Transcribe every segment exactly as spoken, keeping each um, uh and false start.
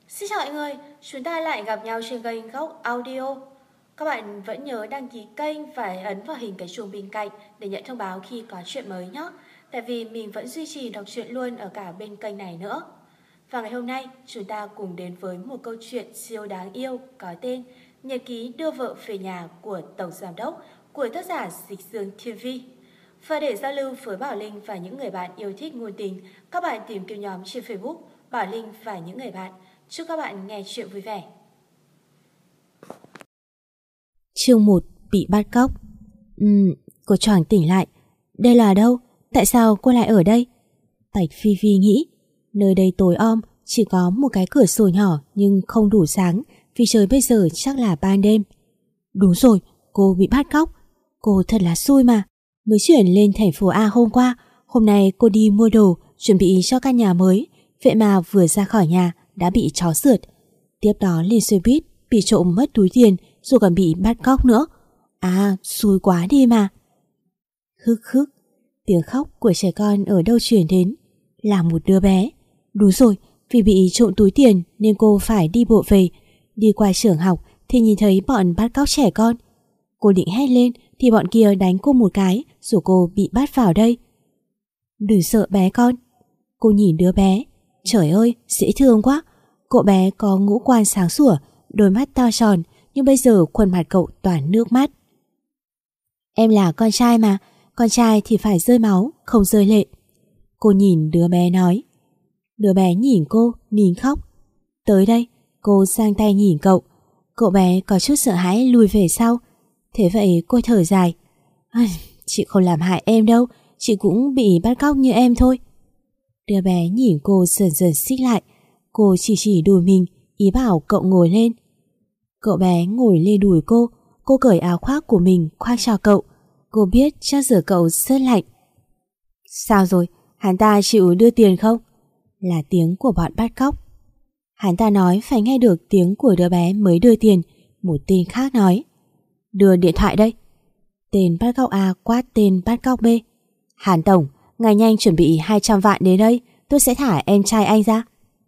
Xin chào mọi người, chúng ta lại gặp nhau trên kênh Góc Audio. Các bạn vẫn nhớ đăng ký kênh và ấn vào hình cái chuông bên cạnh để nhận thông báo khi có chuyện mới nhé. Tại vì mình vẫn duy trì đọc truyện luôn ở cả bên kênh này nữa. Và ngày hôm nay chúng ta cùng đến với một câu chuyện siêu đáng yêu có tên Nhật ký đưa vợ về nhà của Tổng Giám đốc của tác giả Dịch Dương Thiên Vi. Và để giao lưu với Bảo Linh và những người bạn yêu thích ngôn tình, các bạn tìm kiếm nhóm trên Facebook Bảo Linh và những người bạn. Chúc các bạn nghe chuyện vui vẻ. Chương một. Bị bắt cóc. Ừm, cô choàng tỉnh lại. Đây là đâu? Tại sao cô lại ở đây? Bạch Phi Phi nghĩ. Nơi đây tối om, chỉ có một cái cửa sổ nhỏ nhưng không đủ sáng vì trời bây giờ chắc là ban đêm. Đúng rồi, cô bị bắt cóc. Cô thật là xui mà. Mới chuyển lên thành phố A hôm qua. Hôm nay cô đi mua đồ, chuẩn bị cho căn nhà mới. Vậy mà vừa ra khỏi nhà đã bị chó sượt. Tiếp đó lên xe buýt bị trộm mất túi tiền rồi còn bị bắt cóc nữa. À, xui quá đi mà. Khức khức, tiếng khóc của trẻ con ở đâu truyền đến? Là một đứa bé. Đúng rồi, vì bị trộm túi tiền nên cô phải đi bộ về. Đi qua trường học thì nhìn thấy bọn bắt cóc trẻ con. Cô định hét lên thì bọn kia đánh cô một cái rồi cô bị bắt vào đây. Đừng sợ bé con. Cô nhìn đứa bé. Trời ơi, dễ thương quá. Cậu bé có ngũ quan sáng sủa, đôi mắt to tròn, nhưng bây giờ khuôn mặt cậu toàn nước mắt. Em là con trai mà, con trai thì phải rơi máu, không rơi lệ. Cô nhìn đứa bé nói. Đứa bé nhìn cô, nín khóc. Tới đây, cô sang tay nhìn cậu. Cậu bé có chút sợ hãi lùi về sau. Thế vậy cô thở dài. Chị không làm hại em đâu, chị cũng bị bắt cóc như em thôi. Đứa bé nhìn cô dần dần xích lại. Cô chỉ chỉ đùi mình, ý bảo cậu ngồi lên. Cậu bé ngồi lên đùi cô. Cô cởi áo khoác của mình khoác cho cậu. Cô biết chắc giờ cậu rất lạnh. Sao rồi, hắn ta chịu đưa tiền không? Là tiếng của bọn bắt cóc. Hắn ta nói phải nghe được tiếng của đứa bé mới đưa tiền. Một tên khác nói. Đưa điện thoại đây. Tên bắt cóc A quát tên bắt cóc B. Hàn Tổng, ngài nhanh chuẩn bị hai trăm vạn đến đây, tôi sẽ thả em trai anh ra.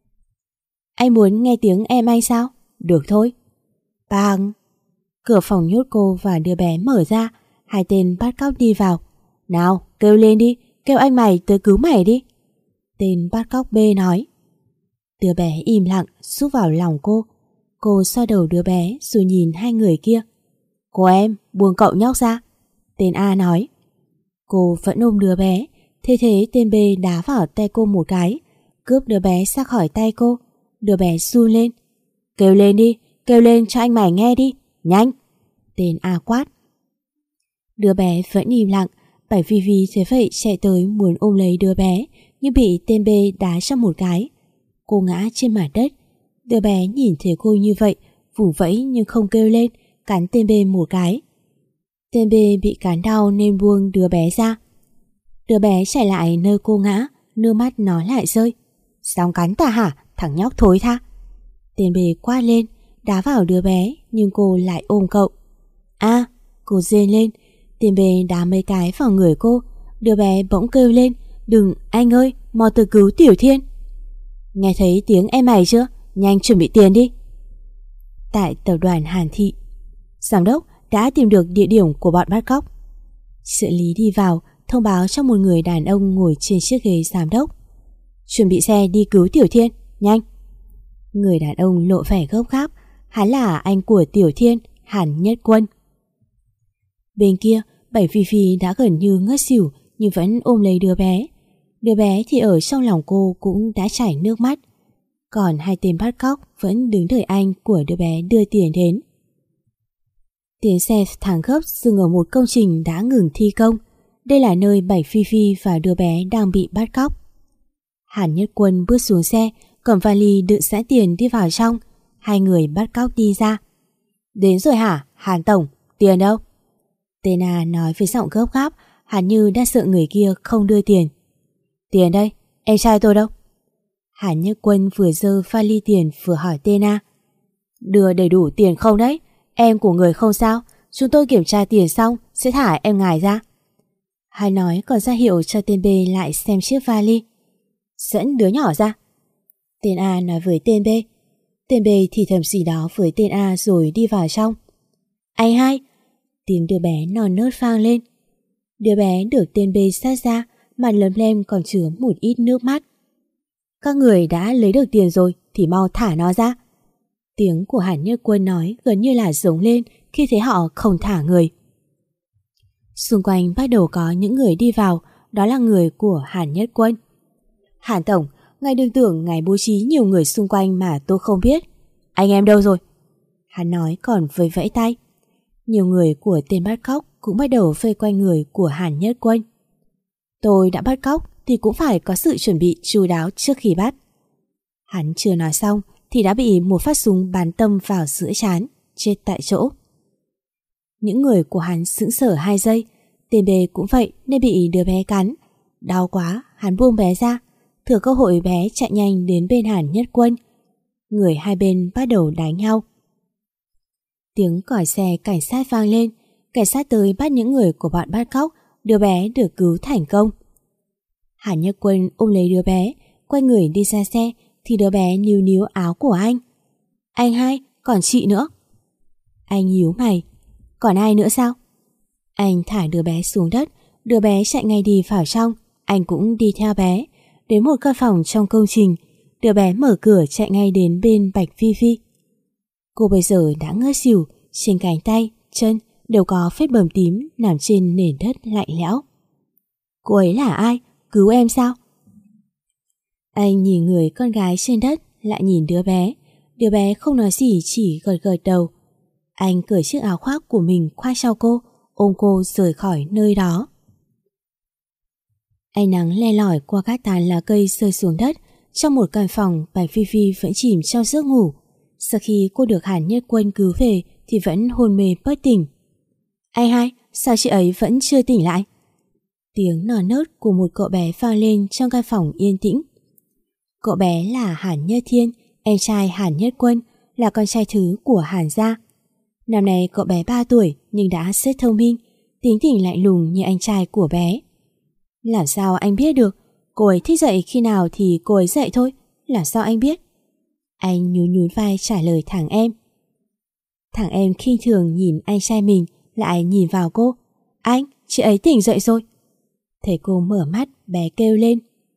Anh muốn nghe tiếng em anh sao? Được thôi. Bang! Cửa phòng nhốt cô và đứa bé mở ra. Hai tên bắt cóc đi vào. Nào, kêu lên đi, kêu anh mày tới cứu mày đi. Tên bắt cóc B nói. Đứa bé im lặng, xúc vào lòng cô. Cô xoa đầu đứa bé rồi nhìn hai người kia. Cô em, buông cậu nhóc ra. Tên A nói. Cô vẫn ôm đứa bé. Thế thế tên B đá vào tay cô một cái, cướp đứa bé ra khỏi tay cô. Đứa bé run lên. Kêu lên đi, kêu lên cho anh mày nghe đi, nhanh. Tên A quát. Đứa bé vẫn im lặng. Bảy Vi Vi thế vậy chạy tới muốn ôm lấy đứa bé, nhưng bị tên B đá cho một cái. Cô ngã trên mặt đất. Đứa bé nhìn thấy cô như vậy, vùng vẫy nhưng không kêu lên, cắn tên B một cái. Tên B bị cắn đau nên buông đứa bé ra. Đứa bé chạy lại nơi cô ngã, nước mắt nó lại rơi. Dám cắn ta hả, thằng nhóc thối tha. Tên B quát lên, đá vào đứa bé, nhưng cô lại ôm cậu. A, cô rên lên. Tên B đá mấy cái vào người cô. Đứa bé bỗng kêu lên. Đừng, anh ơi, mau tới cứu Tiểu Thiên. Nghe thấy tiếng em mày chưa? Nhanh chuẩn bị tiền đi. Tại tập đoàn Hàn Thị, giám đốc đã tìm được địa điểm của bọn bắt cóc. Trợ lý đi vào, thông báo cho một người đàn ông ngồi trên chiếc ghế giám đốc. Chuẩn bị xe đi cứu Tiểu Thiên, nhanh. Người đàn ông lộ vẻ gấp gáp. Hắn là anh của Tiểu Thiên, Hàn Nhất Quân. Bên kia, Bảy Phi Phi đã gần như ngất xỉu nhưng vẫn ôm lấy đứa bé. Đứa bé thì ở trong lòng cô cũng đã chảy nước mắt. Còn hai tên bắt cóc vẫn đứng đợi anh của đứa bé đưa tiền đến. Tiếng xe thang gấp dừng ở một công trình đã ngừng thi công. Đây là nơi Bảy Phi Phi và đứa bé đang bị bắt cóc. Hàn Nhất Quân bước xuống xe, cầm vali đựng sẵn tiền đi vào trong. Hai người bắt cóc đi ra. Đến rồi hả, Hàn Tổng, tiền đâu? Tên A nói với giọng gấp gáp, hẳn như đã sợ người kia không đưa tiền. Tiền đây, em trai tôi đâu? Hàn Nhất Quân vừa giơ vali tiền vừa hỏi tên A. Đưa đầy đủ tiền không đấy? Em của người không sao, chúng tôi kiểm tra tiền xong sẽ thả em ngài ra. Hai nói còn ra hiệu cho tên B lại xem chiếc vali. Dẫn đứa nhỏ ra. Tên A nói với tên B. Tên B thì thầm gì đó với tên A rồi đi vào trong. Anh hai! Tiếng đứa bé non nớt vang lên. Đứa bé được tên B sát ra, mặt lấm lem còn chứa một ít nước mắt. Các người đã lấy được tiền rồi thì mau thả nó ra. Tiếng của Hàn Nhất Quân nói gần như là giống lên khi thấy họ không thả người. Xung quanh bắt đầu có những người đi vào, đó là người của Hàn Nhất Quân. Hàn Tổng, ngài đừng tưởng ngài bố trí nhiều người xung quanh mà tôi không biết. Anh em đâu rồi? Hắn nói còn vẫy vẫy tay. Nhiều người của tên bắt cóc cũng bắt đầu vây quanh người của Hàn Nhất Quân. Tôi đã bắt cóc thì cũng phải có sự chuẩn bị chu đáo trước khi bắt. Hắn chưa nói xong thì đã bị một phát súng bắn tâm vào giữa trán, chết tại chỗ. Những người của hắn sững sờ hai giây, tên B cũng vậy nên bị đứa bé cắn. Đau quá, hắn buông bé ra, thừa cơ hội bé chạy nhanh đến bên Hàn Nhất Quân. Người hai bên bắt đầu đánh nhau. Tiếng còi xe cảnh sát vang lên, cảnh sát tới bắt những người của bọn bắt cóc, đứa bé được cứu thành công. Hàn Nhất Quân ôm lấy đứa bé, quay người đi ra xe thì đứa bé níu níu áo của anh. Anh hai, còn chị nữa. Anh nhíu mày. Còn ai nữa sao? Anh thả đứa bé xuống đất, đứa bé chạy ngay đi vào trong, anh cũng đi theo bé. Đến một căn phòng trong công trình, đứa bé mở cửa chạy ngay đến bên Bạch Phi Phi. Cô bây giờ đã ngất xỉu, trên cánh tay, chân đều có vết bầm tím nằm trên nền đất lạnh lẽo. Cô ấy là ai? Cứu em sao? Anh nhìn người con gái trên đất, lại nhìn đứa bé. Đứa bé không nói gì, chỉ gật gật đầu. Anh cởi chiếc áo khoác của mình khoác cho cô, ôm cô rời khỏi nơi đó. Ánh nắng le lỏi qua các tán lá cây rơi xuống đất. Trong một căn phòng, Bạch Phi Phi vẫn chìm trong giấc ngủ. Sau khi cô được Hàn Nhất Quân cứu về thì vẫn hôn mê bất tỉnh. Anh hai, sao chị ấy vẫn chưa tỉnh lại? Tiếng non nớt của một cậu bé vang lên trong căn phòng yên tĩnh. Cậu bé là Hàn Nhất Thiên, em trai Hàn Nhất Quân, là con trai thứ của Hàn gia. Năm nay cậu bé ba tuổi nhưng đã rất thông minh, tính tình lạnh lùng như anh trai của bé. Làm sao anh biết được? Cô ấy thích dậy khi nào thì cô ấy dậy thôi. Làm sao anh biết? Anh nhún nhún vai trả lời thằng em. Thằng em khinh thường nhìn anh trai mình, lại nhìn vào cô. Anh, chị ấy tỉnh dậy rồi. Thấy cô mở mắt, bé kêu lên.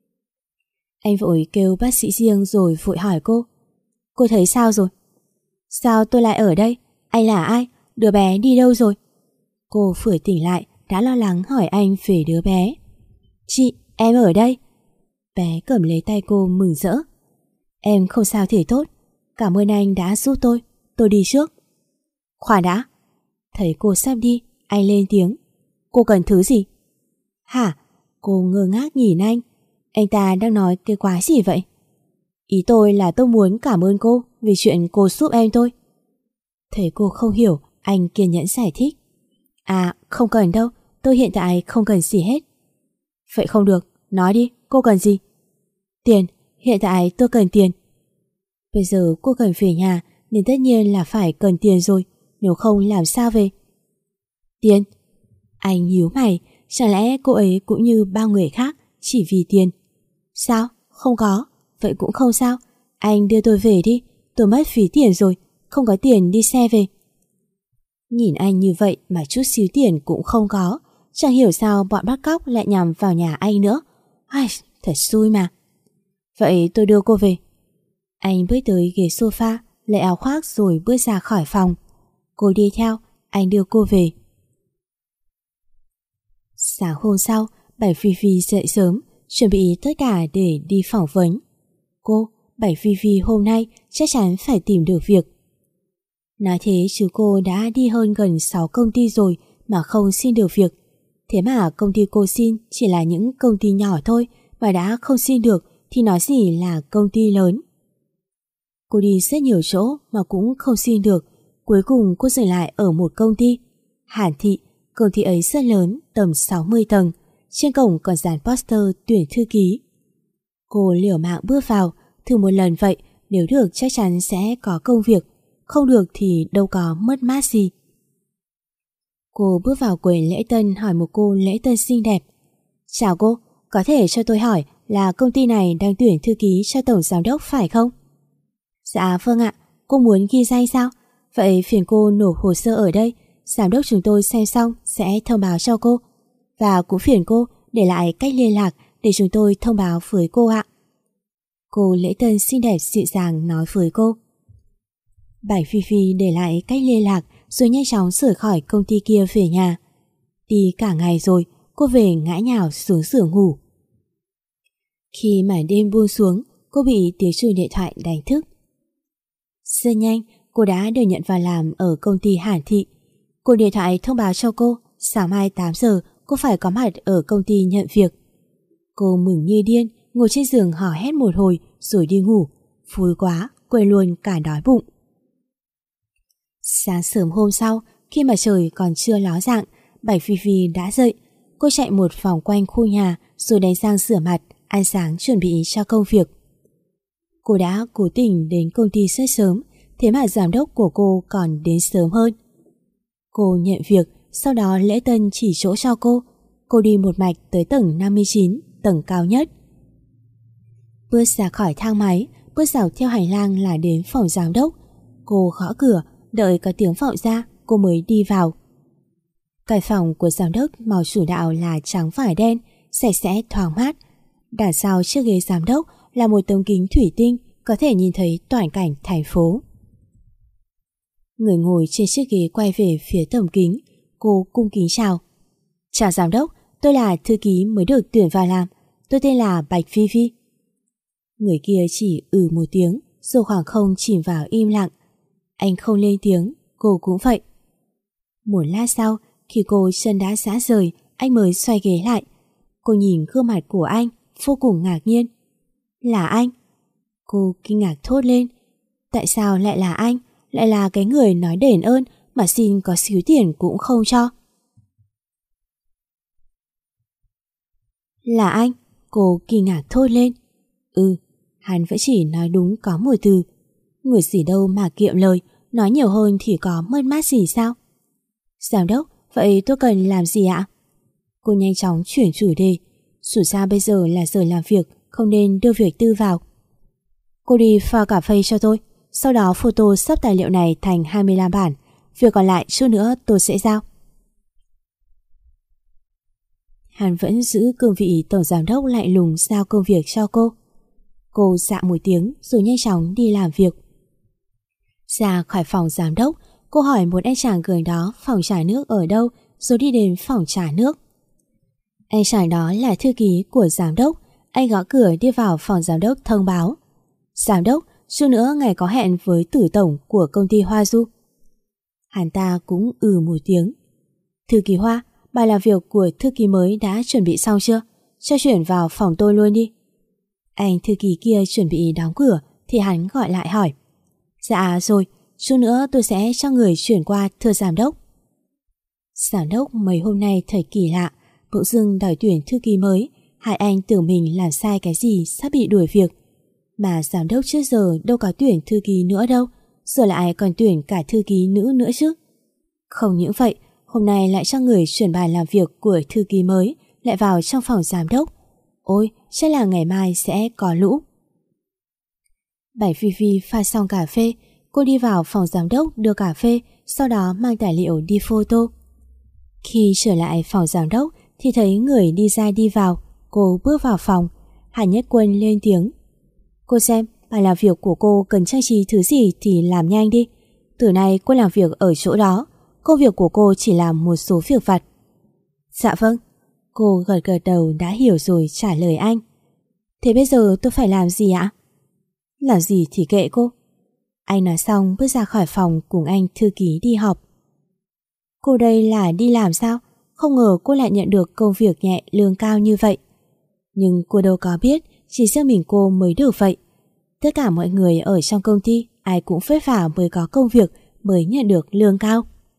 Anh vội kêu bác sĩ riêng rồi vội hỏi cô. Cô thấy sao rồi? Sao tôi lại ở đây? Anh là ai? Đứa bé đi đâu rồi? Cô vừa tỉnh lại đã lo lắng hỏi anh về đứa bé. Chị, em ở đây. Bé cầm lấy tay cô mừng rỡ. Em không sao thì tốt. Cảm ơn anh đã giúp tôi. Tôi đi trước. Khoan đã. Thấy cô sắp đi, anh lên tiếng. Cô cần thứ gì? Hả? Cô ngơ ngác nhìn anh. Anh ta đang nói cái quái gì vậy? Ý tôi là tôi muốn cảm ơn cô vì chuyện cô giúp em thôi. Thấy cô không hiểu, anh kiên nhẫn giải thích. À, không cần đâu. Tôi hiện tại không cần gì hết. Vậy không được. Nói đi, cô cần gì? Tiền. Hiện tại tôi cần tiền. Bây giờ cô cần về nhà nên tất nhiên là phải cần tiền rồi. Nếu không làm sao về? Tiền. Anh nhíu mày. Chẳng lẽ cô ấy cũng như bao người khác chỉ vì tiền? Sao? Không có. Vậy cũng không sao. Anh đưa tôi về đi. Tôi mất phí tiền rồi. Không có tiền đi xe về. Nhìn anh như vậy mà chút xíu tiền cũng không có. Chẳng hiểu sao bọn bắt cóc lại nhằm vào nhà anh nữa. Ai, thật xui mà. Vậy tôi đưa cô về. Anh bước tới ghế sofa, lấy áo khoác rồi bước ra khỏi phòng. Cô đi theo, anh đưa cô về. Sáng hôm sau, Bạch Phi Phi dậy sớm, chuẩn bị tất cả để đi phỏng vấn. Cô, Bạch Phi Phi hôm nay chắc chắn phải tìm được việc. Nói thế chứ cô đã đi hơn gần sáu công ty rồi mà không xin được việc. Thế mà công ty cô xin chỉ là những công ty nhỏ thôi, mà đã không xin được thì nói gì là công ty lớn. Cô đi rất nhiều chỗ mà cũng không xin được. Cuối cùng cô dừng lại ở một công ty Hàn Thị. Công ty ấy rất lớn, tầm sáu mươi tầng. Trên cổng còn dán poster tuyển thư ký. Cô liều mạng bước vào, thử một lần vậy, nếu được chắc chắn sẽ có công việc, không được thì đâu có mất mát gì. Cô bước vào quầy lễ tân hỏi một cô lễ tân xinh đẹp. Chào cô, có thể cho tôi hỏi là công ty này đang tuyển thư ký cho tổng giám đốc phải không? Dạ vâng ạ, Cô muốn ghi danh sao? Vậy phiền cô nộp hồ sơ ở đây, giám đốc chúng tôi xem xong sẽ thông báo cho cô. Và cũng phiền cô để lại cách liên lạc để chúng tôi thông báo với cô ạ. Cô lễ tân xinh đẹp dịu dàng nói với cô. Bạch Phi Phi để lại cách liên lạc rồi nhanh chóng rời khỏi công ty kia về nhà. Đi cả ngày rồi, cô về ngã nhào xuống giường ngủ. Khi màn đêm buông xuống, cô bị tiếng chuông điện thoại đánh thức. Rất nhanh, cô đã được nhận vào làm ở công ty Hàn Thị. Cuộc điện thoại thông báo cho cô sáng mai tám giờ cô phải có mặt ở công ty nhận việc. Cô mừng như điên, ngồi trên giường hò hét một hồi rồi đi ngủ. Vui quá, quên luôn cả đói bụng. Sáng sớm hôm sau, khi mà trời còn chưa ló dạng, Bạch Phi Phi đã dậy. Cô chạy một vòng quanh khu nhà rồi đánh răng rửa mặt, ăn sáng chuẩn bị cho công việc. Cô đã cố tình đến công ty rất sớm, thế mà giám đốc của cô còn đến sớm hơn. Cô nhận việc, sau đó lễ tân chỉ chỗ cho cô. Cô đi một mạch tới tầng năm mươi chín, tầng cao nhất. Bước ra khỏi thang máy, bước dọc theo hành lang là đến phòng giám đốc. Cô gõ cửa, đợi có tiếng vọng ra, cô mới đi vào. Cái phòng của giám đốc màu chủ đạo là trắng phải đen, sạch sẽ thoáng mát. Đằng sau chiếc ghế giám đốc là một tấm kính thủy tinh có thể nhìn thấy toàn cảnh thành phố. Người ngồi trên chiếc ghế quay về phía tấm kính, cô cung kính chào. Chào giám đốc, tôi là thư ký mới được tuyển vào làm, tôi tên là Bạch Phi Phi. Người kia chỉ ừ một tiếng rồi khoảng không chìm vào im lặng. Anh không lên tiếng, cô cũng vậy. Một lát sau, khi cô chân đã giã rời, anh mới xoay ghế lại. Cô nhìn gương mặt của anh, vô cùng ngạc nhiên. Là anh? Cô kinh ngạc thốt lên. Tại sao lại là anh? Lại là cái người nói đền ơn mà xin có xíu tiền cũng không cho. Là anh? Cô kinh ngạc thốt lên. Ừ, hắn vẫn chỉ nói đúng có một từ. Người gì đâu mà kiệm lời, nói nhiều hơn thì có mất mát gì sao? Giám đốc, vậy tôi cần làm gì ạ? Cô nhanh chóng chuyển chủ đề. Dù sao bây giờ là giờ làm việc, không nên đưa việc tư vào. Cô đi pha cà phê cho tôi, sau đó photo sắp tài liệu này thành hai mươi lăm bản. Việc còn lại chút nữa tôi sẽ giao. Hắn vẫn giữ cương vị tổng giám đốc lạnh lùng giao công việc cho cô. Cô dạ một tiếng rồi nhanh chóng đi làm việc. Ra khỏi phòng giám đốc, cô hỏi một anh chàng gần đó phòng trả nước ở đâu rồi đi đến phòng trả nước. Anh chàng đó là thư ký của giám đốc. Anh gõ cửa đi vào phòng giám đốc thông báo. Giám đốc, chút nữa ngày có hẹn với tử tổng của công ty Hoa Du. Hắn ta cũng ừ một tiếng. Thư ký Hoa, bài làm việc của thư ký mới đã chuẩn bị xong chưa? Cho chuyển vào phòng tôi luôn đi. Anh thư ký kia chuẩn bị đóng cửa thì hắn gọi lại hỏi. Dạ rồi, chút nữa tôi sẽ cho người chuyển qua thưa giám đốc. Giám đốc mấy hôm nay thật kỳ lạ, bỗng dưng đòi tuyển thư ký mới. Hai anh tưởng mình làm sai cái gì sắp bị đuổi việc. Mà giám đốc trước giờ đâu có tuyển thư ký nữa đâu, giờ lại còn tuyển cả thư ký nữ nữa chứ. Không những vậy, hôm nay lại cho người chuyển bài làm việc của thư ký mới lại vào trong phòng giám đốc. Ôi, chắc là ngày mai sẽ có lũ. Bạch Phi Phi pha xong cà phê, cô đi vào phòng giám đốc đưa cà phê, sau đó mang tài liệu đi photo. Khi trở lại phòng giám đốc thì thấy người đi ra đi vào. Cô bước vào phòng, Hà Nhất Quân lên tiếng. Cô xem, bài làm việc của cô cần trang trí thứ gì thì làm nhanh đi. Từ nay cô làm việc ở chỗ đó, công việc của cô chỉ làm một số việc vặt. Dạ vâng. Cô gật gật đầu đã hiểu rồi trả lời anh. Thế bây giờ tôi phải làm gì ạ? Làm gì thì kệ cô. Anh nói xong bước ra khỏi phòng cùng anh thư ký đi họp. Cô đây là đi làm sao? Không ngờ cô lại nhận được công việc nhẹ lương cao như vậy. Nhưng cô đâu có biết chỉ riêng mình cô mới được vậy. Tất cả mọi người ở trong công ty ai cũng vất vả mới có công việc, mới nhận được lương cao.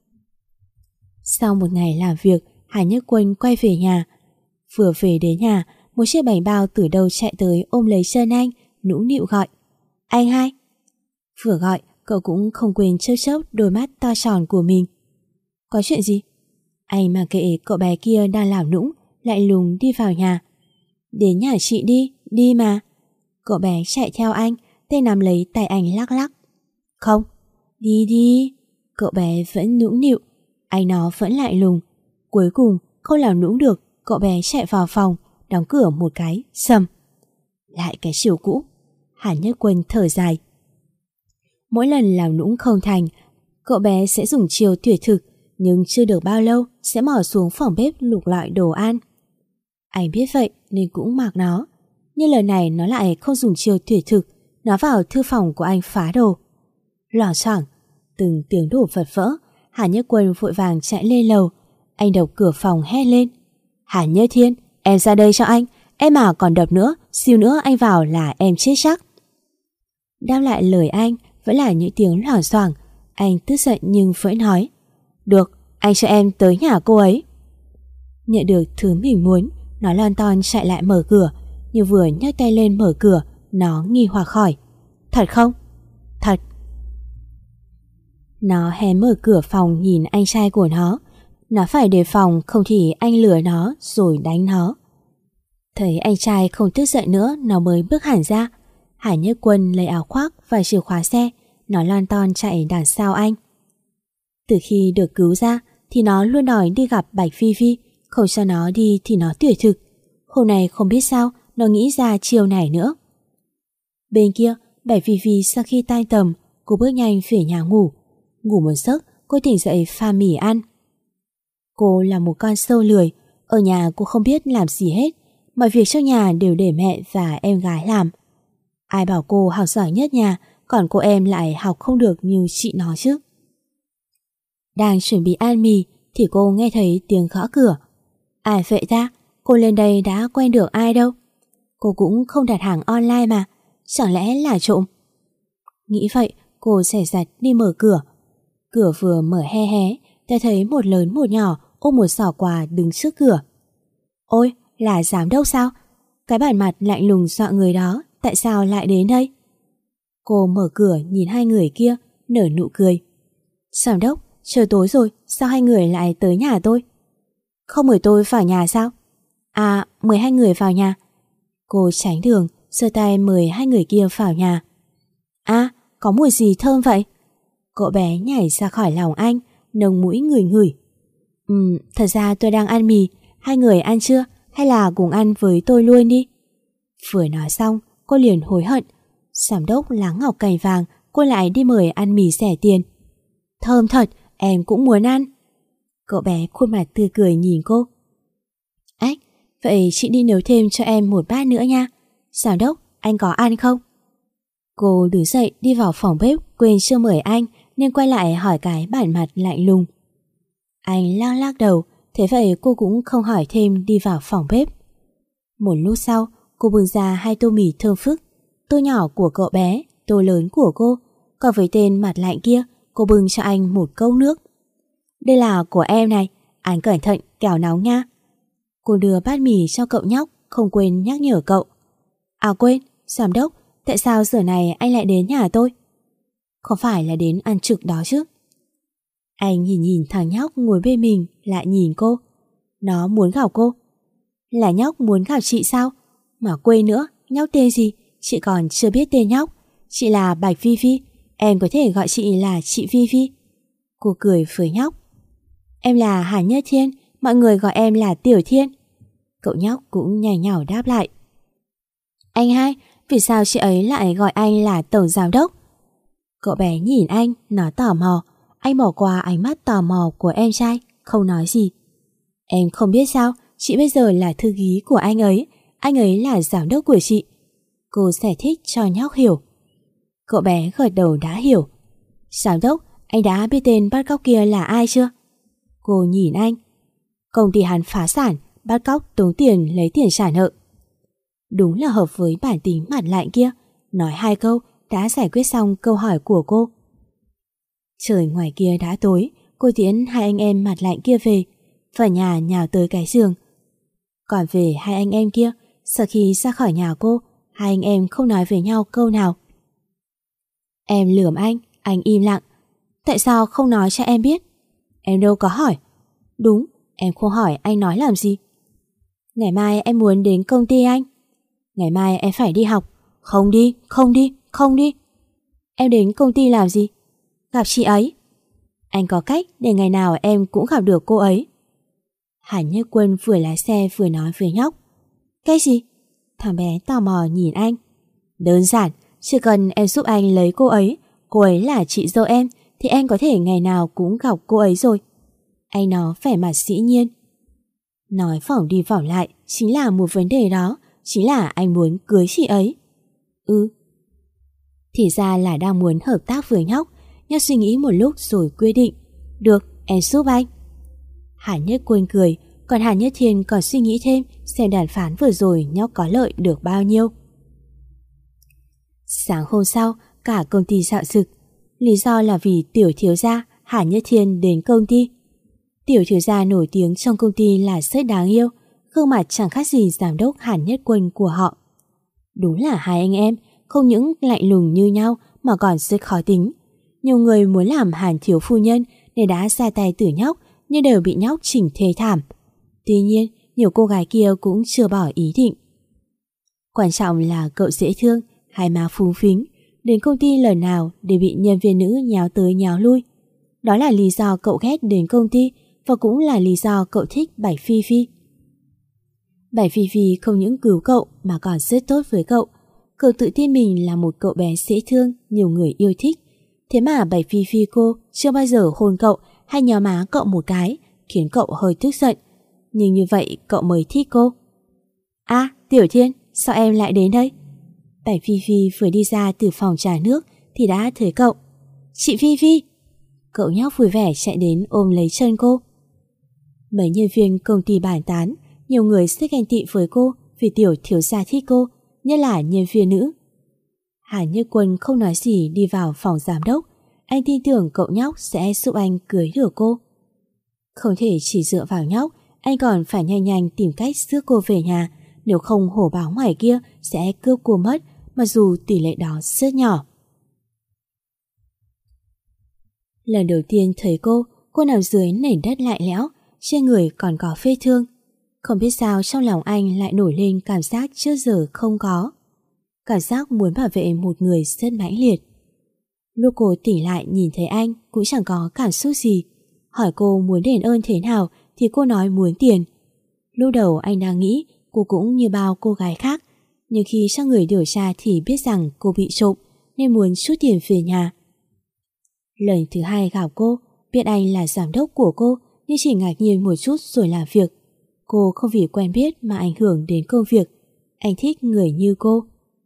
Sau một ngày làm việc, Hà Nhất Quân quay về nhà. Vừa về đến nhà, một chiếc bánh bao từ đâu chạy tới ôm lấy chân anh, nũng nịu gọi. Anh hai. Vừa gọi, cậu cũng không quên chớp chớp đôi mắt to tròn của mình. Có chuyện gì? Anh mà kệ cậu bé kia đang làm nũng, lại lùng đi vào nhà. Đến nhà chị đi, đi mà. Cậu bé chạy theo anh, tay nắm lấy tay anh lắc lắc. không? Đi đi. Cậu bé vẫn nũng nịu. Anh nó vẫn lại lùng. Cuối cùng không làm nũng được, cậu bé chạy vào phòng, đóng cửa một cái, sầm. Lại cái chiều cũ. Hàn Nhất Quân thở dài. Mỗi lần làm nũng không thành, cậu bé sẽ dùng chiều tuyệt thực, nhưng chưa được bao lâu sẽ mò xuống phòng bếp lục loại đồ ăn. Anh biết vậy nên cũng mặc nó. Nhưng lần này nó lại không dùng chiều tuyệt thực, nó vào thư phòng của anh phá đồ. Loảng xoảng, từng tiếng đổ vật vỡ. Hàn Nhất Quân vội vàng chạy lên lầu. Anh đập cửa phòng hét lên. Hàn Nhất Thiên, em ra đây cho anh. Em mà còn đập nữa, xíu nữa anh vào là em chết chắc. Đáp lại lời anh vẫn là những tiếng loảng xoảng. Anh tức giận nhưng vẫn nói. Được, anh cho em tới nhà cô ấy. Nhận được thứ mình muốn, nó lon ton chạy lại mở cửa. Nhưng vừa nhấc tay lên mở cửa, nó nghi hoặc hỏi. Thật không? Thật. Nó hé mở cửa phòng nhìn anh trai của nó. Nó phải đề phòng không thì anh lừa nó rồi đánh nó. Thấy anh trai không tức giận nữa, nó mới bước hẳn ra. Hải Nhất Quân lấy áo khoác và chìa khóa xe. Nó lon ton chạy đằng sau anh. Từ khi được cứu ra thì nó luôn đòi đi gặp Bạch Phi Phi. Không cho nó đi thì nó tuyệt thực. Hôm nay không biết sao nó nghĩ ra chiều này nữa. Bên kia, Bạch Phi Phi sau khi tan tầm, cô bước nhanh về nhà ngủ. Ngủ một giấc, cô tỉnh dậy pha mì ăn. Cô là một con sâu lười. Ở nhà cô không biết làm gì hết. Mọi việc trong nhà đều để mẹ và em gái làm. Ai bảo cô học giỏi nhất nhà, còn cô em lại học không được như chị nó chứ. Đang chuẩn bị ăn mì thì cô nghe thấy tiếng gõ cửa. Ai vậy ta? Cô lên đây đã quen được ai đâu. Cô cũng không đặt hàng online mà. Chẳng lẽ là trộm? Nghĩ vậy, cô xẻ giặt đi mở cửa. Cửa vừa mở hé hé, ta thấy một lớn một nhỏ ôm một giỏ quà đứng trước cửa. Ôi, là giám đốc sao? Cái bản mặt lạnh lùng dọa người đó, tại sao lại đến đây? Cô mở cửa nhìn hai người kia, nở nụ cười. Giám đốc, trời tối rồi, sao hai người lại tới nhà tôi? Không mời tôi vào nhà sao? À, mời hai người vào nhà. Cô tránh đường, giơ tay mời hai người kia vào nhà. À, có mùi gì thơm vậy? Cậu bé nhảy ra khỏi lòng anh, nồng mũi ngửi ngửi. Ừm, thật ra tôi đang ăn mì, hai người ăn chưa? Hay là cùng ăn với tôi luôn đi? Vừa nói xong, cô liền hối hận. Giám đốc láng ngọc cành vàng, cô lại đi mời ăn mì rẻ tiền. Thơm thật, em cũng muốn ăn. Cậu bé khuôn mặt tươi cười nhìn cô. Ách, vậy chị đi nấu thêm cho em một bát nữa nha. Giám đốc, anh có ăn không? Cô đứng dậy đi vào phòng bếp, quên chưa mời anh nên quay lại hỏi cái bản mặt lạnh lùng. Anh lắc lắc đầu, thế vậy cô cũng không hỏi thêm đi vào phòng bếp. Một lúc sau, cô bưng ra hai tô mì thơm phức. Tô nhỏ của cậu bé, tô lớn của cô. Còn với tên mặt lạnh kia, cô bưng cho anh một cốc nước. Đây là của em này, anh cẩn thận kẻo nóng nha. Cô đưa bát mì cho cậu nhóc, không quên nhắc nhở cậu. À quên, giám đốc, tại sao giờ này anh lại đến nhà tôi? Không phải là đến ăn trực đó chứ? Anh nhìn nhìn thằng nhóc ngồi bên mình, lại nhìn cô. Nó muốn gặp cô. Là nhóc muốn gặp chị sao? Mà quên nữa, nhóc tên gì? Chị còn chưa biết tên nhóc. Chị là Bạch Phi Phi, em có thể gọi chị là chị Phi Phi. Cô cười với nhóc. Em là Hàn Nhất Thiên, mọi người gọi em là Tiểu Thiên. Cậu nhóc cũng nhảy nhảo đáp lại. Anh hai, vì sao chị ấy lại gọi anh là tổng giám đốc? Cậu bé nhìn anh, nó tò mò. Anh bỏ qua ánh mắt tò mò của em trai, không nói gì. Em không biết sao, chị bây giờ là thư ký của anh ấy, anh ấy là giám đốc của chị. Cô giải thích cho nhóc hiểu. Cậu bé gật đầu đã hiểu. Giám đốc, anh đã biết tên bắt cóc kia là ai chưa? Cô nhìn anh. Công ty hắn phá sản, bắt cóc tống tiền lấy tiền trả nợ. Đúng là hợp với bản tính mặt lạnh kia. Nói hai câu đã giải quyết xong câu hỏi của cô. Trời ngoài kia đã tối, cô tiễn hai anh em mặt lạnh kia về. Vào nhà nhào tới cái giường. Còn về hai anh em kia, sau khi ra khỏi nhà cô, hai anh em không nói với nhau câu nào. Em lườm anh, anh im lặng. Tại sao không nói cho em biết? Em đâu có hỏi. Đúng, em không hỏi anh nói làm gì. Ngày mai em muốn đến công ty anh. Ngày mai em phải đi học. Không đi, không đi, không đi. Em đến công ty làm gì? Gặp chị ấy. Anh có cách để ngày nào em cũng gặp được cô ấy. Hàn Nhất Quân vừa lái xe vừa nói với nhóc. Cái gì? Thằng bé tò mò nhìn anh. Đơn giản, chỉ cần em giúp anh lấy cô ấy, cô ấy là chị dâu em, thì em có thể ngày nào cũng gặp cô ấy rồi. Anh nó vẻ mặt dĩ nhiên. Nói vòng đi vòng lại chính là một vấn đề đó, chính là anh muốn cưới chị ấy. Ừ. Thì ra là đang muốn hợp tác với nhóc. Nhóc suy nghĩ một lúc rồi quyết định. Được, em giúp anh. Hàn Nhất Quân cười, còn Hàn Nhất Thiên còn suy nghĩ thêm xem đàm phán vừa rồi nhóc có lợi được bao nhiêu. Sáng hôm sau, cả công ty dạo dực. Lý do là vì tiểu thiếu gia Hàn Nhất Thiên đến công ty. Tiểu thiếu gia nổi tiếng trong công ty là rất đáng yêu, gương mặt chẳng khác gì giám đốc Hàn Nhất Quân của họ. Đúng là hai anh em, không những lạnh lùng như nhau mà còn rất khó tính. Nhiều người muốn làm Hàn thiếu phu nhân nên đã ra tay từ nhóc, nhưng đều bị nhóc chỉnh thê thảm. Tuy nhiên, nhiều cô gái kia cũng chưa bỏ ý định. Quan trọng là cậu dễ thương, hai má phúng phính, đến công ty lần nào đều bị nhân viên nữ nháo tới nháo lui. Đó là lý do cậu ghét đến công ty, và cũng là lý do cậu thích Bạch Phi Phi. Bạch Phi Phi không những cứu cậu mà còn rất tốt với cậu. Cậu tự tin mình là một cậu bé dễ thương, nhiều người yêu thích. Thế mà Bạch Phi Phi cô chưa bao giờ hôn cậu hay nhéo má cậu một cái, khiến cậu hơi tức giận. Nhưng như vậy cậu mới thích cô. À, Tiểu Thiên, sao em lại đến đây? Bạch Phi Phi vừa đi ra từ phòng trà nước thì đã thấy cậu. Chị Phi Phi! Cậu nhóc vui vẻ chạy đến ôm lấy chân cô. Mấy nhân viên công ty bàn tán, nhiều người rất ghen tị với cô vì tiểu thiếu gia thích cô, nhất là nhân viên nữ. Hàn Nhất Quân không nói gì đi vào phòng giám đốc. Anh tin tưởng cậu nhóc sẽ giúp anh cưới được cô. Không thể chỉ dựa vào nhóc, anh còn phải nhanh nhanh tìm cách rước cô về nhà, nếu không hổ báo ngoài kia sẽ cướp cô mất, mặc dù tỷ lệ đó rất nhỏ. Lần đầu tiên thấy cô, cô nằm dưới nền đất lạnh lẽo, trên người còn có vết thương. Không biết sao trong lòng anh lại nổi lên cảm giác trước giờ không có. Cảm giác muốn bảo vệ một người rất mãnh liệt. Lúc cô tỉnh lại nhìn thấy anh cũng chẳng có cảm xúc gì. Hỏi cô muốn đền ơn thế nào thì cô nói muốn tiền. Lúc đầu anh đang nghĩ cô cũng như bao cô gái khác, nhưng khi cho người điều tra thì biết rằng cô bị trộm nên muốn chút tiền về nhà. Lần thứ hai gặp cô, biết anh là giám đốc của cô nhưng chỉ ngạc nhiên một chút rồi làm việc. Cô không vì quen biết mà ảnh hưởng đến công việc. Anh thích người như cô.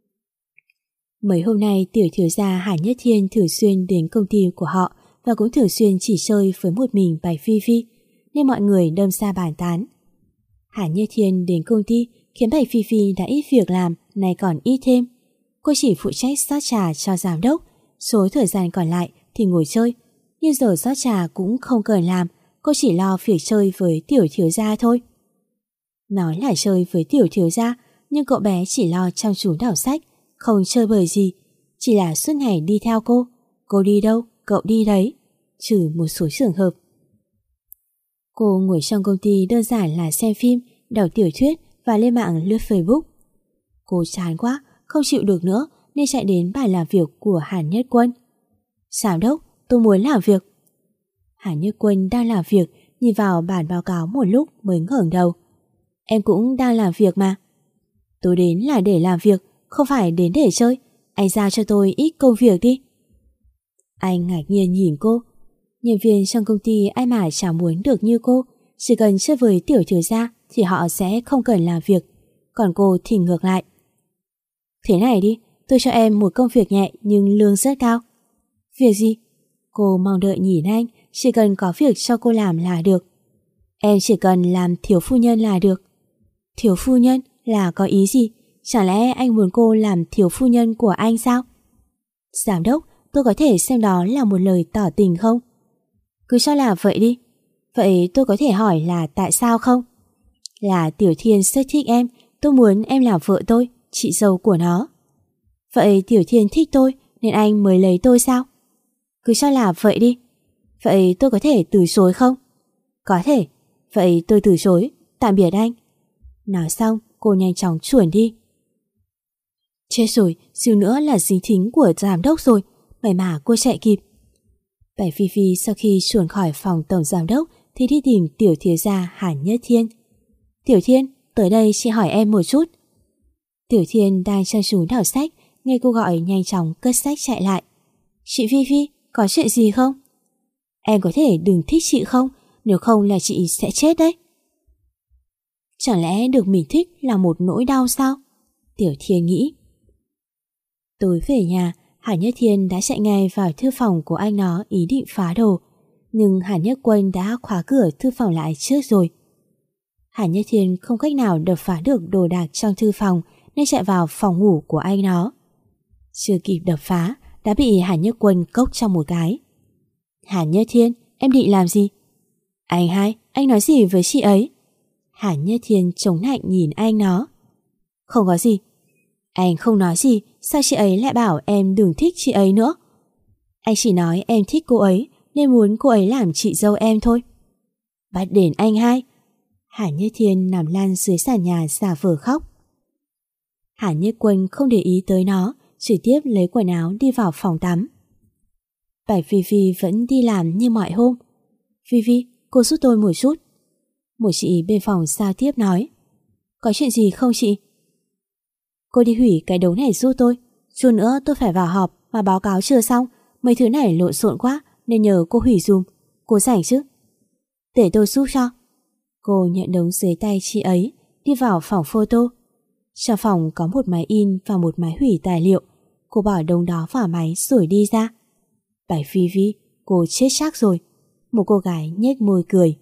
Mấy hôm nay tiểu thiếu gia Hàn Nhất Thiên thường xuyên đến công ty của họ và cũng thường xuyên chỉ chơi với một mình Bạch Phi Phi, nên mọi người đâm ra bàn tán. Hàn Nhất Thiên đến công ty khiến Bạch Phi Phi đã ít việc làm, nay còn ít thêm. Cô chỉ phụ trách rót trà cho giám đốc, số thời gian còn lại thì ngồi chơi, nhưng giờ rót trà cũng không cần làm, cô chỉ lo việc chơi với tiểu thiếu gia thôi. Nói là chơi với tiểu thiếu gia, nhưng cậu bé chỉ lo chăm chú đọc sách, không chơi bời gì, chỉ là suốt ngày đi theo cô. Cô đi đâu, cậu đi đấy, trừ một số trường hợp. Cô ngồi trong công ty đơn giản là xem phim, đọc tiểu thuyết và lên mạng lướt Facebook. Cô chán quá, không chịu được nữa nên chạy đến bàn làm việc của Hàn Nhất Quân. Giám đốc, tôi muốn làm việc. Hàn Nhất Quân đang làm việc, nhìn vào bản báo cáo một lúc mới ngẩng đầu. Em cũng đang làm việc mà. Tôi đến là để làm việc, không phải đến để chơi. Anh giao cho tôi ít công việc đi. Anh ngạc nhiên nhìn cô. Nhân viên trong công ty ai mà chẳng muốn được như cô. Chỉ cần chơi với tiểu thiếu gia thì họ sẽ không cần làm việc. Còn cô thì ngược lại. Thế này đi, tôi cho em một công việc nhẹ nhưng lương rất cao. Việc gì? Cô mong đợi nhìn anh, chỉ cần có việc cho cô làm là được. Em chỉ cần làm thiếu phu nhân là được. Thiếu phu nhân là có ý gì? Chẳng lẽ anh muốn cô làm thiếu phu nhân của anh sao? Giám đốc, tôi có thể xem đó là một lời tỏ tình không? Cứ cho là vậy đi. Vậy tôi có thể hỏi là tại sao không? Là Tiểu Thiên rất thích em, tôi muốn em làm vợ tôi, chị dâu của nó. Vậy Tiểu Thiên thích tôi nên anh mới lấy tôi sao? Cứ cho là vậy đi. Vậy tôi có thể từ chối không? Có thể. Vậy tôi từ chối. Tạm biệt anh. Nói xong cô nhanh chóng chuồn đi. Chết rồi, xíu nữa là dính thính của giám đốc rồi. May mà cô chạy kịp. Bạch Phi Phi sau khi chuồn khỏi phòng tổng giám đốc thì đi tìm tiểu thiếu gia Hàn Nhất Thiên. Tiểu Thiên, tới đây chị hỏi em một chút. Tiểu Thiên đang chăm chú đọc sách, nghe cô gọi nhanh chóng cất sách chạy lại. Chị Phi Phi, có chuyện gì không? Em có thể đừng thích chị không? Nếu không là chị sẽ chết đấy. Chẳng lẽ được mình thích là một nỗi đau sao? Tiểu Thiên nghĩ. Tối về nhà, Hàn Nhất Thiên đã chạy ngay vào thư phòng của anh nó ý định phá đồ. Nhưng Hàn Nhất Quân đã khóa cửa thư phòng lại trước rồi. Hàn Nhất Thiên không cách nào đập phá được đồ đạc trong thư phòng nên chạy vào phòng ngủ của anh nó. Chưa kịp đập phá đã bị Hàn Nhất Quân cốc trong một cái. Hàn Nhất Thiên, em định làm gì? Anh hai, anh nói gì với chị ấy? Hàn Nhất Thiên chống lạnh nhìn anh nó. Không có gì. Anh không nói gì, sao chị ấy lại bảo em đừng thích chị ấy nữa? Anh chỉ nói em thích cô ấy nên muốn cô ấy làm chị dâu em thôi. Bắt đền anh hai. Hàn Nhất Thiên nằm lăn dưới sàn nhà giả vờ khóc. Hàn Nhất Quân không để ý tới nó, trực tiếp lấy quần áo đi vào phòng tắm. Bạch Phi Phi vẫn đi làm như mọi hôm. Phi Phi, cô giúp tôi một chút. Một chị bên phòng giao tiếp nói. Có chuyện gì không chị? Cô đi hủy cái đấu này giúp tôi. Chút nữa tôi phải vào họp mà báo cáo chưa xong. Mấy thứ này lộn xộn quá nên nhờ cô hủy dùm. Cô rảnh chứ? Để tôi giúp cho. Cô nhận đống dưới tay chị ấy, đi vào phòng photo. Trong phòng có một máy in và một máy hủy tài liệu. Cô bỏ đống đó vào máy rồi đi ra. Bạch Phi Phi, cô chết chắc rồi. Một cô gái nhếch môi cười.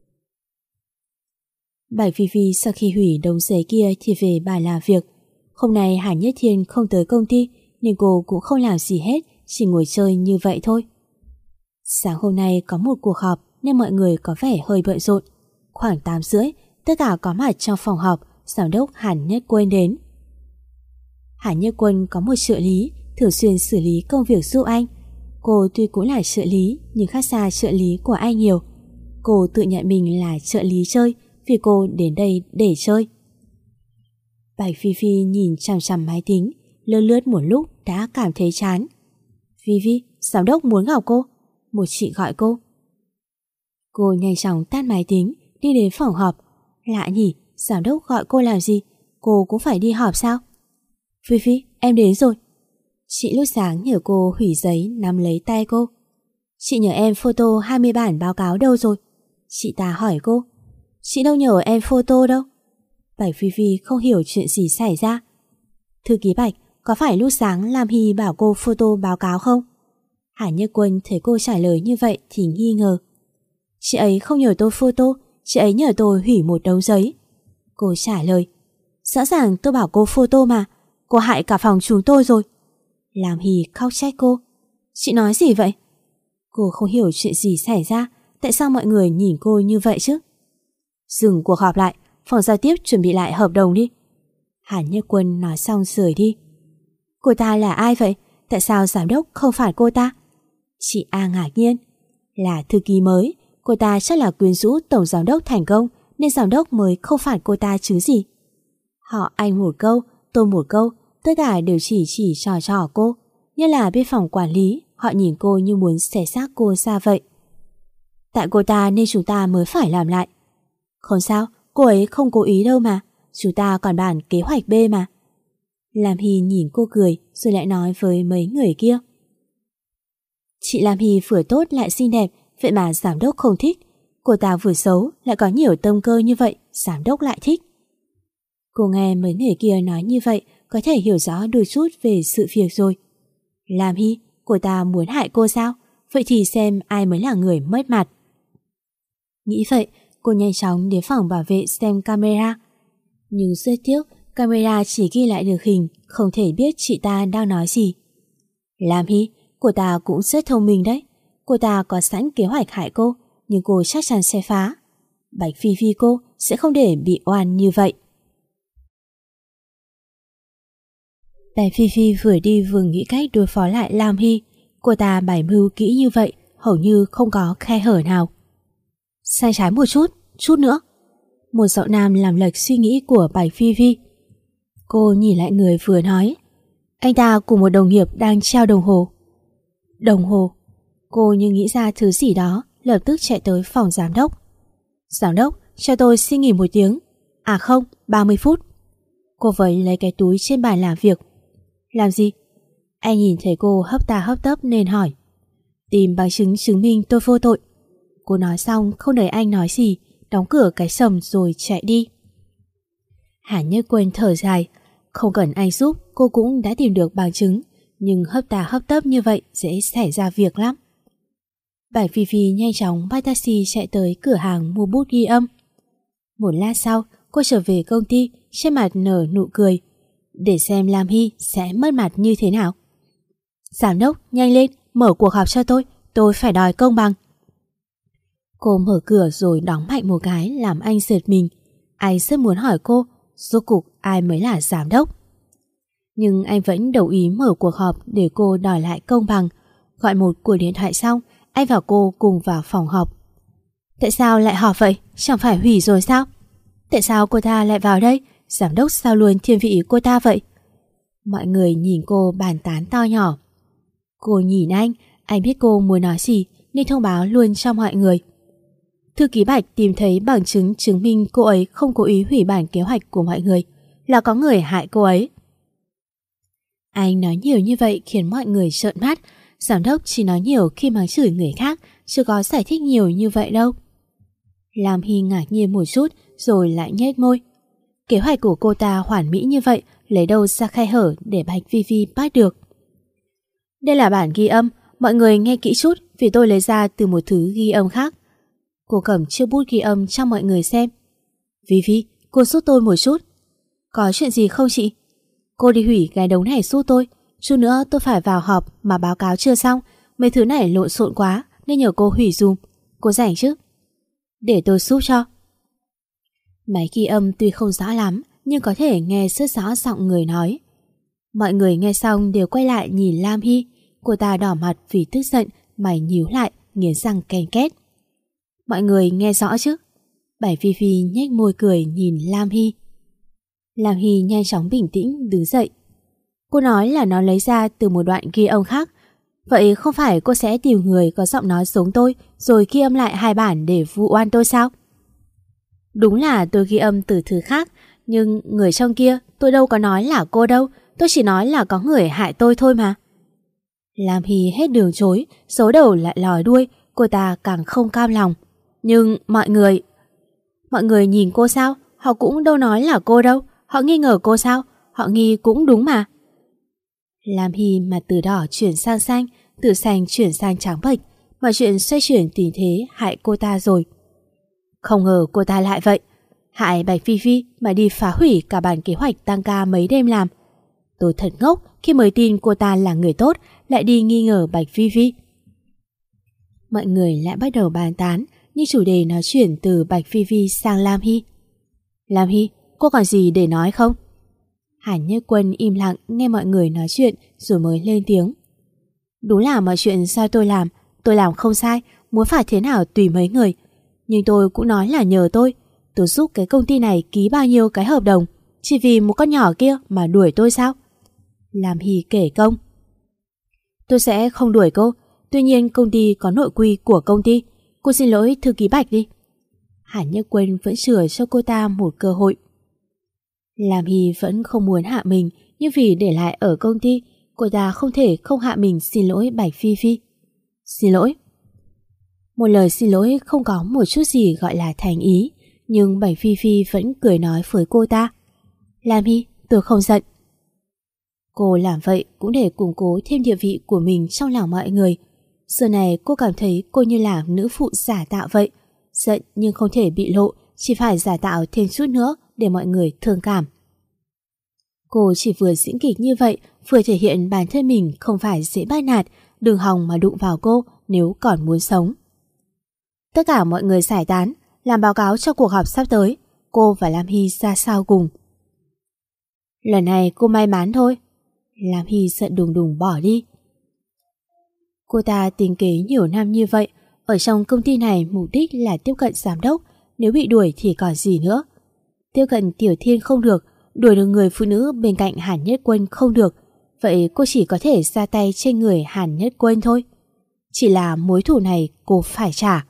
Bạch Phi Phi sau khi hủy đống giấy kia thì về bàn làm việc. Hôm nay Hàn Nhất Thiên không tới công ty nên cô cũng không làm gì hết, chỉ ngồi chơi như vậy thôi. Sáng hôm nay có một cuộc họp nên mọi người có vẻ hơi bận rộn. Khoảng tám rưỡi, tất cả có mặt trong phòng họp. Giám đốc Hàn Nhất Quân đến. Hàn Nhất Quân có một trợ lý thường xuyên xử lý công việc giúp anh. Cô tuy cũng là trợ lý nhưng khác xa trợ lý của anh nhiều. Cô tự nhận mình là trợ lý chơi vì cô đến đây để chơi. Bạch Phi Phi nhìn chằm chằm máy tính, lướt lướt một lúc đã cảm thấy chán. Phi Phi, giám đốc muốn gặp cô. Một chị gọi cô. Cô nhanh chóng tắt máy tính, đi đến phòng họp. Lạ nhỉ, giám đốc gọi cô làm gì? Cô cũng phải đi họp sao? Phi Phi, em đến rồi. Chị lúc sáng nhờ cô hủy giấy nắm lấy tay cô. Chị nhờ em photo hai mươi bản báo cáo đâu rồi? Chị ta hỏi cô. Chị đâu nhờ em photo đâu. Bạch Phi Phi không hiểu chuyện gì xảy ra. Thư ký Bạch, có phải lúc sáng Lam Hy bảo cô photo báo cáo không? Hàn Nhất Quân thấy cô trả lời như vậy thì nghi ngờ. Chị ấy không nhờ tôi photo, chị ấy nhờ tôi hủy một đống giấy. Cô trả lời. Rõ ràng tôi bảo cô photo mà, cô hại cả phòng chúng tôi rồi. Lam Hy khóc trách cô. Chị nói gì vậy? Cô không hiểu chuyện gì xảy ra, tại sao mọi người nhìn cô như vậy chứ? Dừng cuộc họp lại, phòng giao tiếp chuẩn bị lại hợp đồng đi. Hàn Nhất Quân nói xong rời đi. Cô ta là ai vậy? Tại sao giám đốc không phạt cô ta? Chị A ngạc nhiên. Là thư ký mới, cô ta chắc là quyến rũ tổng giám đốc thành công nên giám đốc mới không phạt cô ta chứ gì. Họ anh một câu, tôi một câu, tất cả đều chỉ chỉ trò trò cô. Như là bên phòng quản lý, họ nhìn cô như muốn xẻ xác cô ra vậy. Tại cô ta nên chúng ta mới phải làm lại. Không sao, cô ấy không cố ý đâu mà. Chúng ta còn bàn kế hoạch B mà. Lam Hy nhìn cô cười rồi lại nói với mấy người kia. Chị Lam Hy vừa tốt lại xinh đẹp, vậy mà giám đốc không thích. Cô ta vừa xấu lại có nhiều tâm cơ như vậy, giám đốc lại thích. Cô nghe mấy người kia nói như vậy có thể hiểu rõ đôi chút về sự việc rồi. Lam Hy, cô ta muốn hại cô sao? Vậy thì xem ai mới là người mất mặt. Nghĩ vậy, cô nhanh chóng đến phòng bảo vệ xem camera. Nhưng rất tiếc, camera chỉ ghi lại được hình, không thể biết chị ta đang nói gì. Lam Hy, cô ta cũng rất thông minh đấy. Cô ta có sẵn kế hoạch hại cô, nhưng cô chắc chắn sẽ phá. Bạch Phi Phi cô sẽ không để bị oan như vậy. Bạch Phi Phi vừa đi vừa nghĩ cách đối phó lại Lam Hy. Cô ta bày mưu kỹ như vậy, hầu như không có khe hở nào. Sai trái một chút, chút nữa. Một giọng nam làm lệch suy nghĩ của Bạch Phi Phi. Cô nhìn lại người vừa nói. Anh ta cùng một đồng nghiệp đang treo đồng hồ. Đồng hồ. Cô như nghĩ ra thứ gì đó, lập tức chạy tới phòng giám đốc. Giám đốc, cho tôi xin nghỉ một tiếng. À không, ba mươi phút. Cô vẫy lấy cái túi trên bàn làm việc. Làm gì? Anh nhìn thấy cô hấp tà hấp tấp nên hỏi. Tìm bằng chứng chứng minh tôi vô tội. Cô nói xong không đợi anh nói gì, đóng cửa cái sầm rồi chạy đi. Hàn Nhất Quân thở dài. Không cần anh giúp, cô cũng đã tìm được bằng chứng, nhưng hấp tà hấp tấp như vậy dễ xảy ra việc lắm. Bạch Phi Phi nhanh chóng bắt taxi chạy tới cửa hàng mua bút ghi âm. Một lát sau, cô trở về công ty, trên mặt nở nụ cười, để xem Lam Hy sẽ mất mặt như thế nào. Giám đốc, nhanh lên, mở cuộc họp cho tôi, tôi phải đòi công bằng. Cô mở cửa rồi đóng mạnh một cái làm anh giật mình. Anh rất muốn hỏi cô, rốt cuộc ai mới là giám đốc. Nhưng anh vẫn đồng ý mở cuộc họp để cô đòi lại công bằng. Gọi một cuộc điện thoại xong, anh và cô cùng vào phòng họp. Tại sao lại họp vậy? Chẳng phải hủy rồi sao? Tại sao cô ta lại vào đây? Giám đốc sao luôn thiên vị cô ta vậy? Mọi người nhìn cô bàn tán to nhỏ. Cô nhìn anh, anh biết cô muốn nói gì nên thông báo luôn cho mọi người. Thư ký Bạch tìm thấy bằng chứng chứng minh cô ấy không cố ý hủy bản kế hoạch của mọi người, là có người hại cô ấy. Anh nói nhiều như vậy khiến mọi người trợn mắt. Giám đốc chỉ nói nhiều khi mắng chửi người khác, chưa có giải thích nhiều như vậy đâu. Lam Hy ngạc nhiên một chút rồi lại nhếch môi. Kế hoạch của cô ta hoàn mỹ như vậy, lấy đâu ra khe hở để Bạch Phi Phi bắt được. Đây là bản ghi âm, mọi người nghe kỹ chút vì tôi lấy ra từ một thứ ghi âm khác. Cô cầm chiếc bút ghi âm cho mọi người xem. Vi Vi, cô giúp tôi một chút. Có chuyện gì không chị? Cô đi hủy cái đống này giúp tôi. Chút nữa tôi phải vào họp mà báo cáo chưa xong. Mấy thứ này lộn xộn quá nên nhờ cô hủy dùm. Cô rảnh chứ? Để tôi giúp cho. Máy ghi âm tuy không rõ lắm nhưng có thể nghe rất rõ giọng người nói. Mọi người nghe xong đều quay lại nhìn Lam Hy. Cô ta đỏ mặt vì tức giận, mày nhíu lại, nghiến răng ken két. Mọi người nghe rõ chứ? Bạch Phi Phi nhếch môi cười nhìn Lam Hy. Lam Hy nhanh chóng bình tĩnh đứng dậy. Cô nói là nó lấy ra từ một đoạn ghi âm khác. Vậy không phải cô sẽ tìm người có giọng nói giống tôi rồi ghi âm lại hai bản để vu oan tôi sao? Đúng là tôi ghi âm từ thứ khác, nhưng người trong kia tôi đâu có nói là cô đâu. Tôi chỉ nói là có người hại tôi thôi mà. Lam Hy hết đường chối, xấu đầu lại lòi đuôi. Cô ta càng không cam lòng. Nhưng mọi người... Mọi người nhìn cô sao? Họ cũng đâu nói là cô đâu. Họ nghi ngờ cô sao? Họ nghi cũng đúng mà. Lam Hy mà từ đỏ chuyển sang xanh, từ xanh chuyển sang trắng bệch, mà chuyện xoay chuyển tình thế hại cô ta rồi. Không ngờ cô ta lại vậy. Hại Bạch Phi Phi mà đi phá hủy cả bản kế hoạch tăng ca mấy đêm làm. Tôi thật ngốc khi mới tin cô ta là người tốt, lại đi nghi ngờ Bạch Phi Phi. Mọi người lại bắt đầu bàn tán, nhưng chủ đề nói chuyển từ Bạch Phi Phi sang Lam Hy. Lam Hy, cô còn gì để nói không? Hàn Nhất Quân im lặng nghe mọi người nói chuyện rồi mới lên tiếng. Đúng là mọi chuyện sao tôi làm, tôi làm không sai, muốn phải thế nào tùy mấy người. Nhưng tôi cũng nói là nhờ tôi. Tôi giúp cái công ty này ký bao nhiêu cái hợp đồng, chỉ vì một con nhỏ kia mà đuổi tôi sao? Lam Hy kể công. Tôi sẽ không đuổi cô. Tuy nhiên công ty có nội quy của công ty. Cô xin lỗi thư ký Bạch đi. Hàn Nhất Quân vẫn sửa cho cô ta một cơ hội. Lam Hy vẫn không muốn hạ mình, nhưng vì để lại ở công ty, cô ta không thể không hạ mình xin lỗi Bạch Phi Phi. Xin lỗi. Một lời xin lỗi không có một chút gì gọi là thành ý, nhưng Bạch Phi Phi vẫn cười nói với cô ta. Lam Hy, tôi không giận. Cô làm vậy cũng để củng cố thêm địa vị của mình trong lòng mọi người. Giờ này cô cảm thấy cô như là nữ phụ giả tạo vậy. Giận nhưng không thể bị lộ, chỉ phải giả tạo thêm chút nữa để mọi người thương cảm. Cô chỉ vừa diễn kịch như vậy, vừa thể hiện bản thân mình không phải dễ bắt nạt, đừng hòng mà đụng vào cô nếu còn muốn sống. Tất cả mọi người giải tán, làm báo cáo cho cuộc họp sắp tới. Cô và Lam Hy ra sao cùng. Lần này cô may mắn thôi. Lam Hy giận đùng đùng bỏ đi. Cô ta tính kế nhiều năm như vậy, ở trong công ty này mục đích là tiếp cận giám đốc, nếu bị đuổi thì còn gì nữa. Tiếp cận Tiểu Thiên không được, đuổi được người phụ nữ bên cạnh Hàn Nhất Quân không được, vậy cô chỉ có thể ra tay trên người Hàn Nhất Quân thôi. Chỉ là mối thù này cô phải trả.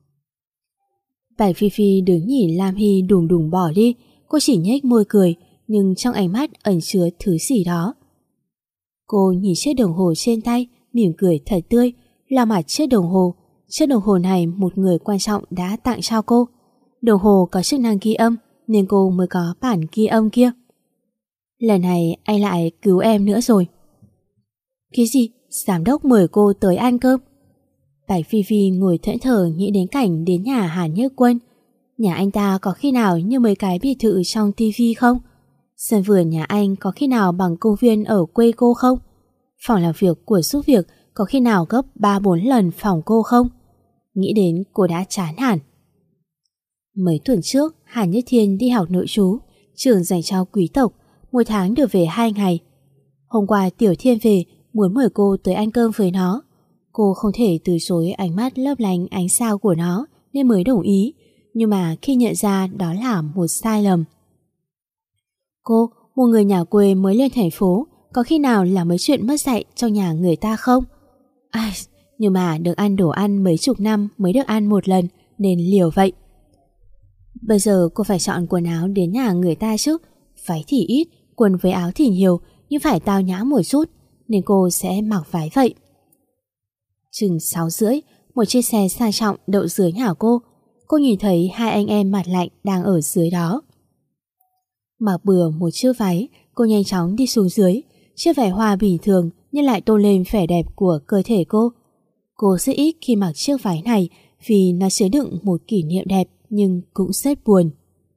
Bạch Phi Phi đứng nhìn Lam Hy đùng đùng bỏ đi. Cô chỉ nhếch môi cười, nhưng trong ánh mắt ẩn chứa thứ gì đó. Cô nhìn chiếc đồng hồ trên tay, mỉm cười thật tươi, là mặt chiếc đồng hồ. Chiếc đồng hồ này một người quan trọng đã tặng cho cô. Đồng hồ có chức năng ghi âm, nên cô mới có bản ghi âm kia. Lần này anh lại cứu em nữa rồi. Cái gì? Giám đốc mời cô tới ăn cơm? Bạch Phi Phi ngồi thẫn thờ nghĩ đến cảnh đến nhà Hàn Nhất Quân. Nhà anh ta có khi nào như mấy cái biệt thự trong tivi không? Sân vườn nhà anh có khi nào bằng công viên ở quê cô không? Phòng làm việc của giúp việc có khi nào gấp ba bốn lần phòng cô không? Nghĩ đến cô đã chán hẳn. Mấy tuần trước, Hàn Nhất Thiên đi học nội trú, trường dành cho quý tộc, một tháng được về hai ngày. Hôm qua Tiểu Thiên về, muốn mời cô tới ăn cơm với nó. Cô không thể từ chối ánh mắt lấp lánh ánh sao của nó nên mới đồng ý, nhưng mà khi nhận ra đó là một sai lầm. Cô, một người nhà quê mới lên thành phố, có khi nào là mấy chuyện mất dạy trong nhà người ta không? Ai, nhưng mà được ăn đồ ăn mấy chục năm mới được ăn một lần nên liều vậy. Bây giờ cô phải chọn quần áo đến nhà người ta chứ. Váy thì ít, quần với áo thì nhiều, nhưng phải tao nhã một chút, nên cô sẽ mặc váy vậy. Chừng sáu rưỡi, một chiếc xe sang trọng đậu dưới nhà cô. Cô nhìn thấy hai anh em mặt lạnh đang ở dưới đó. Mặc bừa một chiếc váy, cô nhanh chóng đi xuống dưới. Chiếc váy hoa bình thường nhưng lại tôn lên vẻ đẹp của cơ thể cô. Cô rất ít khi mặc chiếc váy này vì nó chứa đựng một kỷ niệm đẹp nhưng cũng rất buồn.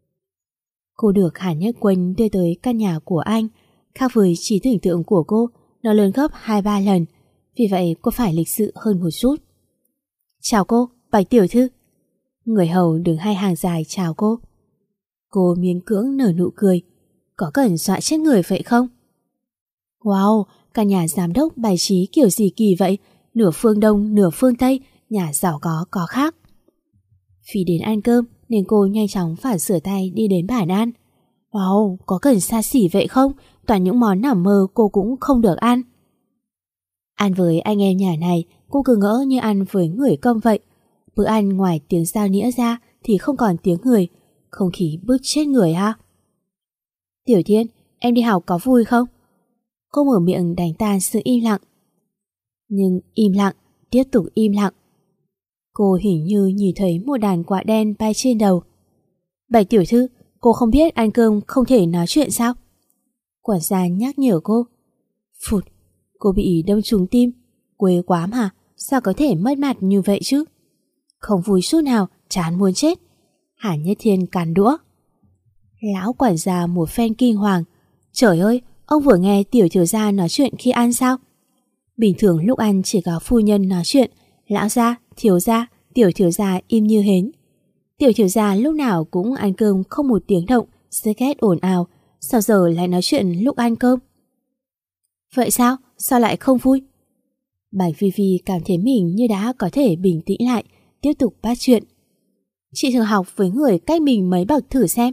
Cô được Hàn Nhất Quân đưa tới căn nhà của anh. Khác với trí tưởng tượng của cô, nó lớn gấp hai ba lần. Vì vậy cô phải lịch sự hơn một chút. Chào cô, Bạch tiểu thư. Người hầu đứng hai hàng dài chào cô. Cô miễn cưỡng nở nụ cười. Có cần dọa chết người vậy không? Wow, căn nhà giám đốc bài trí kiểu gì kỳ vậy? Nửa phương Đông, nửa phương Tây, nhà giàu có có khác. Vì đến ăn cơm nên cô nhanh chóng phải rửa tay đi đến bàn ăn. Wow, có cần xa xỉ vậy không? Toàn những món nằm mơ cô cũng không được ăn. Ăn với anh em nhà này, cô cứ ngỡ như ăn với người công vậy. Bữa ăn ngoài tiếng dao nĩa ra thì không còn tiếng người. Không khí bức chết người ha. Tiểu Thiên, em đi học có vui không? Cô mở miệng đánh tan sự im lặng. Nhưng im lặng, tiếp tục im lặng. Cô hình như nhìn thấy một đàn quạ đen bay trên đầu. Bạch tiểu thư, cô không biết ăn cơm không thể nói chuyện sao? Quản gia nhắc nhở cô. Phụt, cô bị đâm trúng tim. Quê quá mà, sao có thể mất mặt như vậy chứ? Không vui chút nào, chán muốn chết. Hàn Nhất Thiên càn đũa. Lão quản gia một phen kinh hoàng. Trời ơi, ông vừa nghe tiểu thiếu gia nói chuyện khi ăn sao? Bình thường lúc ăn chỉ có phu nhân nói chuyện, lão gia, thiếu gia, tiểu thiếu gia im như hến. Tiểu thiếu gia lúc nào cũng ăn cơm không một tiếng động, rất ghét ồn ào. Sao giờ lại nói chuyện lúc ăn cơm? Vậy sao? Sao lại không vui? Bạch Phi Phi cảm thấy mình như đã có thể bình tĩnh lại, tiếp tục bắt chuyện. Chị thường học với người cách mình mấy bậc thử xem.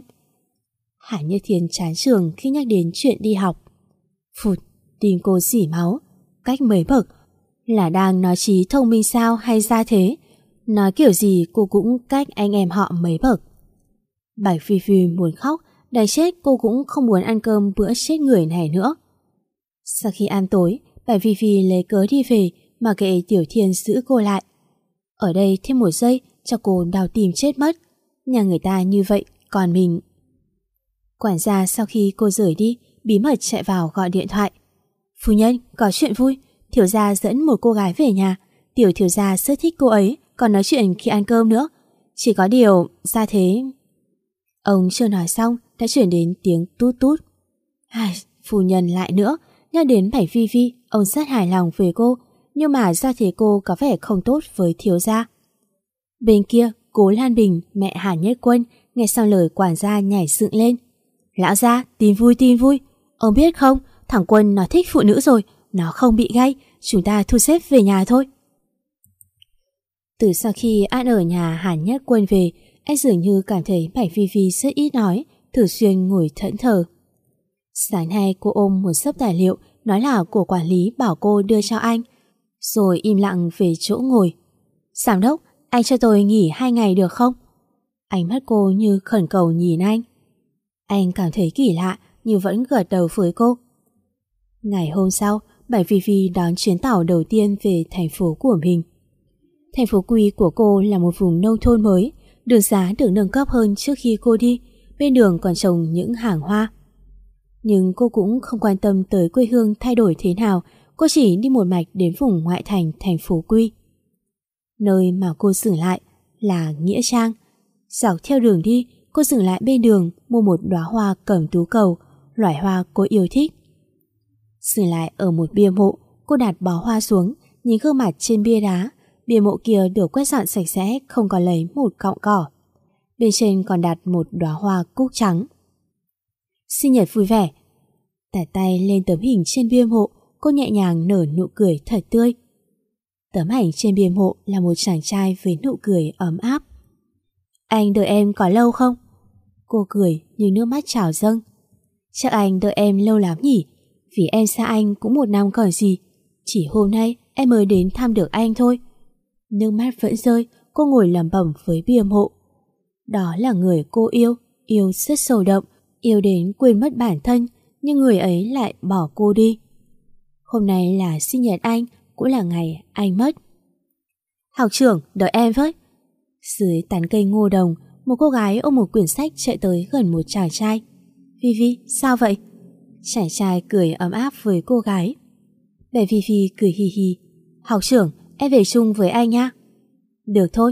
Hàn Nhất Thiên chán trường khi nhắc đến chuyện đi học. Phụt, tim cô xỉ máu. Cách mấy bậc? Là đang nói trí thông minh sao hay ra thế? Nói kiểu gì cô cũng cách anh em họ mấy bậc. Bạch Phi Phi muốn khóc, đáng chết cô cũng không muốn ăn cơm bữa chết người này nữa. Sau khi ăn tối, Bạch Phi Phi lấy cớ đi về mà kệ Tiểu Thiên giữ cô lại. Ở đây thêm một giây cho cô đau tim chết mất. Nhà người ta như vậy, còn mình... Quản gia sau khi cô rời đi, bí mật chạy vào gọi điện thoại. Phu nhân, có chuyện vui. Thiếu gia dẫn một cô gái về nhà. Tiểu thiếu gia rất thích cô ấy, còn nói chuyện khi ăn cơm nữa. Chỉ có điều, ra thế... Ông chưa nói xong, đã chuyển đến tiếng tút tút. Ai, phu nhân lại nữa. Nhắc đến Bạch Phi Phi, ông rất hài lòng về cô, nhưng mà ra thế cô có vẻ không tốt với thiếu gia. Bên kia, Cố Lan Bình, mẹ Hàn Nhất Quân, nghe xong lời quản gia nhảy dựng lên. Lão gia, tin vui tin vui. Ông biết không, thằng Quân nó thích phụ nữ rồi, nó không bị gay, chúng ta thu xếp về nhà thôi. Từ sau khi ăn ở nhà Hàn Nhất Quân về, anh dường như cảm thấy Bạch Phi Phi rất ít nói, thường xuyên ngồi thẫn thờ. Sáng nay cô ôm một xấp tài liệu, nói là của quản lý bảo cô đưa cho anh. rồi im lặng về chỗ ngồi. Giám đốc, anh cho tôi nghỉ hai ngày được không? Ánh mắt cô như khẩn cầu nhìn anh. Anh cảm thấy kỳ lạ nhưng vẫn gật đầu với cô. Ngày hôm sau, Bạch Phi Phi đón chuyến tàu đầu tiên về thành phố của mình. Thành phố Quy của cô là một vùng nông thôn mới, đường xá được nâng cấp hơn trước khi cô đi, bên đường còn trồng những hàng hoa. Nhưng cô cũng không quan tâm tới quê hương thay đổi thế nào, cô chỉ đi một mạch đến vùng ngoại thành thành phố Quy. Nơi mà cô dừng lại là Nghĩa Trang. Dọc theo đường đi, cô dừng lại bên đường mua một đóa hoa cẩm tú cầu, loại hoa cô yêu thích. Dừng lại ở một bia mộ, cô đặt bó hoa xuống, nhìn gương mặt trên bia đá. Bia mộ kia được quét dọn sạch sẽ, không còn lấy một cọng cỏ. Bên trên còn đặt một đóa hoa cúc trắng. Sinh nhật vui vẻ. Đặt tay lên tấm hình trên bia mộ, cô nhẹ nhàng nở nụ cười thật tươi. Tấm ảnh trên bia mộ là một chàng trai với nụ cười ấm áp. Anh đợi em có lâu không? Cô cười nhưng nước mắt trào dâng. Chắc anh đợi em lâu lắm nhỉ, vì em xa anh cũng một năm còn gì. Chỉ hôm nay em mới đến thăm được anh thôi. Nước mắt vẫn rơi, cô ngồi lẩm bẩm với bia mộ. Đó là người cô yêu, yêu rất sâu đậm, yêu đến quên mất bản thân, nhưng người ấy lại bỏ cô đi. Hôm nay là sinh nhật anh, cũng là ngày anh mất. Học trưởng, đợi em với. Dưới tán cây ngô đồng, một cô gái ôm một quyển sách chạy tới gần một chàng trai. Vi Vi, sao vậy? Chàng trai cười ấm áp với cô gái. Bé Vi Vi cười hì hì. Học trưởng, em về chung với anh nha. Được thôi.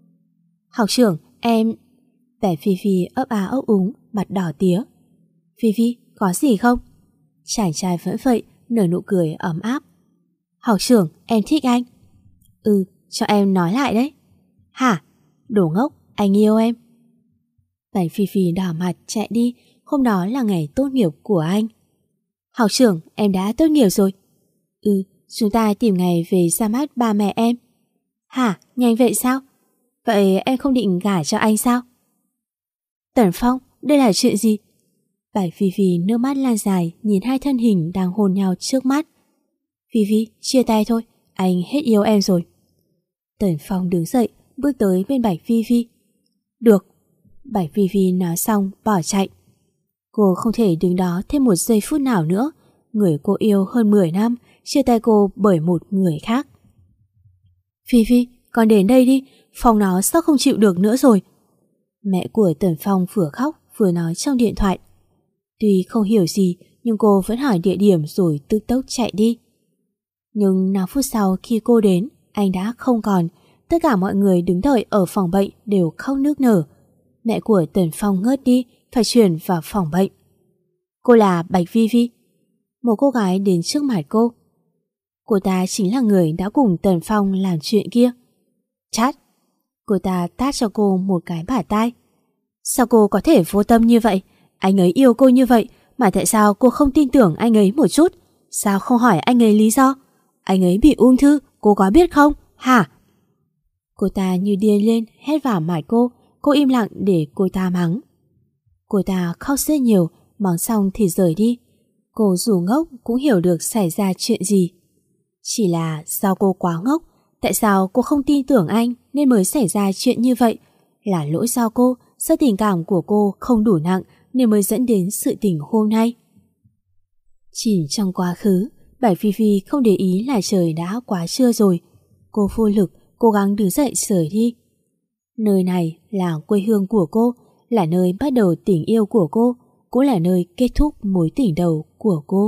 Học trưởng, em... Bé Vi Vi ấp á ấp úng, mặt đỏ tía. Vi Vi, có gì không? Chàng trai vẫn vậy, nở nụ cười ấm áp. Học trưởng, em thích anh. Ừ, cho em nói lại đấy. Hả? Đồ ngốc, anh yêu em. Bạch Phi Phi đỏ mặt chạy đi. Hôm đó là ngày tốt nghiệp của anh. Học trưởng, em đã tốt nghiệp rồi. Ừ, chúng ta tìm ngày về ra mắt ba mẹ em. Hả? Nhanh vậy sao? Vậy em không định gả cho anh sao? Tần Phong, đây là chuyện gì? Bạch Phi Phi nước mắt lan dài nhìn hai thân hình đang hôn nhau trước mắt. Phi Phi, chia tay thôi, anh hết yêu em rồi. Tần Phong đứng dậy, bước tới bên Bạch Phi Phi. Được. Bạch Phi Phi nói xong bỏ chạy. Cô không thể đứng đó thêm một giây phút nào nữa. Người cô yêu hơn mười năm chia tay cô bởi một người khác. Phi Phi, con đến đây đi, Phong nó sắp không chịu được nữa rồi. Mẹ của Tần Phong vừa khóc vừa nói trong điện thoại. Tuy không hiểu gì nhưng cô vẫn hỏi địa điểm rồi tức tốc chạy đi. Nhưng năm phút sau khi cô đến, anh đã không còn. Tất cả mọi người đứng đợi ở phòng bệnh đều khóc nức nở. Mẹ của Tần Phong ngất đi, phải chuyển vào phòng bệnh. Cô là Bạch Vi Vi. Một cô gái đến trước mặt cô. Cô ta chính là người đã cùng Tần Phong làm chuyện kia. Chát. Cô ta tát cho cô một cái bả tai. Sao cô có thể vô tâm như vậy? Anh ấy yêu cô như vậy mà tại sao cô không tin tưởng anh ấy một chút? Sao không hỏi anh ấy lý do? Anh ấy bị ung thư, cô có biết không? Hả? Cô ta như điên lên hét vào mặt cô. Cô im lặng để cô ta mắng. Cô ta khóc rất nhiều, mắng xong thì rời đi. Cô dù ngốc cũng hiểu được xảy ra chuyện gì. Chỉ là do cô quá ngốc. Tại sao cô không tin tưởng anh nên mới xảy ra chuyện như vậy? Là lỗi do cô, do tình cảm của cô không đủ nặng nên mới dẫn đến sự tình hôm nay. Chìm trong quá khứ, Bạch Phi Phi không để ý là trời đã quá trưa rồi. Cô vô lực, cố gắng đứng dậy rời đi. Nơi này là quê hương của cô, là nơi bắt đầu tình yêu của cô, cũng là nơi kết thúc mối tình đầu của cô.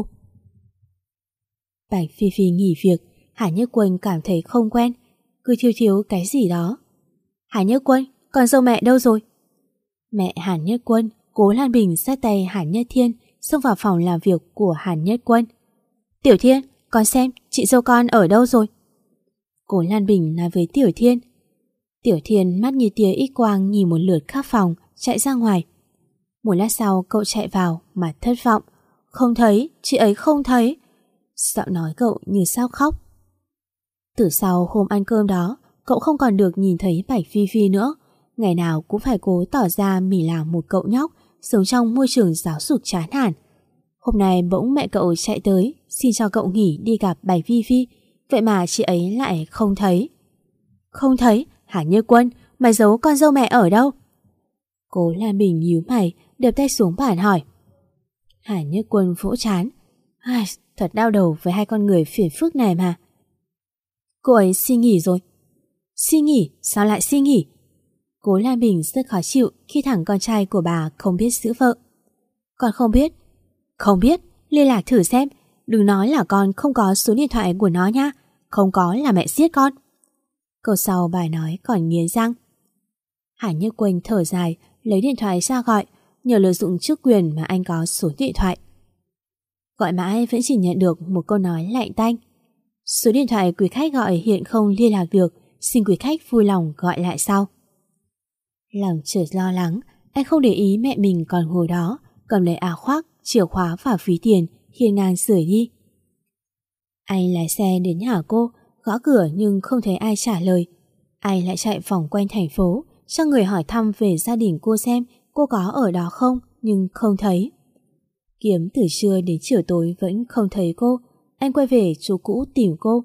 Bạch Phi Phi nghỉ việc, Hà Nhất Quân cảm thấy không quen, cứ thiếu thiếu cái gì đó. Hà Nhất Quân, còn dâu mẹ đâu rồi? Mẹ Hàn Nhất Quân, Cố Lan Bình sát tay Hàn Nhất Thiên xông vào phòng làm việc của Hàn Nhất Quân. Tiểu Thiên, con xem chị dâu con ở đâu rồi? Cố Lan Bình nói với Tiểu Thiên. Tiểu Thiên mắt như tia ít quang nhìn một lượt khắp phòng, chạy ra ngoài. Một lát sau cậu chạy vào mà thất vọng. Không thấy, chị ấy không thấy. Giọng nói cậu như sao khóc. Từ sau hôm ăn cơm đó, cậu không còn được nhìn thấy Bạch Phi Phi nữa. Ngày nào cũng phải cố tỏ ra mình là một cậu nhóc sống trong môi trường giáo dục chán nản. Hôm nay bỗng mẹ cậu chạy tới xin cho cậu nghỉ đi gặp Bạch Phi Phi, vậy mà chị ấy lại không thấy. Không thấy? Hả Như Quân, mày giấu con dâu mẹ ở đâu? Cố Lan Bình nhíu mày, đập tay xuống bàn hỏi. Hà Như Quân vỗ trán. Ai, thật đau đầu với hai con người phiền phức này mà. Cô ấy xin nghỉ rồi. Xin nghỉ? Sao lại xin nghỉ? Cố Lan Bình rất khó chịu khi thằng con trai của bà không biết giữ vợ. Con không biết. Không biết? Liên lạc thử xem. Đừng nói là con không có số điện thoại của nó nha. Không có là mẹ giết con. Câu sau bà nói còn nghiến răng. Hà Như Quân thở dài, lấy điện thoại ra gọi, nhờ lợi dụng chức quyền mà anh có số điện thoại. Gọi mãi vẫn chỉ nhận được một câu nói lạnh tanh. Số điện thoại quý khách gọi hiện không liên lạc được, xin quý khách vui lòng gọi lại sau. Lòng chợt lo lắng, anh không để ý mẹ mình còn ngồi đó, cầm lấy áo khoác, chìa khóa và ví tiền, hiên ngang rời đi. Anh lái xe đến nhà cô, gõ cửa nhưng không thấy ai trả lời. Anh lại chạy vòng quanh thành phố, cho người hỏi thăm về gia đình cô xem cô có ở đó không, nhưng không thấy. Kiếm từ trưa đến chiều tối vẫn không thấy cô. Anh quay về chỗ cũ tìm cô.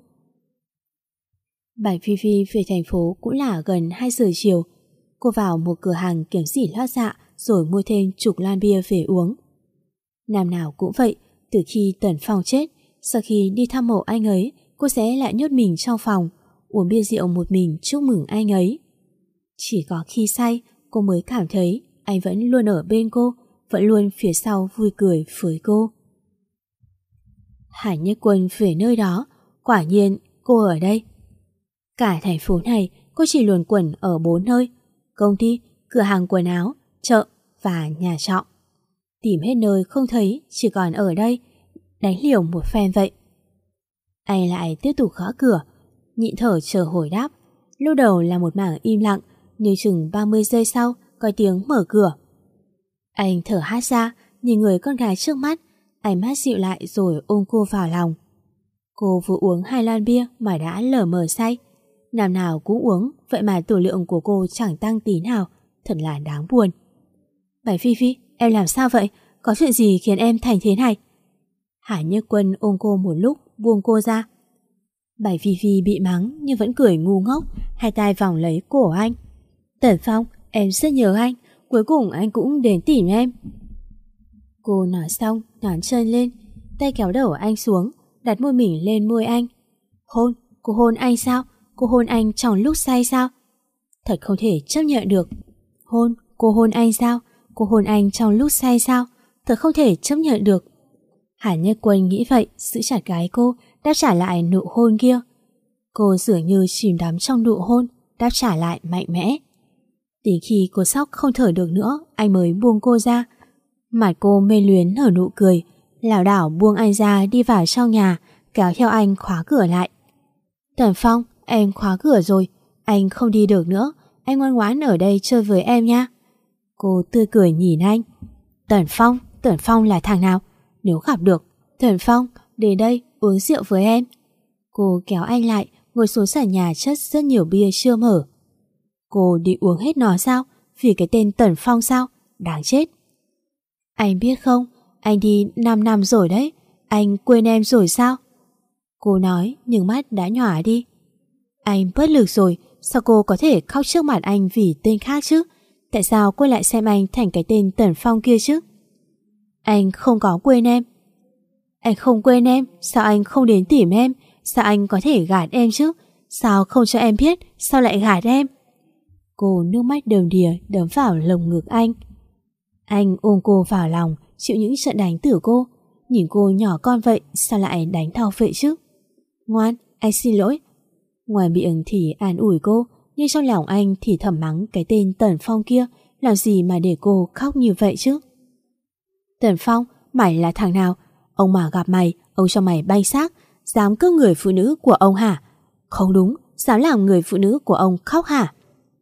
Bạch Phi Phi về thành phố cũng là gần hai giờ chiều. Cô vào một cửa hàng kiếm xỉ lót dạ rồi mua thêm chục lon bia về uống. Năm nào cũng vậy, từ khi Tần Phong chết, sau khi đi thăm mộ anh ấy, cô sẽ lại nhốt mình trong phòng, uống bia rượu một mình chúc mừng anh ấy. Chỉ có khi say, cô mới cảm thấy anh vẫn luôn ở bên cô, vẫn luôn phía sau vui cười với cô. Hải Nhất Quân về nơi đó, quả nhiên cô ở đây. Cả thành phố này cô chỉ luồn quẩn ở bốn nơi: công ty, cửa hàng quần áo, chợ và nhà trọ. Tìm hết nơi không thấy, chỉ còn ở đây, đánh liều một phen vậy. Anh lại tiếp tục gõ cửa, nhịn thở chờ hồi đáp. Lúc đầu là một mảng im lặng, nhưng chừng ba mươi giây sau có tiếng mở cửa. Anh thở hắt ra, nhìn người con gái trước mắt, ánh mắt dịu lại rồi ôm cô vào lòng. Cô vừa uống hai lon bia mà đã lờ mờ say. Năm nào cũng uống, vậy mà tử lượng của cô chẳng tăng tí nào, thật là đáng buồn. Bạch Phi Phi, em làm sao vậy? Có chuyện gì khiến em thành thế này? Hải Nhất Quân ôm cô một lúc, buông cô ra. Bạch Phi Phi bị mắng nhưng vẫn cười ngu ngốc, hai tay vòng lấy cổ anh. Tần Phong, em rất nhớ anh, cuối cùng anh cũng đến tìm em. Cô nói xong, nhón chân lên, tay kéo đầu anh xuống, đặt môi mình lên môi anh. Hôn, cô hôn anh sao? Cô hôn anh trong lúc say sao? Thật không thể chấp nhận được. Hôn, cô hôn anh sao? Cô hôn anh trong lúc say sao? Thật không thể chấp nhận được. Hải Nhất Quân nghĩ vậy, giữ chặt gái cô, đáp trả lại nụ hôn kia. Cô dường như chìm đắm trong nụ hôn, đáp trả lại mạnh mẽ. Đến khi cô sốc không thở được nữa, anh mới buông cô ra. Mặt cô mê luyến nở nụ cười, lảo đảo buông anh ra đi vào trong nhà, kéo theo anh khóa cửa lại. Tần Phong, em khóa cửa rồi, anh không đi được nữa, anh ngoan ngoãn ở đây chơi với em nha. Cô tươi cười nhìn anh. Tần Phong, Tần Phong là thằng nào? Nếu gặp được, Tần Phong, đến đây uống rượu với em. Cô kéo anh lại, ngồi xuống sàn nhà chất rất nhiều bia chưa mở. Cô định uống hết nó sao? Vì cái tên Tần Phong sao? Đáng chết. Anh biết không, anh đi năm năm rồi đấy, anh quên em rồi sao? Cô nói nhưng mắt đã nhòa đi. Anh bất lực rồi, sao cô có thể khóc trước mặt anh vì tên khác chứ? Tại sao cô lại xem anh thành cái tên Tần Phong kia chứ? Anh không có quên em. Anh không quên em, sao anh không đến tìm em? Sao anh có thể gạt em chứ? Sao không cho em biết, sao lại gạt em? Cô nước mắt đầm đìa đấm vào lồng ngực anh. Anh ôm cô vào lòng, chịu những trận đánh từ cô. Nhìn cô nhỏ con vậy, sao lại đánh đau vậy chứ? Ngoan, anh xin lỗi. Ngoài miệng thì an ủi cô, nhưng trong lòng anh thì thầm mắng cái tên Tần Phong kia, làm gì mà để cô khóc như vậy chứ? Tần Phong, mày là thằng nào? Ông mà gặp mày, ông cho mày bay xác, dám cướp người phụ nữ của ông hả? Không đúng, dám làm người phụ nữ của ông khóc hả?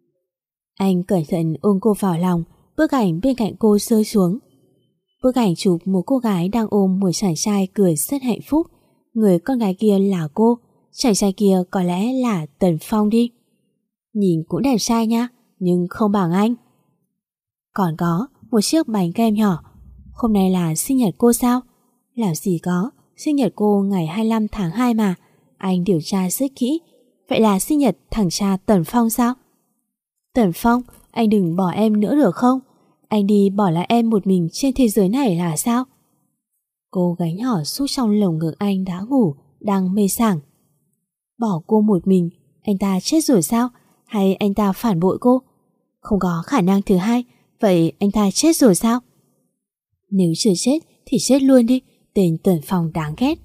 Anh cẩn thận ôm cô vào lòng, bức ảnh bên cạnh cô rơi xuống. Bức ảnh chụp một cô gái đang ôm một chàng trai cười rất hạnh phúc. Người con gái kia là cô, chàng trai kia có lẽ là Tần Phong đi. Nhìn cũng đẹp trai nha, nhưng không bằng anh. Còn có một chiếc bánh kem nhỏ. Hôm nay là sinh nhật cô sao? Làm gì có, sinh nhật cô ngày hai mươi lăm tháng hai mà. anh điều tra rất kỹ. Vậy là sinh nhật thằng cha Tần Phong sao? Tần Phong, anh đừng bỏ em nữa được không? Anh đi bỏ lại em một mình trên thế giới này là sao? Cô gái nhỏ sút trong lồng ngực anh đã ngủ, đang mê sảng. Bỏ cô một mình, anh ta chết rồi sao? Hay anh ta phản bội cô? Không có khả năng thứ hai, vậy anh ta chết rồi sao? Nếu chưa chết thì chết luôn đi, tên Tần Phong đáng ghét.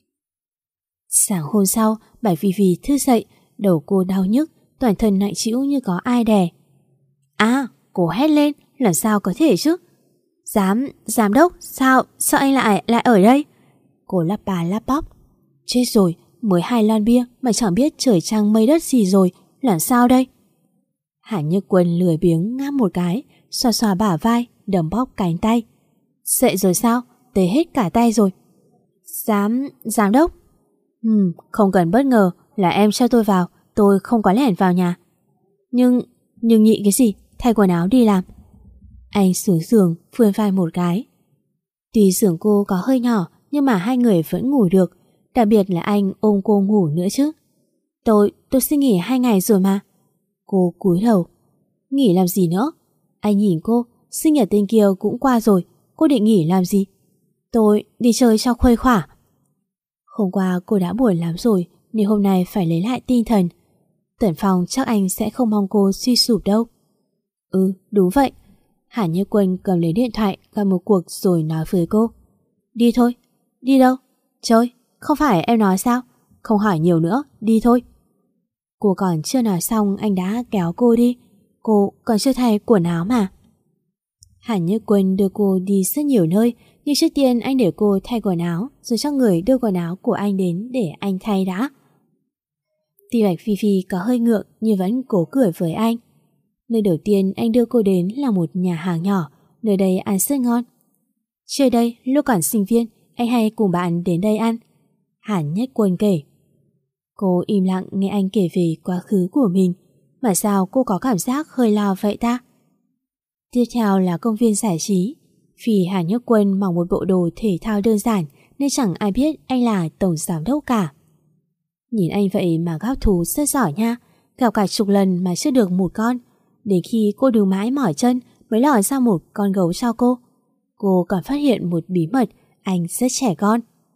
Sáng hôm sau, Bạch Phi Phi thức dậy, đầu cô đau nhức, toàn thân nặng trĩu như có ai đè. À, cô hét lên, làm sao có thể chứ? Giám, giám đốc, sao, sao anh lại lại ở đây? Cô lắp bà lắp bắp. Chết rồi, mới hai lon bia mà chẳng biết trời trăng mây đất gì rồi, làm sao đây? Hạ Như Quân lười biếng ngáp một cái, xoa xoa bả vai, đấm bóp cánh tay. Dậy rồi sao? Tê hết cả tay rồi. Giám, giám đốc. Ừ, không cần bất ngờ, là em cho tôi vào, tôi không có lẻn vào nhà. Nhưng, nhưng nhị cái gì, thay quần áo đi làm. Anh xuống giường, vươn vai một cái. Tuy giường cô có hơi nhỏ, nhưng mà hai người vẫn ngủ được, đặc biệt là anh ôm cô ngủ nữa chứ. Tôi, tôi xin nghỉ hai ngày rồi mà. Cô cúi đầu. Nghỉ làm gì nữa? Anh nhìn cô, sinh nhật tên kia cũng qua rồi, cô định nghỉ làm gì? Tôi đi chơi cho khuây khỏa. Hôm qua cô đã buồn lắm rồi, nên hôm nay phải lấy lại tinh thần. Tần Phong chắc anh sẽ không mong cô suy sụp đâu. Ừ, đúng vậy. Hạ Như Quân cầm lấy điện thoại gọi một cuộc rồi nói với cô. Đi thôi. Đi đâu? Chơi. Không phải em nói sao? Không hỏi nhiều nữa, đi thôi. Cô còn chưa nói xong anh đã kéo cô đi. Cô còn chưa thay quần áo mà. Hạ Như Quân đưa cô đi rất nhiều nơi, nhưng trước tiên anh để cô thay quần áo, rồi cho người đưa quần áo của anh đến để anh thay đã. Tuy Bạch Phi Phi có hơi ngượng nhưng vẫn cố cười với anh. Nơi đầu tiên anh đưa cô đến là một nhà hàng nhỏ, nơi đây ăn rất ngon. Trước đây, lúc còn sinh viên, anh hay cùng bạn đến đây ăn. Hàn Nhất Quân kể. Cô im lặng nghe anh kể về quá khứ của mình, mà sao cô có cảm giác hơi lo vậy ta? Tiếp theo là công viên giải trí. Vì Hàn Nhất Quân mặc một bộ đồ thể thao đơn giản nên chẳng ai biết anh là tổng giám đốc cả. Nhìn anh vậy mà gắp thú rất giỏi nha, gặp cả chục lần mà chưa được một con. Đến khi cô đứng mãi mỏi chân mới lòi ra một con gấu cho cô. Cô còn phát hiện một bí mật, anh rất trẻ con.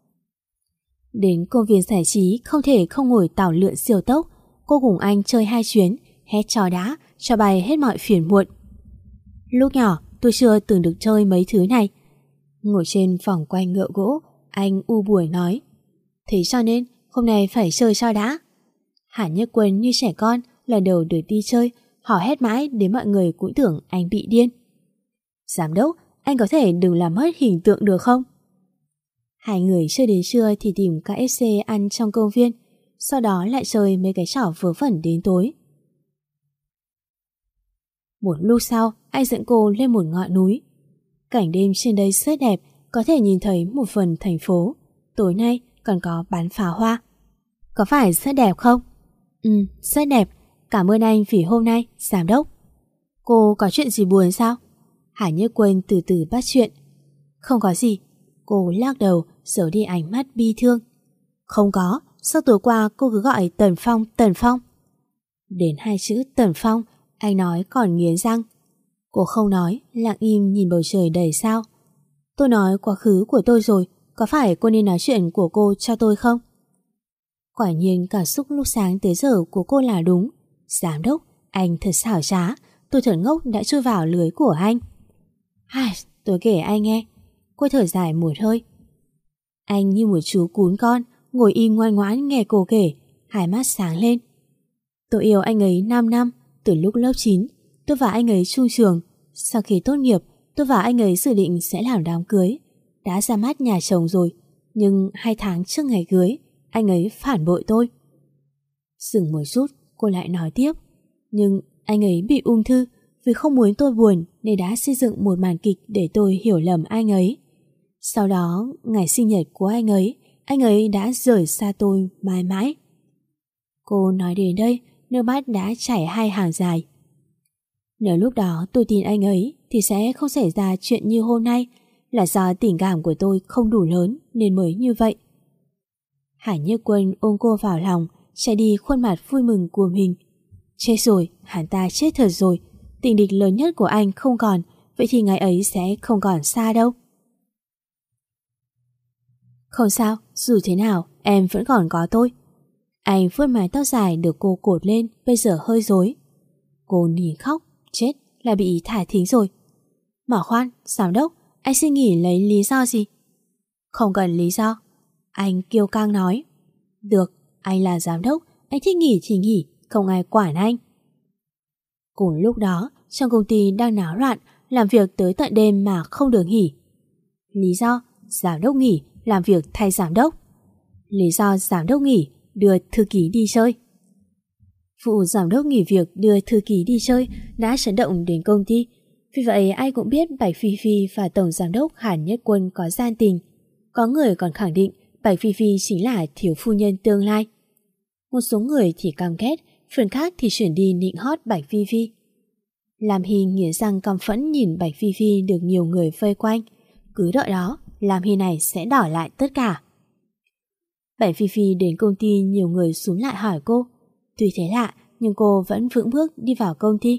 Đến công viên giải trí không thể không ngồi tàu lượn siêu tốc. Cô cùng anh chơi hai chuyến, hét cho đã, cho bay hết mọi phiền muộn. Lúc nhỏ tôi chưa từng được chơi mấy thứ này. Ngồi trên vòng quay ngựa gỗ, anh u buồn nói. Thế cho nên hôm nay phải chơi cho đã. Hàn Nhất Quân như trẻ con, lần đầu được đi chơi, hò hét mãi đến mọi người cũng tưởng anh bị điên. Giám đốc, anh có thể đừng làm mất hình tượng được không? Hai người chơi đến trưa thì tìm ca ép xê ăn trong công viên, sau đó lại chơi mấy cái trò vớ vẩn đến tối. Một lúc sau, anh dẫn cô lên một ngọn núi. Cảnh đêm trên đây rất đẹp, có thể nhìn thấy một phần thành phố. Tối nay còn có bắn pháo hoa. Có phải rất đẹp không? Ừ, rất đẹp. Cảm ơn anh vì hôm nay, giám đốc. Cô có chuyện gì buồn sao? Hải Như Quân từ từ bắt chuyện. Không có gì. Cô lắc đầu, giấu đi ánh mắt bi thương. Không có, sao tối qua cô cứ gọi Tần Phong, Tần Phong. Đến hai chữ Tần Phong, anh nói còn nghiến răng. Cô không nói, lặng im nhìn bầu trời đầy sao. Tôi nói quá khứ của tôi rồi, có phải cô nên nói chuyện của cô cho tôi không? Quả nhiên cảm xúc lúc sáng tới giờ của cô là đúng. Giám đốc, anh thật xảo trá, tôi thật ngốc đã chui vào lưới của anh. Ai, tôi kể anh nghe. Cô thở dài một hơi. Anh như một chú cún con, ngồi im ngoan ngoãn nghe cô kể, hai mắt sáng lên. Tôi yêu anh ấy năm năm, từ lúc lớp chín, tôi và anh ấy chung trường. Sau khi tốt nghiệp, tôi và anh ấy dự định sẽ làm đám cưới. Đã ra mắt nhà chồng rồi, nhưng hai tháng trước ngày cưới, anh ấy phản bội tôi. Dừng một chút, cô lại nói tiếp. Nhưng anh ấy bị ung thư, vì không muốn tôi buồn nên đã xây dựng một màn kịch để tôi hiểu lầm anh ấy. Sau đó, ngày sinh nhật của anh ấy, anh ấy đã rời xa tôi mãi mãi. Cô nói đến đây, nước mắt đã chảy hai hàng dài. Nếu lúc đó tôi tin anh ấy thì sẽ không xảy ra chuyện như hôm nay, là do tình cảm của tôi không đủ lớn nên mới như vậy. Hải Nhất Quân ôm cô vào lòng, che đi khuôn mặt vui mừng của mình. Chết rồi, hắn ta chết thật rồi. Tình địch lớn nhất của anh không còn, vậy thì ngày ấy sẽ không còn xa đâu. Không sao, dù thế nào em vẫn còn có tôi. Anh vuốt mái tóc dài được cô cột lên, bây giờ hơi rối. Cô nín khóc, chết là bị thả thính rồi. Mà khoan, giám đốc, anh xin nghỉ lấy lý do gì? Không cần lý do. Anh kiêu căng nói. Được, anh là giám đốc, anh thích nghỉ thì nghỉ, không ai quản anh. Cùng lúc đó, trong công ty đang náo loạn, làm việc tới tận đêm mà không được nghỉ. Lý do, giám đốc nghỉ, làm việc thay giám đốc. Lý do giám đốc nghỉ, đưa thư ký đi chơi. Vụ giám đốc nghỉ việc đưa thư ký đi chơi đã chấn động đến công ty. Vì vậy ai cũng biết Bạch Phi Phi và Tổng Giám đốc Hàn Nhất Quân có gian tình. Có người còn khẳng định Bạch Phi Phi chính là thiếu phu nhân tương lai. Một số người thì căm ghét, phần khác thì chuyển đi nịnh hót Bạch Phi Phi. Lam Hy nghiến răng căm phẫn nhìn Bạch Phi Phi được nhiều người vây quanh. Cứ đợi đó, Lam Hy này sẽ đỏ lại tất cả. Bạch Phi Phi đến công ty, nhiều người xúm lại hỏi cô. Tuy thế lạ, nhưng cô vẫn vững bước đi vào công ty.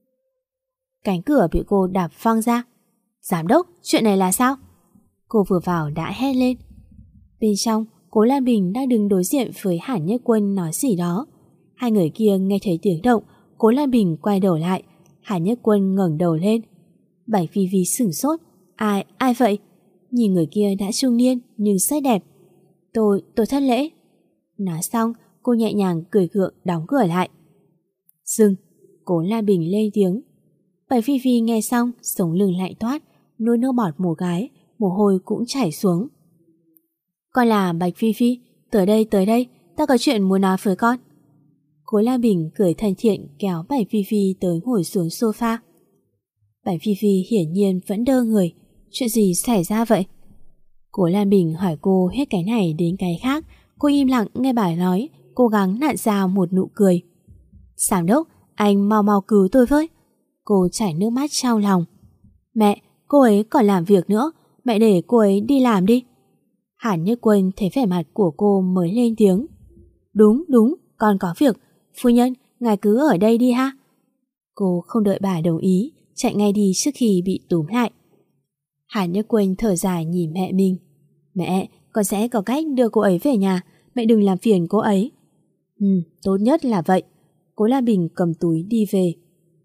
Cánh cửa bị cô đạp văng ra. Giám đốc, chuyện này là sao? Cô vừa vào đã hét lên. Bên trong, Cố Lan Bình đang đứng đối diện với Hàn Nhất Quân nói gì đó. Hai người kia nghe thấy tiếng động, Cố Lan Bình quay đầu lại. Hàn Nhất Quân ngẩng đầu lên. Bạch Phi Phi sửng sốt. Ai, ai vậy? Nhìn người kia đã trung niên nhưng rất đẹp. Tôi, tôi thất lễ. Nói xong, cô nhẹ nhàng cười gượng đóng cửa lại. Dừng, Cố Lan Bình lên tiếng. Bạch Phi Phi nghe xong, sống lưng lạnh toát, nuốt nước bọt một cái, mồ hôi cũng chảy xuống. Con là Bạch Phi Phi, tới đây tới đây, ta có chuyện muốn nói với con. Cố Lan Bình cười thân thiện kéo Bạch Phi Phi tới ngồi xuống sofa. Bạch Phi Phi hiển nhiên vẫn đơ người. Chuyện gì xảy ra vậy? Cố Lan Bình hỏi cô hết cái này đến cái khác. Cô im lặng nghe bà nói, cố gắng nặn ra một nụ cười. Giám đốc, anh mau mau cứu tôi với. Cô chảy nước mắt trong lòng. Mẹ, cô ấy còn làm việc nữa, mẹ để cô ấy đi làm đi. Hàn Nhất Quân thấy vẻ mặt của cô mới lên tiếng. Đúng, đúng, con có việc. Phu nhân, ngài cứ ở đây đi ha. Cô không đợi bà đồng ý, chạy ngay đi trước khi bị túm lại. Hàn Nhất Quân thở dài nhìn mẹ mình. Mẹ, con sẽ có cách đưa cô ấy về nhà, mẹ đừng làm phiền cô ấy. Ừ, tốt nhất là vậy. Cố Lan Bình cầm túi đi về.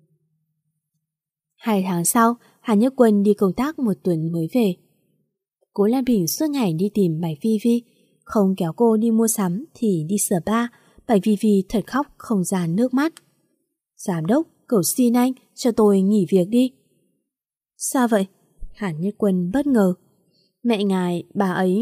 Hai tháng sau, Hàn Nhất Quân đi công tác một tuần mới về. Cố Lan Bình suốt ngày đi tìm Bạch Phi Phi, không kéo cô đi mua sắm thì đi spa. Bạch Phi Phi thật khóc không ra nước mắt. Giám đốc, cầu xin anh cho tôi nghỉ việc đi. Sao vậy? Hàn Nhất Quân bất ngờ. Mẹ ngài, bà ấy...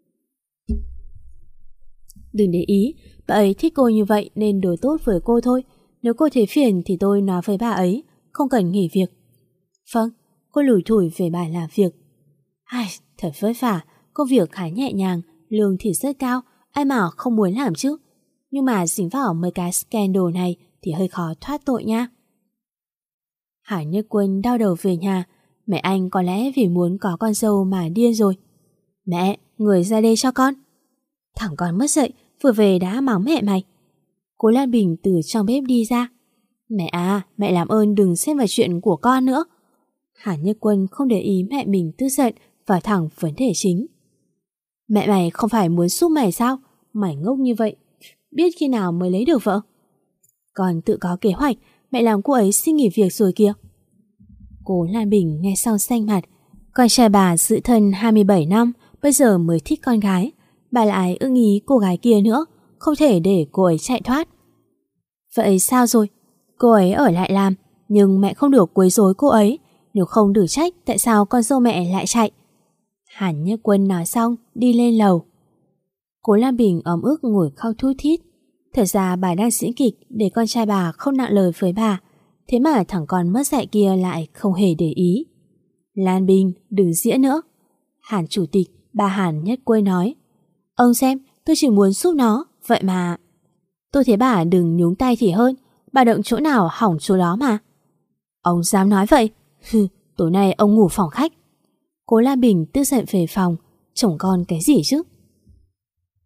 Đừng để ý, bà ấy thích cô như vậy nên đối tốt với cô thôi. Nếu cô thấy phiền thì tôi nói với bà ấy, không cần nghỉ việc. Vâng, cô lủi thủi về bài làm việc. Ai, thật vất vả, công việc khá nhẹ nhàng, lương thì rất cao, ai mà không muốn làm chứ. Nhưng mà dính vào mấy cái scandal này thì hơi khó thoát tội nha. Hàn Nhất Quân đau đầu về nhà. Mẹ anh có lẽ vì muốn có con dâu mà điên rồi. Mẹ, người ra đây cho con. Thằng con mất dậy, vừa về đã mắng mẹ mày. Cố Lan Bình từ trong bếp đi ra. Mẹ à, mẹ làm ơn đừng xen vào chuyện của con nữa. Hàn Nhất Quân không để ý mẹ mình tức giận và thẳng vấn đề chính. Mẹ mày không phải muốn giúp mày sao? Mày ngốc như vậy, biết khi nào mới lấy được vợ? Còn tự có kế hoạch, mẹ làm cô ấy xin nghỉ việc rồi kìa. Cố Lan Bình nghe xong xanh mặt. Con trai bà giữ thân hai mươi bảy năm, bây giờ mới thích con gái. Bà lại ưng ý cô gái kia nữa, không thể để cô ấy chạy thoát. Vậy sao rồi? Cô ấy ở lại làm, nhưng mẹ không được quấy rối cô ấy. Nếu không được trách tại sao con dâu mẹ lại chạy. Hàn Nhất Quân nói xong đi lên lầu. Cố Lan Bình ấm ức ngồi khóc thút thít. Thật ra bà đang diễn kịch để con trai bà không nặng lời với bà. Thế mà thằng con mất dạy kia lại không hề để ý. Lan Bình, đừng diễn nữa. Hàn chủ tịch, bà Hàn Nhất Quân nói. Ông xem, tôi chỉ muốn giúp nó, vậy mà... Tôi thấy bà đừng nhúng tay thì hơn, bà động chỗ nào hỏng chỗ đó mà. Ông dám nói vậy? Hừ, tối nay ông ngủ phòng khách. Cố Lan Bình tức giận về phòng, chồng con cái gì chứ?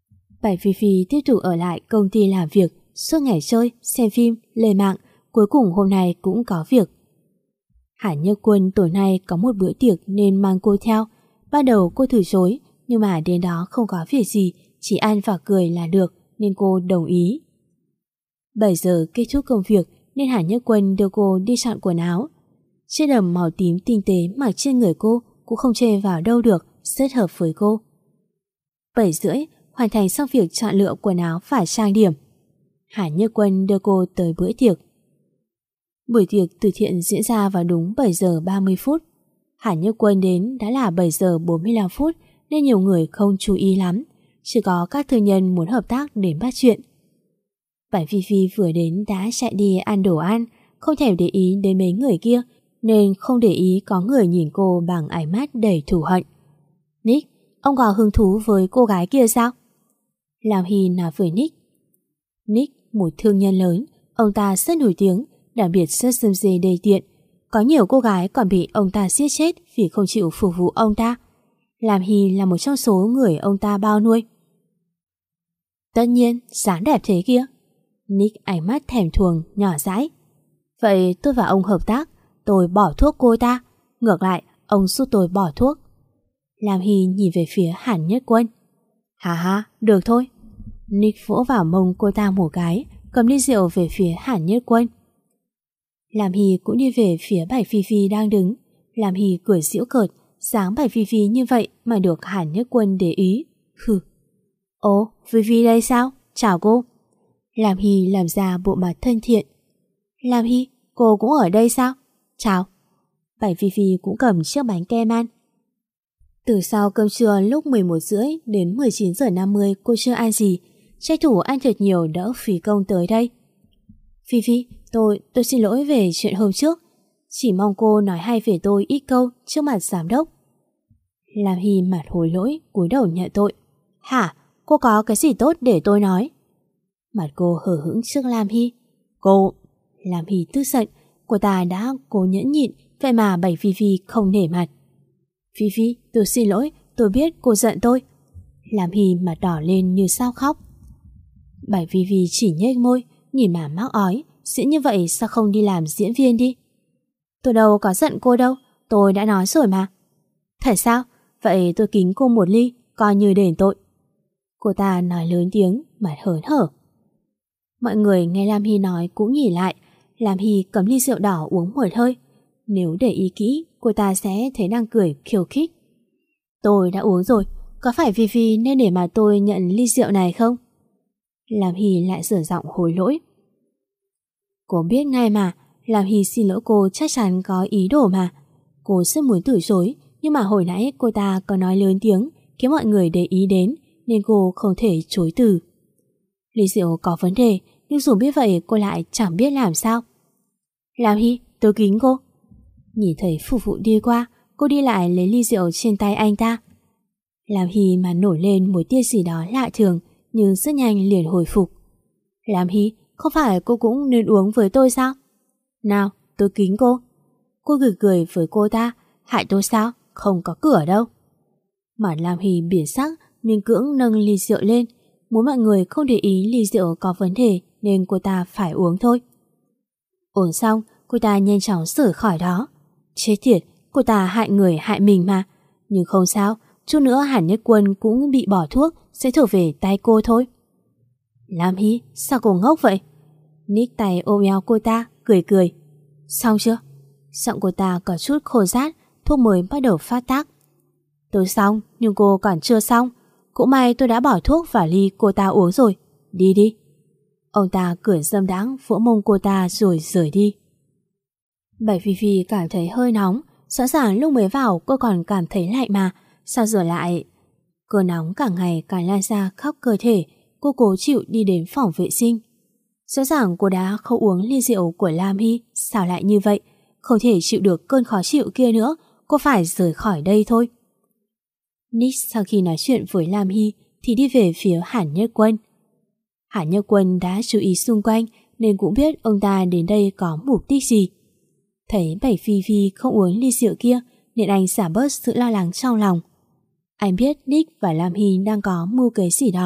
Bảy Phi Phi tiếp tục ở lại công ty làm việc, suốt ngày chơi, xem phim, lên mạng, cuối cùng hôm nay cũng có việc. Hàn Nhất Quân tối nay có một bữa tiệc nên mang cô theo. Ban đầu cô từ chối, nhưng mà đến đó không có việc gì, chỉ ăn và cười là được, nên cô đồng ý. bảy giờ kết thúc công việc nên Hàn Nhất Quân đưa cô đi chọn quần áo. Chiếc đầm màu tím tinh tế mặc trên người cô cũng không chê vào đâu được, rất hợp với cô. bảy rưỡi hoàn thành xong việc chọn lựa quần áo và trang điểm. Hàn Nhất Quân đưa cô tới bữa tiệc. Buổi tiệc từ thiện diễn ra vào đúng bảy giờ ba mươi phút. Hàn Nhất Quân đến đã là bảy giờ bốn mươi lăm phút nên nhiều người không chú ý lắm, chỉ có các thương nhân muốn hợp tác đến bắt chuyện. Bảy Phi Phi vừa đến đã chạy đi ăn đồ ăn, không thèm để ý đến mấy người kia, nên không để ý có người nhìn cô bằng ánh mắt đầy thù hận. Nick, ông có hứng thú với cô gái kia sao? Lam Hy nói với Nick. Nick, một thương nhân lớn, ông ta rất nổi tiếng, đặc biệt rất dâm dê đầy tiện. Có nhiều cô gái còn bị ông ta giết chết vì không chịu phục vụ ông ta. Lam Hy là một trong số người ông ta bao nuôi. Tất nhiên, dáng đẹp thế kia. Nick ánh mắt thèm thuồng, nhỏ dãi. Vậy tôi và ông hợp tác, tôi bỏ thuốc cô ta, ngược lại ông giúp tôi bỏ thuốc. Lam Hy nhìn về phía Hàn Nhất Quân. Hà ha, được thôi. Nick vỗ vào mông cô ta một cái, cầm ly rượu về phía Hàn Nhất Quân. Lam Hy cũng đi về phía Bảy Phi Phi đang đứng. Lam Hy cười giễu cợt, dáng Bảy Phi Phi như vậy mà được Hàn Nhất Quân để ý. Hừ. Ồ, Phi Phi đây sao? Chào cô. Lam Hy làm ra bộ mặt thân thiện. Lam Hy, cô cũng ở đây sao? Chào. Bảy Phi Phi cũng cầm chiếc bánh kem ăn. Từ sau cơm trưa lúc mười một rưỡi đến mười chín giờ năm mươi cô chưa ăn gì, tranh thủ ăn thật nhiều đỡ phí công tới đây. Phi Phi, tôi, tôi xin lỗi về chuyện hôm trước. Chỉ mong cô nói hay về tôi ít câu trước mặt giám đốc. Lam Hy mặt hối lỗi, cúi đầu nhận tội. Hả? Cô có cái gì tốt để tôi nói? Mặt cô hờ hững trước Lam Hy. Cô... Lam Hy tức giận, cô ta đã cố nhẫn nhịn, vậy mà Bảy Phi Phi không nể mặt. Phi Phi, tôi xin lỗi, tôi biết cô giận tôi. Lam Hy mặt đỏ lên như sao khóc. Bảy Phi Phi chỉ nhếch môi, nhìn mà mắc ói, diễn như vậy sao không đi làm diễn viên đi? Tôi đâu có giận cô đâu, tôi đã nói rồi mà. Thật sao? Vậy tôi kính cô một ly, coi như đền tội. Cô ta nói lớn tiếng, mặt hớn hở. Mọi người nghe Lam Hy nói cũng nhìn lại. Lam Hy cầm ly rượu đỏ uống một hơi. Nếu để ý kỹ, cô ta sẽ thấy đang cười khiêu khích. Tôi đã uống rồi, có phải Phi Phi nên để mà tôi nhận ly rượu này không? Lam Hy lại sửa giọng hối lỗi. Cô biết ngay mà, Lam Hy xin lỗi cô chắc chắn có ý đồ mà. Cô rất muốn từ chối, nhưng mà hồi nãy cô ta có nói lớn tiếng khiến mọi người để ý đến, nên cô không thể chối từ. Ly rượu có vấn đề, nhưng dù biết vậy cô lại chẳng biết làm sao. Lam Hy, tôi kính cô. Nhìn thấy phục vụ đi qua, cô đi lại lấy ly rượu trên tay anh ta. Lam Hy mà nổi lên một tia gì đó lạ thường, nhưng rất nhanh liền hồi phục. Lam Hy, không phải cô cũng nên uống với tôi sao? Nào, tôi kính cô. Cô gửi cười với cô ta, hại tôi sao? Không có cửa đâu. Mặt Lam Hy biến sắc nhưng cưỡng nâng ly rượu lên, muốn mọi người không để ý ly rượu có vấn đề nên cô ta phải uống thôi. Uống xong, cô ta nhanh chóng rời khỏi đó. Chết tiệt, cô ta hại người hại mình mà. Nhưng không sao, chút nữa Hàn Nhất Quân cũng bị bỏ thuốc, sẽ thuộc về tay cô thôi. Lam Hy, sao cô ngốc vậy? Nick tay ôm eo cô ta, cười cười. Xong chưa? Giọng cô ta có chút khô rát, thuốc mới bắt đầu phát tác. Tôi xong, nhưng cô còn chưa xong. Cũng may tôi đã bỏ thuốc vào ly cô ta uống rồi. Đi đi. Ông ta cười dâm đãng vỗ mông cô ta rồi rời đi. Bảy Phi Phi cảm thấy hơi nóng. Rõ ràng lúc mới vào cô còn cảm thấy lạnh mà. Sao giờ lại... Cơn nóng cả ngày càng lan ra khắp cơ thể. Cô cố chịu đi đến phòng vệ sinh. Rõ ràng cô đã không uống ly rượu của Lam Hy. Sao lại như vậy? Không thể chịu được cơn khó chịu kia nữa. Cô phải rời khỏi đây thôi. Nick sau khi nói chuyện với Lam Hy thì đi về phía Hàn Nhất Quân. Hàn Nhất Quân đã chú ý xung quanh nên cũng biết ông ta đến đây có mục đích gì. Thấy Bảy Phi Phi không uống ly rượu kia nên anh xả bớt sự lo lắng trong lòng. Anh biết Nick và Lam Hy đang có mưu kế gì đó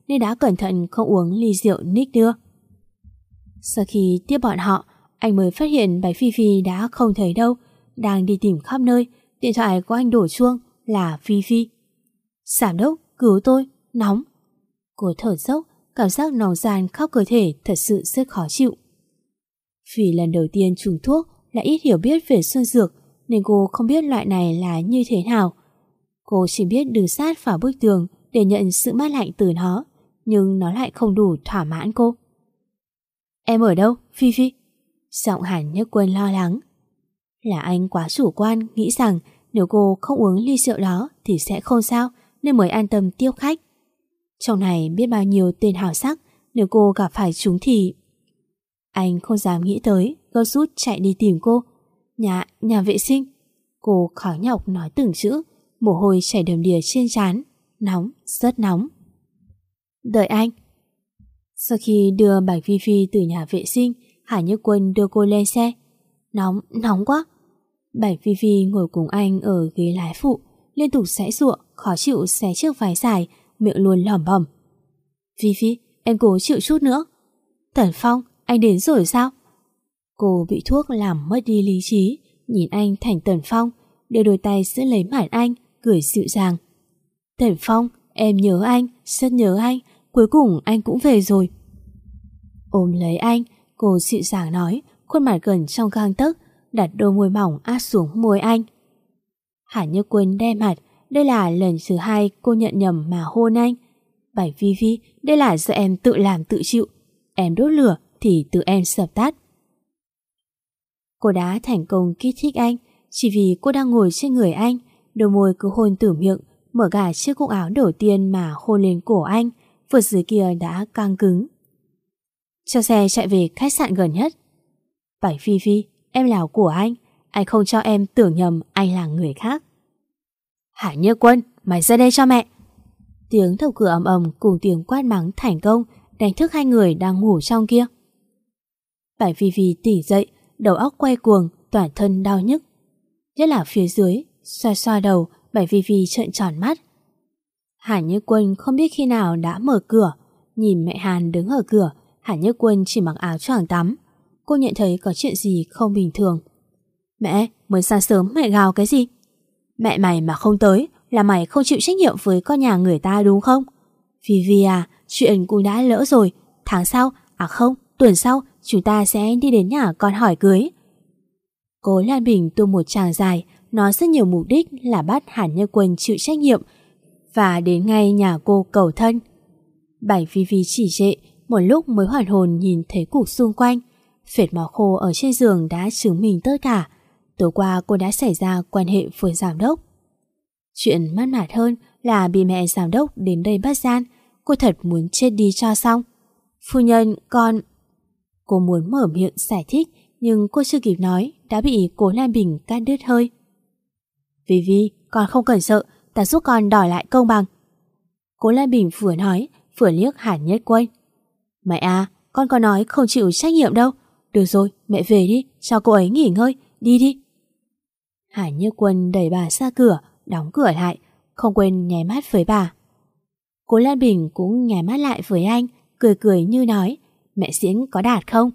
nên đã cẩn thận không uống ly rượu Nick đưa. Sau khi tiếp bọn họ, anh mới phát hiện Bạch Phi Phi đã không thấy đâu, đang đi tìm khắp nơi. Điện thoại của anh đổ chuông là Phi Phi. Giám đốc, cứu tôi, nóng. Cô thở dốc, cảm giác nóng ran khắp cơ thể thật sự rất khó chịu. Vì lần đầu tiên trùng thuốc lại ít hiểu biết về xuân dược nên cô không biết loại này là như thế nào. Cô chỉ biết đứng sát vào bức tường để nhận sự mát lạnh từ nó, nhưng nó lại không đủ thỏa mãn cô. Em ở đâu, Phi Phi? Giọng Hàn Nhất Quân lo lắng. Là anh quá chủ quan, nghĩ rằng nếu cô không uống ly rượu đó thì sẽ không sao, nên mới an tâm tiếp khách. Trong này biết bao nhiêu tên hào sắc, nếu cô gặp phải chúng thì... Anh không dám nghĩ tới, gấp rút chạy đi tìm cô. Nhà, nhà vệ sinh. Cô khó nhọc nói từng chữ, mồ hôi chảy đầm đìa trên trán. Nóng, rất nóng. Đợi anh. Sau khi đưa Bạch Phi Phi từ nhà vệ sinh, Hải Nhất Quân đưa cô lên xe. Nóng, nóng quá. Bạch Phi Phi ngồi cùng anh ở ghế lái phụ, liên tục giãy giụa, khó chịu xé chiếc váy dài, miệng luôn lẩm bẩm. Phi Phi, em cố chịu chút nữa. Tần Phong, anh đến rồi sao? Cô bị thuốc làm mất đi lý trí, nhìn anh thành Tần Phong, đưa đôi tay giữ lấy mặt anh, cười dịu dàng. Tần Phong, em nhớ anh, rất nhớ anh, cuối cùng anh cũng về rồi. Ôm lấy anh, cô dịu dàng nói, khuôn mặt gần trong gang tấc, đặt đôi môi mỏng áp xuống môi anh. Hải Nhất Quân đe mặt, đây là lần thứ hai cô nhận nhầm mà hôn anh. Bạch Phi Phi, đây là do em tự làm tự chịu. Em đốt lửa thì tự em dập tắt. Cô đã thành công kích thích anh, chỉ vì cô đang ngồi trên người anh, đôi môi cứ hôn từ miệng, mở cả chiếc cúc áo đầu tiên mà hôn lên cổ anh, vượt dưới kia đã căng cứng. Cho xe chạy về khách sạn gần nhất. Bạch Phi Phi, em là của anh, anh không cho em tưởng nhầm anh là người khác. Hải Nhất Quân, mày ra đây cho mẹ. Tiếng thầu cửa ầm ầm cùng tiếng quát mắng thành công đánh thức hai người đang ngủ trong kia. Bạch Phi Phi tỉnh dậy, đầu óc quay cuồng, toàn thân đau nhức. Nhất là phía dưới, xoa xoa đầu, Bạch Phi Phi trợn tròn mắt. Hải Nhất Quân không biết khi nào đã mở cửa, nhìn mẹ Hàn đứng ở cửa. Hải Nhất Quân chỉ mặc áo choàng tắm. Cô nhận thấy có chuyện gì không bình thường. Mẹ, mới sáng sớm mẹ gào cái gì? Mẹ mày mà không tới là mày không chịu trách nhiệm với con nhà người ta đúng không? Phi Phi à, chuyện cũng đã lỡ rồi. Tháng sau, à không, tuần sau chúng ta sẽ đi đến nhà con hỏi cưới. Cố Lan Bình tung một tràng dài, nói rất nhiều mục đích là bắt Hàn Nhất Quân chịu trách nhiệm và đến ngay nhà cô cầu thân. Bạch Phi Phi chỉ trệ, một lúc mới hoàn hồn nhìn thấy cục xung quanh. Phệt máu khô ở trên giường đã chứng minh tất cả. Tối qua cô đã xảy ra quan hệ với giám đốc. Chuyện mất mát hơn là bị mẹ giám đốc đến đây bắt gian. Cô thật muốn chết đi cho xong. Phu nhân, con... Cô muốn mở miệng giải thích, nhưng cô chưa kịp nói đã bị Cố Lan Bình cắt đứt hơi. Vì vì, con không cần sợ, ta giúp con đòi lại công bằng. Cố Lan Bình vừa nói, vừa liếc Hàn Nhất Quân. Mẹ à, con có nói không chịu trách nhiệm đâu. Được rồi, mẹ về đi, cho cô ấy nghỉ ngơi, đi đi. Hàn Nhất Quân đẩy bà ra cửa, đóng cửa lại, không quên nháy mắt với bà. Cố Lan Bình cũng nháy mắt lại với anh, cười cười như nói, mẹ Diễn có đạt không?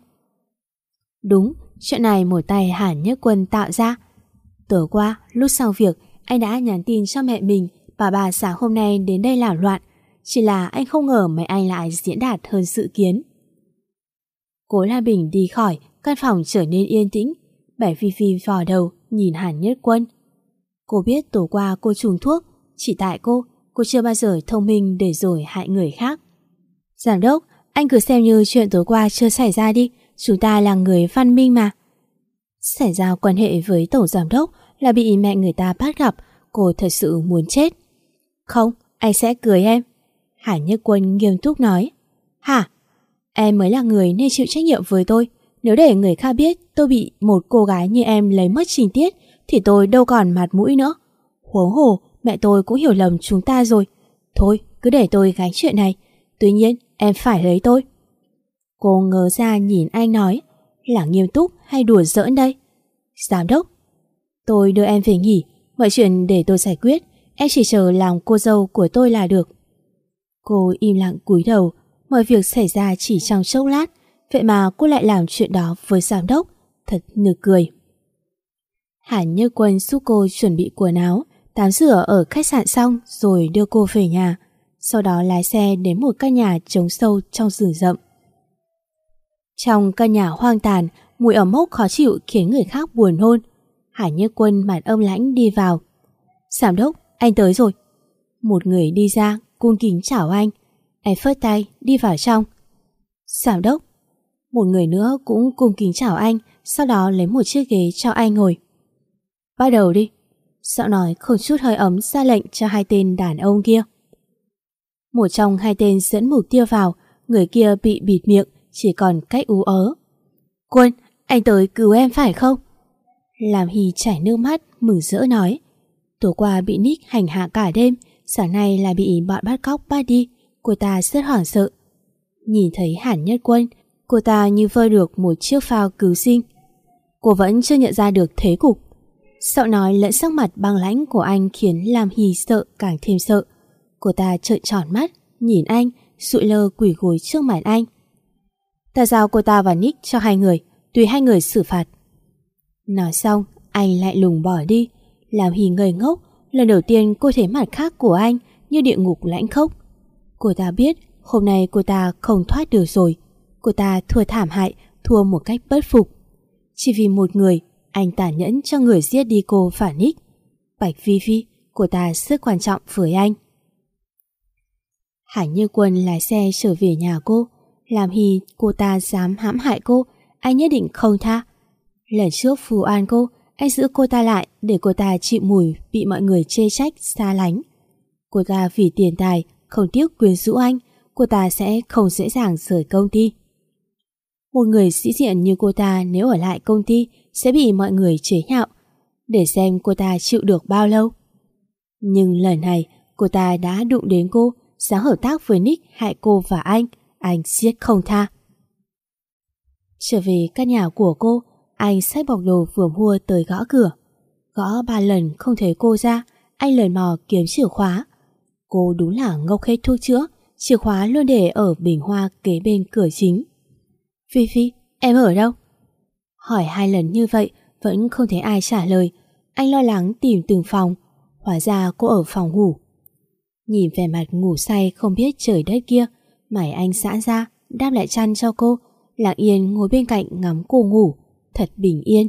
Đúng, chuyện này một tay Hàn Nhất Quân tạo ra. Tối qua, lúc sau việc, anh đã nhắn tin cho mẹ mình, bà bà sáng hôm nay đến đây làm loạn. Chỉ là anh không ngờ mẹ anh lại diễn đạt hơn dự kiến. Cố Lan Bình đi khỏi, căn phòng trở nên yên tĩnh. Bạch Phi Phi vò đầu, nhìn Hàn Nhất Quân. Cô biết tối qua cô trùng thuốc, chỉ tại cô, cô chưa bao giờ thông minh để rồi hại người khác. Giám đốc, anh cứ xem như chuyện tối qua chưa xảy ra đi, chúng ta là người văn minh mà. Xảy ra quan hệ với tổng giám đốc là bị mẹ người ta bắt gặp, cô thật sự muốn chết. Không, anh sẽ cưới em. Hàn Nhất Quân nghiêm túc nói. Hả? Em mới là người nên chịu trách nhiệm với tôi. Nếu để người khác biết tôi bị một cô gái như em lấy mất情tiết thì tôi đâu còn mặt mũi nữa. Huống hồ, mẹ tôi cũng hiểu lầm chúng ta rồi. Thôi, cứ để tôi gánh chuyện này. Tuy nhiên, em phải lấy tôi. Cô ngớ ra nhìn anh nói, là nghiêm túc hay đùa giỡn đây? Giám đốc, tôi đưa em về nghỉ, mọi chuyện để tôi giải quyết. Em chỉ chờ làm cô dâu của tôi là được. Cô im lặng cúi đầu. Mọi việc xảy ra chỉ trong chốc lát, vậy mà cô lại làm chuyện đó với giám đốc. Thật nực cười. Hàn Như Quân giúp cô chuẩn bị quần áo, tắm rửa ở khách sạn xong rồi đưa cô về nhà. Sau đó lái xe đến một căn nhà trống sâu trong rừng rậm. Trong căn nhà hoang tàn, mùi ẩm mốc khó chịu khiến người khác buồn nôn. Hàn Như Quân mặt âm lãnh đi vào. Giám đốc, anh tới rồi. Một người đi ra, cung kính chào anh. Anh phất tay, đi vào trong. Giám đốc. Một người nữa cũng cung kính chào anh, sau đó lấy một chiếc ghế cho anh ngồi. Bắt đầu đi. Giọng nói không chút hơi ấm ra lệnh cho hai tên đàn ông kia. Một trong hai tên dẫn mục tiêu vào, người kia bị bịt miệng, chỉ còn cách ú ớ. Quân, anh tới cứu em phải không? Làm Hy chảy nước mắt, mừng rỡ nói. Tối qua bị Nick hành hạ cả đêm, sáng nay là bị bọn bắt cóc bắt đi. Cô ta rất hoảng sợ. Nhìn thấy Hàn Nhất Quân, cô ta như vơ được một chiếc phao cứu sinh. Cô vẫn chưa nhận ra được thế cục. Giọng nói lẫn sắc mặt băng lãnh của anh khiến Lam Hy sợ càng thêm sợ. Cô ta trợn tròn mắt, nhìn anh, sụi lơ quỳ gối trước mặt anh. Ta giao cô ta và Nick cho hai người, tùy hai người xử phạt. Nói xong, anh lại lùng bỏ đi. Lam Hy ngây ngốc, lần đầu tiên cô thấy mặt khác của anh như địa ngục lãnh khốc. Cô ta biết hôm nay cô ta không thoát được rồi. Cô ta thua thảm hại, thua một cách bất phục. Chỉ vì một người, anh tàn nhẫn cho người giết đi cô và Nick. Bạch Vi Vi, cô ta rất quan trọng với anh. Hàn Như Quân lái xe trở về nhà cô. Làm Hy cô ta dám hãm hại cô, anh nhất định không tha. Lần trước phù an cô, anh giữ cô ta lại để cô ta chịu mùi bị mọi người chê trách, xa lánh. Cô ta vì tiền tài, không tiếc quyến rũ anh, cô ta sẽ không dễ dàng rời công ty. Một người sĩ diện như cô ta nếu ở lại công ty sẽ bị mọi người chế nhạo, để xem cô ta chịu được bao lâu. Nhưng lần này cô ta đã đụng đến cô, dám hợp tác với Nick hại cô và anh, anh giết không tha. Trở về căn nhà của cô, anh xách bọc đồ vừa mua tới gõ cửa. Gõ ba lần không thấy cô ra, anh lần mò kiếm chìa khóa. Cô đúng là ngốc hết thuốc chữa, chìa khóa luôn để ở bình hoa kế bên cửa chính. Phi Phi, em ở đâu? Hỏi hai lần như vậy vẫn không thấy ai trả lời. Anh lo lắng tìm từng phòng, hóa ra cô ở phòng ngủ. Nhìn vẻ mặt ngủ say không biết trời đất kia, mày anh giãn ra, đáp lại chăn cho cô, lặng yên ngồi bên cạnh ngắm cô ngủ, thật bình yên.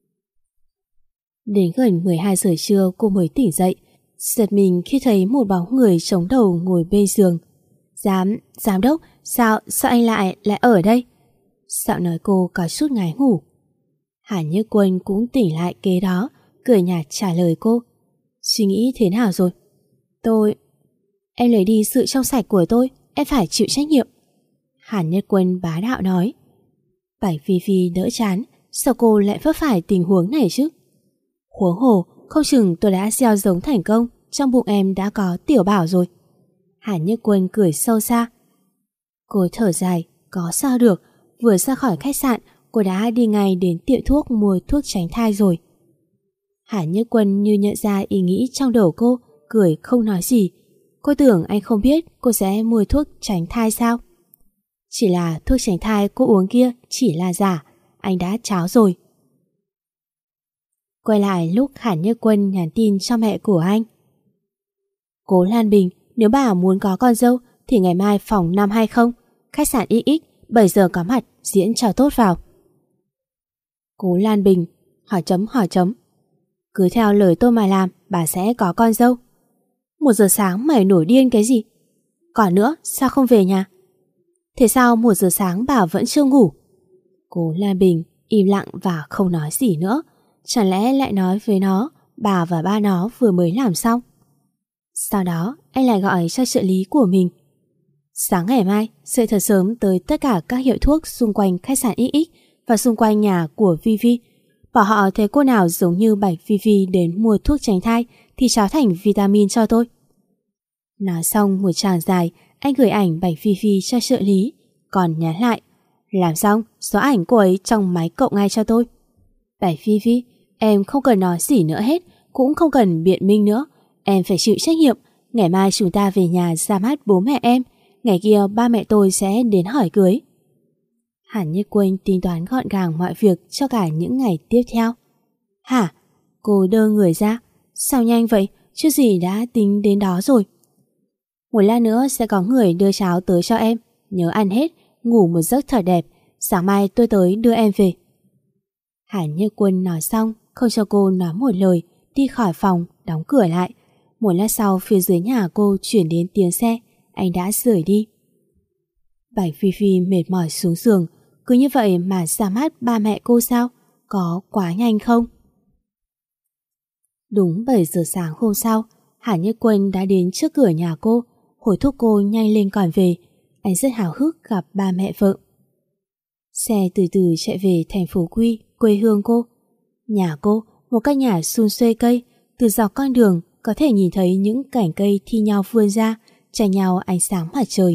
Đến gần mười hai giờ trưa cô mới tỉnh dậy, giật mình khi thấy một bóng người chống đầu ngồi bên giường. Giám, giám đốc, sao, sao anh lại, lại ở đây? Giọng nói cô có chút ngái ngủ. Hàn Như Quân cũng tỉnh lại kế đó, cười nhạt trả lời cô. Suy nghĩ thế nào rồi? Tôi... Em lấy đi sự trong sạch của tôi, em phải chịu trách nhiệm. Hàn Nhất Quân bá đạo nói. Bạch Phi Phi đỡ chán, sao cô lại vấp phải tình huống này chứ? Huống hồ, không chừng tôi đã gieo giống thành công, trong bụng em đã có tiểu bảo rồi. Hàn Nhất Quân cười sâu xa. Cô thở dài, có sao được, vừa ra khỏi khách sạn, cô đã đi ngay đến tiệm thuốc mua thuốc tránh thai rồi. Hàn Nhất Quân như nhận ra ý nghĩ trong đầu cô, cười không nói gì. Cô tưởng anh không biết cô sẽ mua thuốc tránh thai sao? Chỉ là thuốc tránh thai cô uống kia chỉ là giả, anh đã tráo rồi. Quay lại lúc Hàn Nhất Quân nhắn tin cho mẹ của anh. Cố Lan Bình, nếu bà muốn có con dâu thì ngày mai phòng năm hai không, khách sạn ích ích, bảy giờ có mặt, diễn cho tốt vào. Cố Lan Bình, hỏi chấm hỏi chấm. Cứ theo lời tôi mà làm, bà sẽ có con dâu. Một giờ sáng mày nổi điên cái gì? Còn nữa, sao không về nhà? Thế sao một giờ sáng bà vẫn chưa ngủ? Cố Lan Bình im lặng và không nói gì nữa. Chẳng lẽ lại nói với nó bà và ba nó vừa mới làm xong? Sau đó anh lại gọi cho trợ lý của mình. Sáng ngày mai dậy thật sớm tới tất cả các hiệu thuốc xung quanh khách sạn ích ích và xung quanh nhà của Vi Vi. Bảo họ thấy cô nào giống như Bạch Vi Vi đến mua thuốc tránh thai thì tráo thành vitamin cho tôi. Nói xong một tràng dài, anh gửi ảnh Bạch Vi Vi cho trợ lý, còn nhắn lại. Làm xong, xóa ảnh cô ấy trong máy cộng ngay cho tôi. Bạch Vi Vi, em không cần nói gì nữa hết, cũng không cần biện minh nữa. Em phải chịu trách nhiệm, ngày mai chúng ta về nhà ra mắt bố mẹ em, ngày kia ba mẹ tôi sẽ đến hỏi cưới. Hàn Nhất Quân tính toán gọn gàng mọi việc cho cả những ngày tiếp theo. Hả? Cô đơ người ra. Sao nhanh vậy? Chứ gì đã tính đến đó rồi. Một lát nữa sẽ có người đưa cháo tới cho em. Nhớ ăn hết, ngủ một giấc thật đẹp. Sáng mai tôi tới đưa em về. Hàn Nhất Quân nói xong, không cho cô nói một lời, đi khỏi phòng, đóng cửa lại. Một lát sau phía dưới nhà cô chuyển đến tiếng xe, anh đã rời đi. Bạch Phi Phi mệt mỏi xuống giường, cứ như vậy mà ra mắt ba mẹ cô sao? Có quá nhanh không? Đúng bảy giờ sáng hôm sau, Hàn Nhất Quân đã đến trước cửa nhà cô, hối thúc cô nhanh lên còn về. Anh rất háo hức gặp ba mẹ vợ. Xe từ từ chạy về thành phố Quy, quê hương cô. Nhà cô, một căn nhà xum xuê cây, từ dọc con đường có thể nhìn thấy những cành cây thi nhau vươn ra, tranh nhau ánh sáng mặt trời.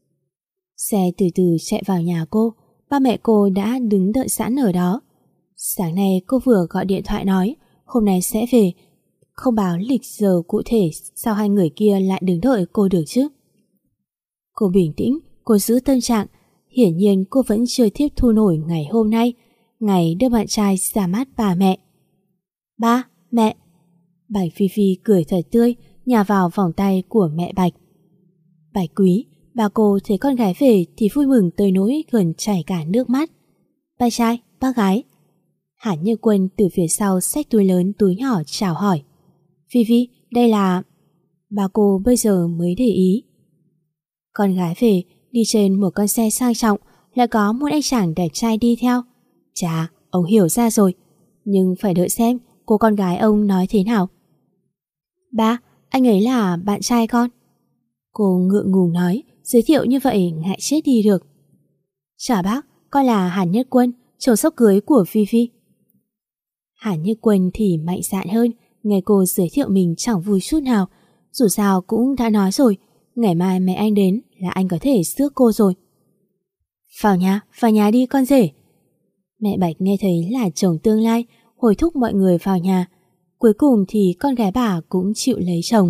Xe từ từ chạy vào nhà cô, ba mẹ cô đã đứng đợi sẵn ở đó. Sáng nay cô vừa gọi điện thoại nói hôm nay sẽ về, không báo lịch giờ cụ thể, sao hai người kia lại đứng đợi cô được chứ? Cô bình tĩnh, cô giữ tâm trạng. Hiển nhiên cô vẫn chưa tiếp thu nổi ngày hôm nay, ngày đưa bạn trai ra mắt bà mẹ. Ba, mẹ. Bạch Phi Phi cười thật tươi, nhào vào vòng tay của mẹ Bạch. Bạch Quý, bà cô thấy con gái về thì vui mừng tới nỗi gần chảy cả nước mắt. Ba trai, bác gái. Hàn Như Quân từ phía sau xách túi lớn túi nhỏ chào hỏi. Phi Phi, đây là... Bà cô bây giờ mới để ý. Con gái về, đi trên một con xe sang trọng, lại có một anh chàng đẹp trai đi theo. Chà, ông hiểu ra rồi. Nhưng phải đợi xem cô con gái ông nói thế nào. Ba, anh ấy là bạn trai con. Cô ngượng ngùng nói, giới thiệu như vậy ngại chết đi được. Chào bác, con là Hàn Nhất Quân, chồng sắp cưới của Phi Phi. Hàn Nhất Quân thì mạnh dạn hơn, nghe cô giới thiệu mình chẳng vui chút nào. Dù sao cũng đã nói rồi, ngày mai mẹ anh đến là anh có thể rước cô rồi. Vào nhà, vào nhà đi con rể. Mẹ Bạch nghe thấy là chồng tương lai, hối thúc mọi người vào nhà. Cuối cùng thì con gái bà cũng chịu lấy chồng.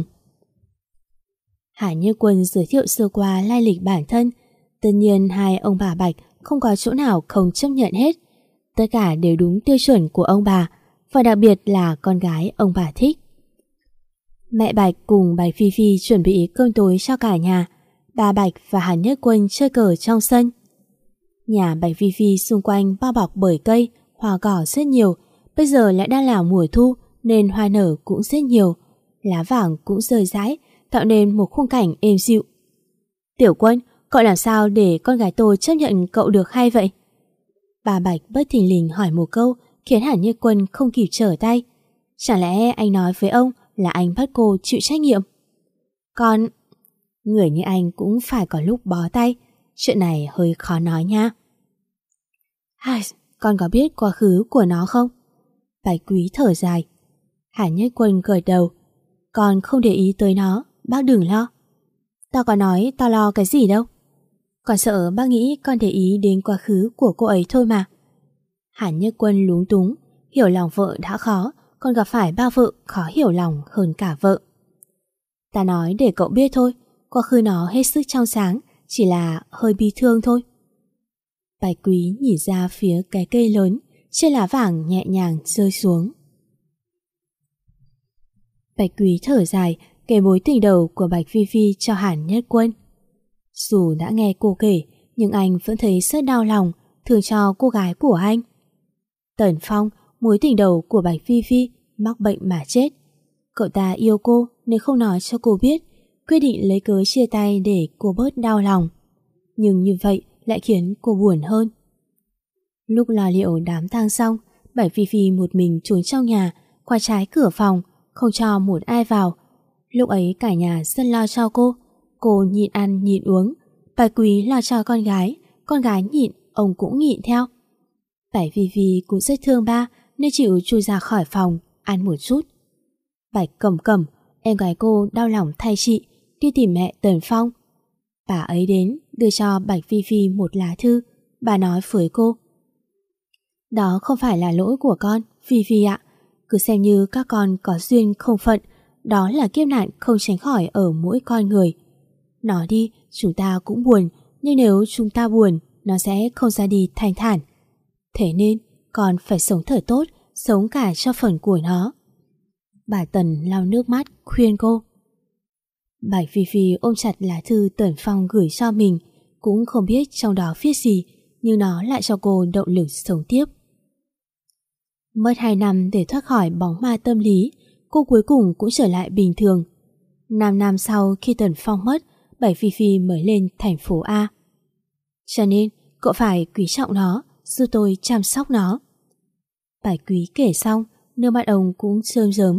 Hàn Như Quân giới thiệu sơ qua lai lịch bản thân. Tất nhiên hai ông bà Bạch không có chỗ nào không chấp nhận hết. Tất cả đều đúng tiêu chuẩn của ông bà, và đặc biệt là con gái ông bà thích. Mẹ Bạch cùng Bạch Phi Phi chuẩn bị cơm tối cho cả nhà. Bà Bạch và Hàn Nhất Quân chơi cờ trong sân. Nhà Bạch Phi Phi xung quanh bao bọc bởi cây, hoa cỏ rất nhiều. Bây giờ lại đang là mùa thu nên hoa nở cũng rất nhiều. Lá vàng cũng rơi rãi, tạo nên một khung cảnh êm dịu. Tiểu Quân, cậu làm sao để con gái tôi chấp nhận cậu được hay vậy? Bà Bạch bất thình lình hỏi một câu khiến Hàn Nhất Quân không kịp trở tay. Chẳng lẽ anh nói với ông là anh bắt cô chịu trách nhiệm? Con... Người như anh cũng phải có lúc bó tay. Chuyện này hơi khó nói nha. Hai, con có biết quá khứ của nó không? Bạch Quý thở dài. Hàn Nhất Quân gật đầu. Con không để ý tới nó, bác đừng lo. Tao có nói tao lo cái gì đâu. Con sợ bác nghĩ con để ý đến quá khứ của cô ấy thôi mà. Hàn Nhất Quân lúng túng. Hiểu lòng vợ đã khó, còn gặp phải ba vợ khó hiểu lòng hơn cả vợ. Ta nói để cậu biết thôi, quá khứ nó hết sức trong sáng, chỉ là hơi bi thương thôi. Bạch Quý nhìn ra phía cái cây lớn, trên lá vàng nhẹ nhàng rơi xuống. Bạch Quý thở dài, kể mối tình đầu của Bạch Phi Phi cho Hàn Nhất Quân. Dù đã nghe cô kể, nhưng anh vẫn thấy rất đau lòng, thương cho cô gái của anh. Tần Phong, mối tình đầu của Bạch Phi Phi, mắc bệnh mà chết. Cậu ta yêu cô nên không nói cho cô biết, quyết định lấy cớ chia tay để cô bớt đau lòng. Nhưng như vậy lại khiến cô buồn hơn. Lúc lo liệu đám tang xong, Bạch Phi Phi một mình trốn trong nhà, khóa trái cửa phòng, không cho một ai vào. Lúc ấy cả nhà rất lo cho cô. Cô nhịn ăn nhịn uống. Bạch Quý lo cho con gái, con gái nhịn, ông cũng nhịn theo. Bạch Phi Phi cũng rất thương ba nên chịu chui ra khỏi phòng, ăn một chút. Bạch Cẩm Cẩm, em gái cô đau lòng thay chị, đi tìm mẹ Tần Phong. Bà ấy đến đưa cho Bạch Phi Phi một lá thư. Bà nói với cô: Đó không phải là lỗi của con, Phi Phi ạ. Cứ xem như các con có duyên không phận, đó là kiếp nạn không tránh khỏi ở mỗi con người. Nói đi, chúng ta cũng buồn, nhưng nếu chúng ta buồn, nó sẽ không ra đi thanh thản. Thế nên, con phải sống thật tốt, sống cả cho phần của nó. Bà Tần lau nước mắt khuyên cô. Bạch Phi Phi ôm chặt lá thư Tần Phong gửi cho mình, cũng không biết trong đó viết gì, nhưng nó lại cho cô động lực sống tiếp. Mất hai năm để thoát khỏi bóng ma tâm lý, cô cuối cùng cũng trở lại bình thường. Năm năm sau khi Tần Phong mất, Bạch Phi Phi mới lên thành phố A. Cho nên, cậu phải quý trọng nó, giúp tôi chăm sóc nó. Bạch Quý kể xong, nước mắt ông cũng rơm rớm.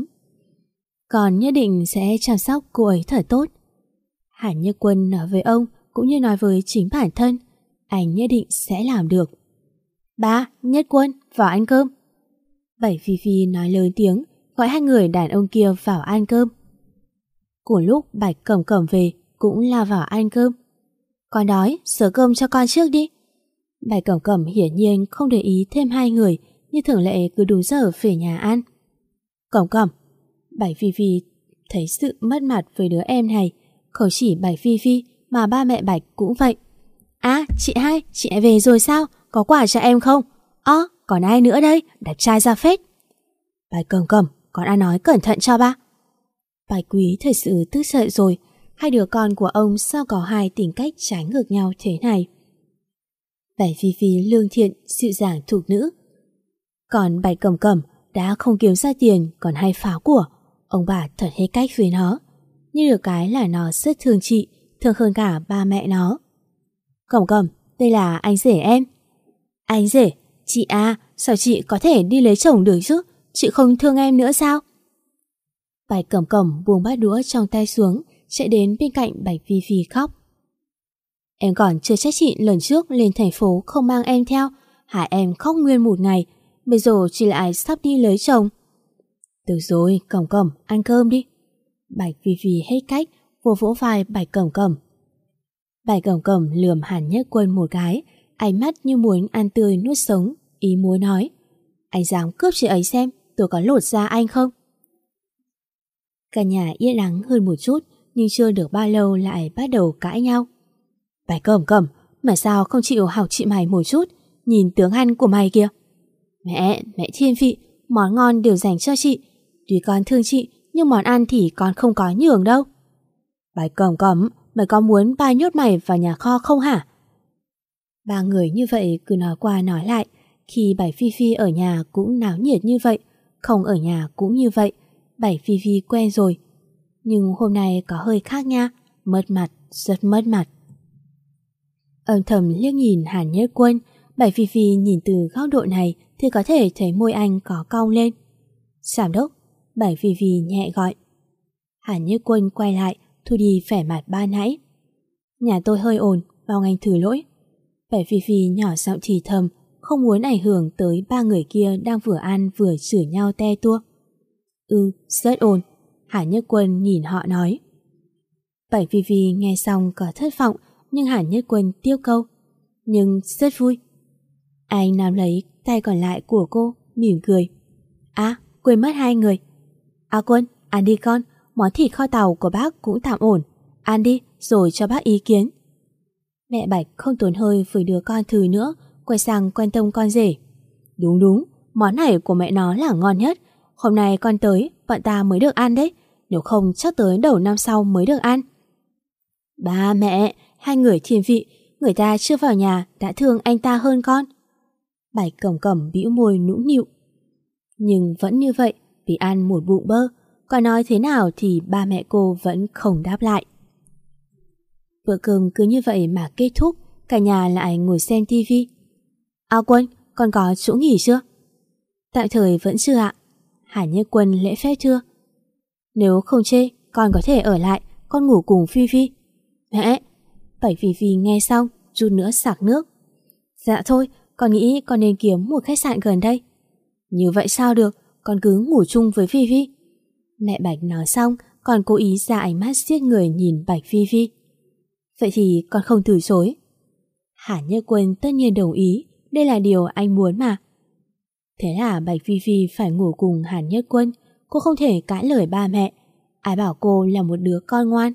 Còn nhất định sẽ chăm sóc cô ấy thật tốt. Hàn Nhất Quân nói với ông cũng như nói với chính bản thân, anh nhất định sẽ làm được. Ba, Nhất Quân, vào ăn cơm. Bạch Phi Phi nói lớn tiếng, gọi hai người đàn ông kia vào ăn cơm. Cùng lúc Bạch Cẩm Cẩm về cũng la vào ăn cơm. Con đói, sửa cơm cho con trước đi. Bạch Cẩm Cẩm hiển nhiên không để ý thêm hai người, như thường lệ cứ đúng giờ về nhà ăn. Cẩm Cẩm, Bạch Phi Phi thấy sự mất mặt với đứa em này, không chỉ Bạch Phi Phi mà ba mẹ Bạch cũng vậy. À, chị hai, chị lại về rồi sao? Có quà cho em không? Ơ, à, còn ai nữa đây? Đẹp trai ra phết. Bạch Cẩm Cẩm, con đã nói cẩn thận cho ba. Bạch Quý thật sự tức giận rồi. Hai đứa con của ông sao có hai tính cách trái ngược nhau thế này? Bạch Phi Phi lương thiện, dịu dàng thục nữ. Còn Bạch Cẩm Cẩm đã không kiếm ra tiền còn hay phá của. Ông bà thật hết cách với nó. Nhưng được cái là nó rất thương chị, thương hơn cả ba mẹ nó. Cẩm Cẩm, đây là anh rể em. Anh rể? Chị à, sao chị có thể đi lấy chồng được chứ? Chị không thương em nữa sao? Bạch Cẩm Cẩm buông bát đũa trong tay xuống, chạy đến bên cạnh Bạch Phi Phi khóc. Em còn chưa trách chị lần trước lên thành phố không mang em theo, hại em khóc nguyên một ngày. Bây giờ chị lại sắp đi lấy chồng. Được rồi, Cẩm Cẩm, ăn cơm đi. Bạch Phi Phi hết cách, vỗ vỗ vai Bạch Cẩm Cẩm. Bạch Cẩm Cẩm lườm Hàn Nhất Quân một cái, ánh mắt như muốn ăn tươi nuốt sống, ý muốn nói. Anh dám cướp chị ấy xem, tôi có lột da anh không? Cả nhà yên lặng hơn một chút, nhưng chưa được bao lâu lại bắt đầu cãi nhau. Bạch Cẩm Cẩm, mà sao không chịu học chị mày một chút? Nhìn tướng ăn của mày kìa. Mẹ, mẹ thiên vị, món ngon đều dành cho chị. Tuy con thương chị, nhưng món ăn thì con không có nhường đâu. Bạch Cẩm Cẩm, mày có muốn ba nhốt mày vào nhà kho không hả? Ba người như vậy cứ nói qua nói lại. Khi Bạch Phi Phi ở nhà cũng náo nhiệt như vậy, không ở nhà cũng như vậy. Bạch Phi Phi quen rồi. Nhưng hôm nay có hơi khác nha, mất mặt, rất mất mặt. Âm thầm liếc nhìn Hàn Nhất Quân, Bạch Phi Phi nhìn từ góc độ này thì có thể thấy môi anh có cong lên. Giám đốc, Bạch Phi Phi nhẹ gọi. Hàn Nhất Quân quay lại, thu đi vẻ mặt ba nãy. Nhà tôi hơi ồn, mong anh thử lỗi. Bạch Phi Phi nhỏ giọng thì thầm, không muốn ảnh hưởng tới ba người kia đang vừa ăn vừa chửi nhau te tua. Ừ, rất ồn. Hàn Nhất Quân nhìn họ nói. Bạch Phi Phi nghe xong có thất vọng, nhưng Hàn Nhất Quân tiêu câu. Nhưng rất vui. Anh nắm lấy tay còn lại của cô, mỉm cười. À, quên mất hai người. À Quân, ăn đi con, món thịt kho tàu của bác cũng tạm ổn. Ăn đi, rồi cho bác ý kiến. Mẹ Bạch không tốn hơi với đứa con thứ nữa, quay sang quan tâm con rể. Đúng đúng, món này của mẹ nó là ngon nhất. Hôm nay con tới, bọn ta mới được ăn đấy. Nếu không chắc tới đầu năm sau mới được ăn. Ba mẹ, hai người thiên vị, người ta chưa vào nhà đã thương anh ta hơn con. Bạch Cẩm Cẩm bĩu môi nũng nịu. Nhưng vẫn như vậy, vì ăn một bụng bơ, còn nói thế nào thì ba mẹ cô vẫn không đáp lại. Bữa cơm cứ như vậy mà kết thúc, cả nhà lại ngồi xem tivi. A Quân, con có chỗ nghỉ chưa? Tạm thời vẫn chưa ạ. Hàn Nhất Quân lễ phép thưa. Nếu không chê, con có thể ở lại, con ngủ cùng Phi Phi. Mẹ! Bạch Phi Phi nghe xong, chút nữa sặc nước. Dạ thôi, con nghĩ con nên kiếm một khách sạn gần đây. Như vậy sao được, con cứ ngủ chung với Phi Phi. Mẹ Bạch nói xong, còn cố ý ra ánh mắt giết người nhìn Bạch Phi Phi. Vậy thì con không từ chối. Hàn Nhất Quân tất nhiên đồng ý, đây là điều anh muốn mà. Thế là Bạch Phi Phi phải ngủ cùng Hàn Nhất Quân, cô không thể cãi lời ba mẹ. ai bảo cô là một đứa con ngoan.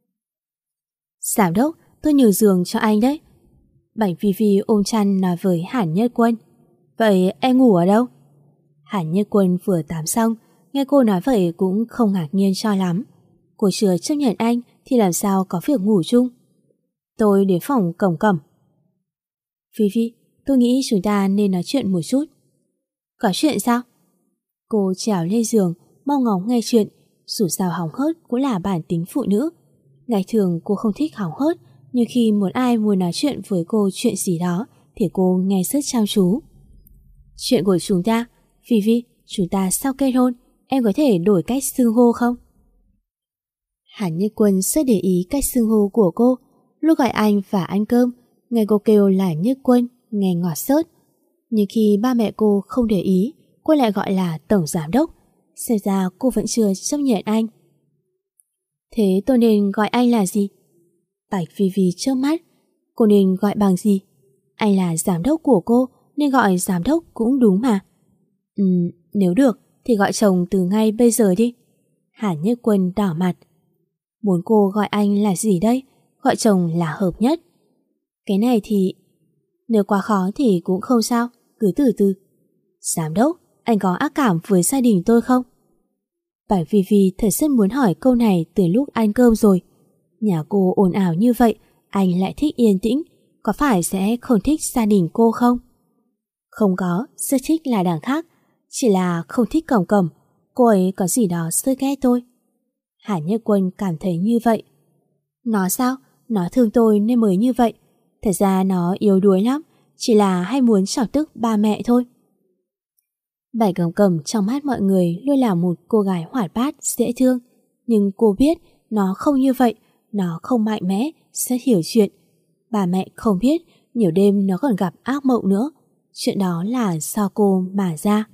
Giám đốc, tôi nhường giường cho anh đấy. Bạch Phi Phi ôm chăn nói với Hàn Nhất Quân. Vậy em ngủ ở đâu? Hàn Nhất Quân vừa tắm xong, nghe cô nói vậy cũng không ngạc nhiên cho lắm. Cô chưa chấp nhận anh thì làm sao có việc ngủ chung. Tôi đến phòng Cẩm Cẩm. Phi Phi, tôi nghĩ chúng ta nên nói chuyện một chút. Có chuyện sao? Cô trèo lên giường, mong ngóng nghe chuyện, dù sao hóng hớt cũng là bản tính phụ nữ. Ngày thường cô không thích hóng hớt, nhưng khi muốn ai muốn nói chuyện với cô chuyện gì đó thì cô nghe rất chăm chú. Chuyện của chúng ta, Phi Phi, chúng ta sau kết hôn, em có thể đổi cách xưng hô không? Hàn Nhất Quân rất để ý cách xưng hô của cô. Lúc gọi anh và ăn cơm, nghe cô kêu là Nhất Quân, nghe ngọt xớt. Nhưng khi ba mẹ cô không để ý, cô lại gọi là Tổng Giám Đốc. Xem ra cô vẫn chưa chấp nhận anh. Thế tôi nên gọi anh là gì? Bạch Phi Phi chớp mắt. Cô nên gọi bằng gì? Anh là giám đốc của cô, nên gọi giám đốc cũng đúng mà. Ừ, nếu được thì gọi chồng từ ngay bây giờ đi. Hàn Nhất Quân đỏ mặt. Muốn cô gọi anh là gì đây? Gọi chồng là hợp nhất. Cái này thì... Nếu quá khó thì cũng không sao, cứ từ từ. Giám đốc, anh có ác cảm với gia đình tôi không? Bạch Phi Phi thật rất muốn hỏi câu này từ lúc ăn cơm rồi. Nhà cô ồn ào như vậy, anh lại thích yên tĩnh, có phải sẽ không thích gia đình cô không? Không có, rất thích là đằng khác, chỉ là không thích Cẩm Cẩm, cô ấy có gì đó rất ghét tôi. Hàn Nhất Quân cảm thấy như vậy. Nó sao? Nó thương tôi nên mới như vậy. Thật ra nó yếu đuối lắm, chỉ là hay muốn chọc tức ba mẹ thôi. Bạch Cẩm Cẩm trong mắt mọi người luôn là một cô gái hoạt bát, dễ thương. Nhưng cô biết nó không như vậy, nó không mạnh mẽ, rất hiểu chuyện. Bà mẹ không biết, nhiều đêm nó còn gặp ác mộng nữa. Chuyện đó là do cô mà ra.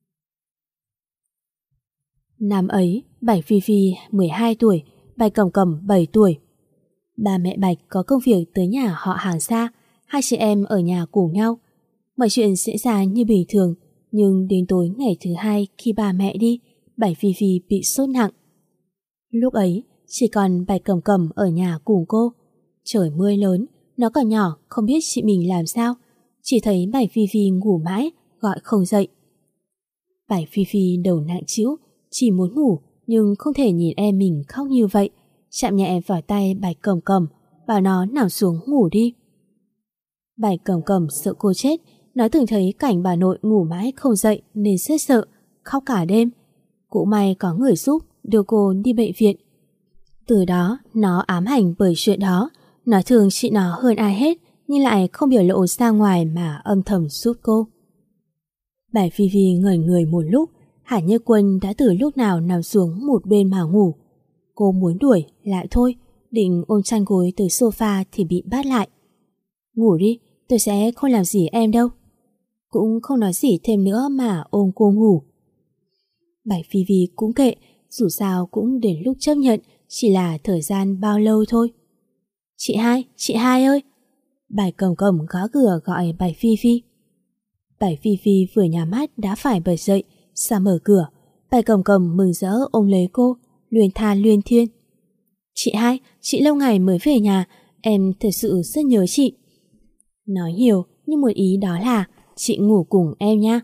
Năm ấy, Bạch Phi Phi mười hai tuổi, Bạch Cẩm Cẩm bảy tuổi. Ba mẹ Bạch có công việc tới nhà họ hàng xa, hai chị em ở nhà cùng nhau. Mọi chuyện diễn ra như bình thường, nhưng đến tối ngày thứ hai khi ba mẹ đi, Bạch Phi Phi bị sốt nặng. Lúc ấy, chỉ còn Bạch Cẩm Cẩm ở nhà cùng cô. Trời mưa lớn, nó còn nhỏ không biết chị mình làm sao, chỉ thấy Bạch Phi Phi ngủ mãi, gọi không dậy. Bạch Phi Phi đầu nặng trĩu, chỉ muốn ngủ nhưng không thể nhìn em mình khóc như vậy, chạm nhẹ vào tay Bạch Cẩm Cẩm, bảo nó nằm xuống ngủ đi. Bạch Cẩm Cẩm sợ cô chết, nó từng thấy cảnh bà nội ngủ mãi không dậy nên rất sợ, khóc cả đêm. Cũng may có người giúp đưa cô đi bệnh viện. Từ đó nó ám ảnh bởi chuyện đó. Nó thương chị nó hơn ai hết, nhưng lại không biểu lộ ra ngoài mà âm thầm giúp cô. Bạch Phi Phi ngẩn người một lúc. Hàn Nhất Quân đã từ lúc nào nằm xuống một bên mà ngủ. Cô muốn đuổi lại thôi, định ôm chăn gối từ sofa thì bị bắt lại. Ngủ đi, tôi sẽ không làm gì em đâu. Cũng không nói gì thêm nữa mà ôm cô ngủ. Bạch Phi Phi cũng kệ, dù sao cũng đến lúc chấp nhận, chỉ là thời gian bao lâu thôi. Chị hai, chị hai ơi! Bạch Cẩm Cẩm gõ cửa gọi Bạch Phi Phi. Bạch Phi Phi vừa nhắm mắt đã phải bật dậy, ra mở cửa. Bạch Cẩm Cẩm mừng rỡ ôm lấy cô, luyên tha luyên thuyên. Chị hai, chị lâu ngày mới về nhà, em thật sự rất nhớ chị. Nói nhiều, nhưng một ý đó là chị ngủ cùng em nha.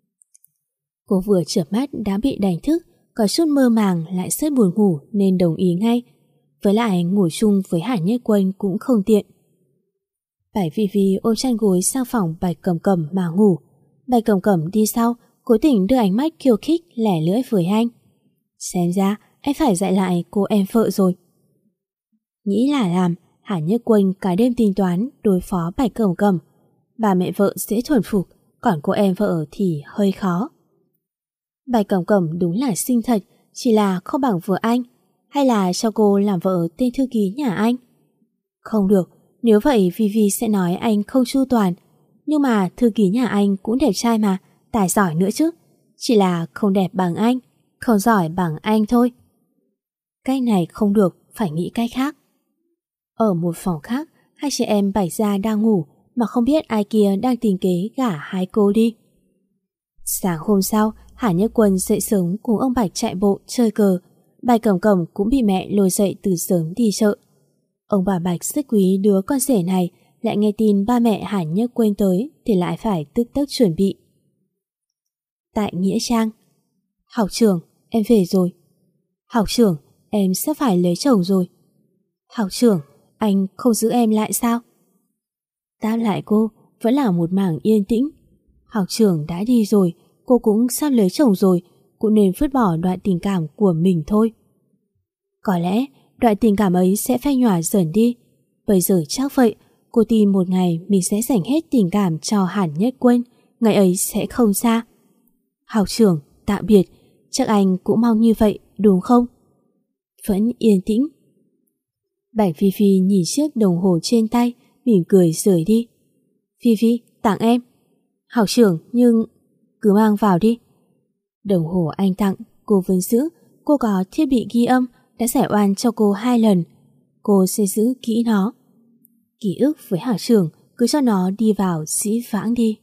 Cô vừa chợp mắt đã bị đánh thức, có chút mơ màng lại rất buồn ngủ nên đồng ý ngay. Với lại ngủ chung với Hàn Nhất Quân cũng không tiện. Bạch Phi Phi ôm chăn gối sang phòng Bạch Cẩm Cẩm mà ngủ. Bạch Cẩm Cẩm đi sau, cố tình đưa ánh mắt khiêu khích lẻ lưỡi với anh. Xem ra anh phải dạy lại cô em vợ rồi. Nghĩ là làm, Hàn Nhất Quân cả đêm tính toán đối phó Bạch Cẩm Cẩm. Bà mẹ vợ dễ thuần phục, còn cô em vợ thì hơi khó. Bạch Cẩm Cẩm đúng là xinh thật, chỉ là không bằng vợ anh. Hay là cho cô làm vợ tên thư ký nhà anh? Không được, nếu vậy Vivi sẽ nói anh không chu toàn. Nhưng mà thư ký nhà anh cũng đẹp trai mà, tài giỏi nữa chứ. Chỉ là không đẹp bằng anh, không giỏi bằng anh thôi. Cách này không được, phải nghĩ cách khác. Ở một phòng khác, hai chị em Bạch Gia đang ngủ mà không biết ai kia đang tìm kế gả hai cô đi. Sáng hôm sau, Hàn Nhất Quân dậy sớm cùng ông Bạch chạy bộ chơi cờ. Bạch Cẩm Cẩm cũng bị mẹ lôi dậy từ sớm đi chợ. Ông bà Bạch rất quý đứa con rể này, lại nghe tin ba mẹ Hàn Nhất Quân tới thì lại phải tức tốc chuẩn bị. Tại nghĩa trang. Học trưởng, em về rồi. Học trưởng, em sắp phải lấy chồng rồi. Học trưởng, anh không giữ em lại sao? Đáp lại cô vẫn là một mảng yên tĩnh. Học trưởng đã đi rồi, cô cũng sắp lấy chồng rồi, cũng nên vứt bỏ đoạn tình cảm của mình thôi. Có lẽ đoạn tình cảm ấy sẽ phai nhòa dần đi. Bây giờ chắc vậy, cô tin một ngày mình sẽ dành hết tình cảm cho Hàn Nhất Quân, ngày ấy sẽ không xa. Học trưởng, tạm biệt, chắc anh cũng mong như vậy đúng không? Vẫn yên tĩnh. Bạch Phi Phi nhìn chiếc đồng hồ trên tay, mỉm cười rời đi. Phi Phi, tặng em. Học trưởng, nhưng... cứ mang vào đi. Đồng hồ anh tặng, cô vẫn giữ. Cô có thiết bị ghi âm, đã giải oan cho cô hai lần. Cô sẽ giữ kỹ nó. Ký ức với học trưởng, cứ cho nó đi vào dĩ vãng đi.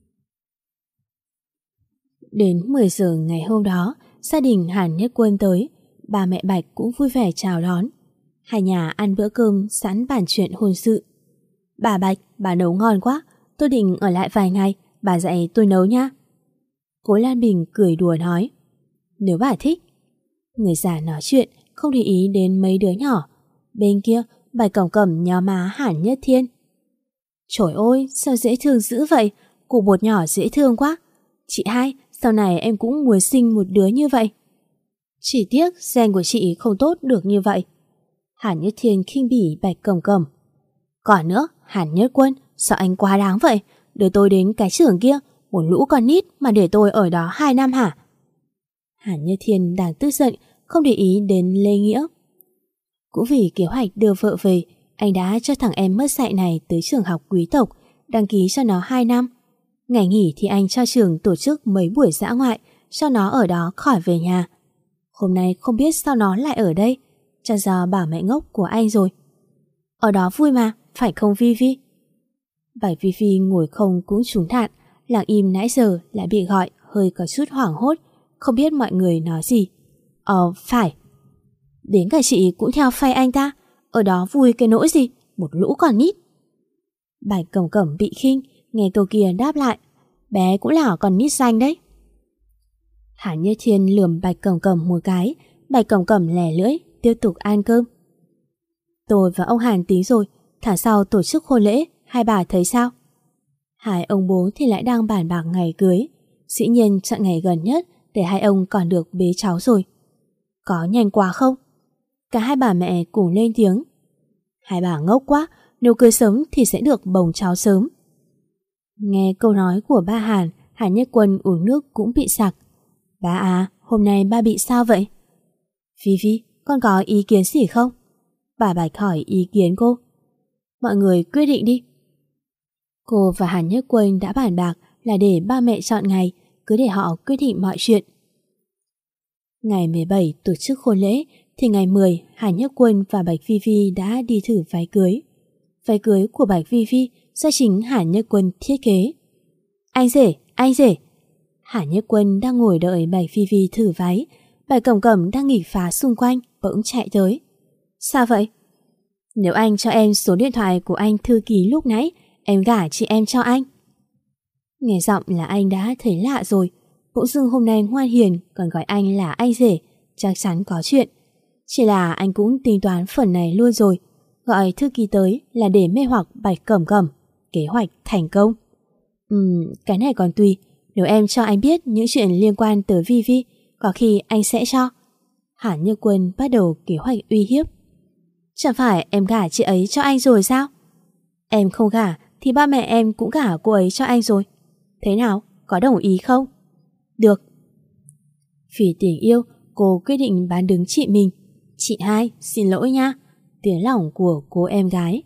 Đến mười giờ ngày hôm đó, gia đình Hàn Nhất Quân tới. Bà mẹ Bạch cũng vui vẻ chào đón. Hai nhà ăn bữa cơm sẵn bàn chuyện hôn sự. Bà Bạch, bà nấu ngon quá, tôi định ở lại vài ngày, bà dạy tôi nấu nha. Cố Lan Bình cười đùa nói. Nếu bà thích. Người già nói chuyện, không để ý đến mấy đứa nhỏ. Bên kia, Bạch Cẩm Cẩm nhó má Hàn Nhất Thiên. Trời ơi, sao dễ thương dữ vậy, củ bột nhỏ dễ thương quá. Chị hai, sau này em cũng muốn sinh một đứa như vậy. Chỉ tiếc gen của chị không tốt được như vậy. Hàn Nhất Thiên khinh bỉ Bạch Cẩm Cẩm. Còn nữa, Hàn Nhất Quân, sao anh quá đáng vậy? Đưa tôi đến cái trường kia, một lũ con nít mà để tôi ở đó hai năm hả? Hàn Nhất Thiên đang tức giận, không để ý đến Lê Nghĩa. Cũng vì kế hoạch đưa vợ về, anh đã cho thằng em mất dạy này tới trường học quý tộc, đăng ký cho nó hai năm. Ngày nghỉ thì anh cho trường tổ chức mấy buổi dã ngoại, cho nó ở đó khỏi về nhà. Hôm nay không biết sao nó lại ở đây, chắc do bảo mẹ ngốc của anh rồi. Ở đó vui mà, phải không Vi Vi? Bạch Vi Vi ngồi không cũng trúng đạn, lặng im nãy giờ lại bị gọi, hơi có chút hoảng hốt, không biết mọi người nói gì. Ờ, phải. Đến cả chị cũng theo phay anh ta, ở đó vui cái nỗi gì, một lũ con nít. Bạch Cẩm Cẩm bị khinh, nghe câu kia đáp lại. Bé cũng là con nít xanh đấy. Hàn Nhất Thiên lườm Bạch Cẩm Cẩm một cái, Bạch Cẩm Cẩm lè lưỡi, tiếp tục ăn cơm. Tôi và ông Hàn tính rồi, tháng sau tổ chức hôn lễ, hai bà thấy sao? Hai ông bố thì lại đang bàn bạc ngày cưới, dĩ nhiên chọn ngày gần nhất để hai ông còn được bế cháu rồi. Có nhanh quá không? Cả hai bà mẹ cùng lên tiếng. Hai bà ngốc quá, nếu cưới sớm thì sẽ được bồng cháu sớm. Nghe câu nói của ba Hàn, Hàn Nhất Quân uống nước cũng bị sặc. Ba à, hôm nay ba bị sao vậy? Phi Phi, con có ý kiến gì không? Bà Bạch hỏi ý kiến cô. Mọi người quyết định đi. Cô và Hàn Nhất Quân đã bàn bạc là để ba mẹ chọn ngày, cứ để họ quyết định mọi chuyện. Ngày mười bảy tổ chức hôn lễ, thì ngày mười Hàn Nhất Quân và Bạch Phi Phi đã đi thử váy cưới. Váy cưới của Bạch Phi Phi do chính Hàn Nhất Quân thiết kế. Anh rể, anh rể. Hàn Nhất Quân đang ngồi đợi Bạch Phi Phi thử váy. Bạch Cẩm Cẩm đang nghịch phá xung quanh, bỗng chạy tới. Sao vậy? Nếu anh cho em số điện thoại của anh thư ký lúc nãy, em gả chị em cho anh. Nghe giọng là anh đã thấy lạ rồi. Bỗng dưng hôm nay ngoan hiền còn gọi anh là anh rể, chắc chắn có chuyện. Chỉ là anh cũng tính toán phần này luôn rồi. Gọi thư ký tới là để mê hoặc Bạch Cẩm Cẩm. Kế hoạch thành công. Ừm, cái này còn tùy. Nếu em cho anh biết những chuyện liên quan tới Vi Vi, có khi anh sẽ cho. Hàn Nhất Quân bắt đầu kế hoạch uy hiếp. Chẳng phải em gả chị ấy cho anh rồi sao? Em không gả thì ba mẹ em cũng gả cô ấy cho anh rồi. Thế nào, có đồng ý không? Được. Vì tình yêu, cô quyết định bán đứng chị mình. Chị hai, xin lỗi nha. Tiếng lòng của cô em gái.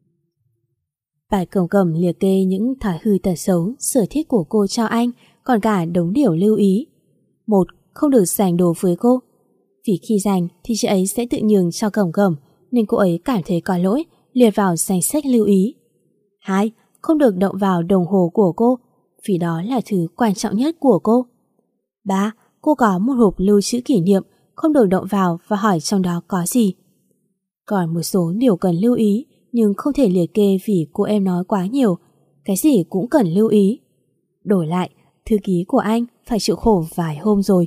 Bạch Cẩm Cẩm liệt kê những thói hư tật xấu, sở thích của cô cho anh, còn cả đống điều lưu ý. Một, không được giành đồ với cô. Vì khi giành thì chị ấy sẽ tự nhường cho Cẩm Cẩm, nên cô ấy cảm thấy có lỗi, liệt vào danh sách lưu ý. Hai, không được động vào đồng hồ của cô, vì đó là thứ quan trọng nhất của cô. Ba, cô có một hộp lưu trữ kỷ niệm, không được động vào và hỏi trong đó có gì. Còn một số điều cần lưu ý, nhưng không thể liệt kê vì cô em nói quá nhiều. Cái gì cũng cần lưu ý. Đổi lại, thư ký của anh phải chịu khổ vài hôm rồi.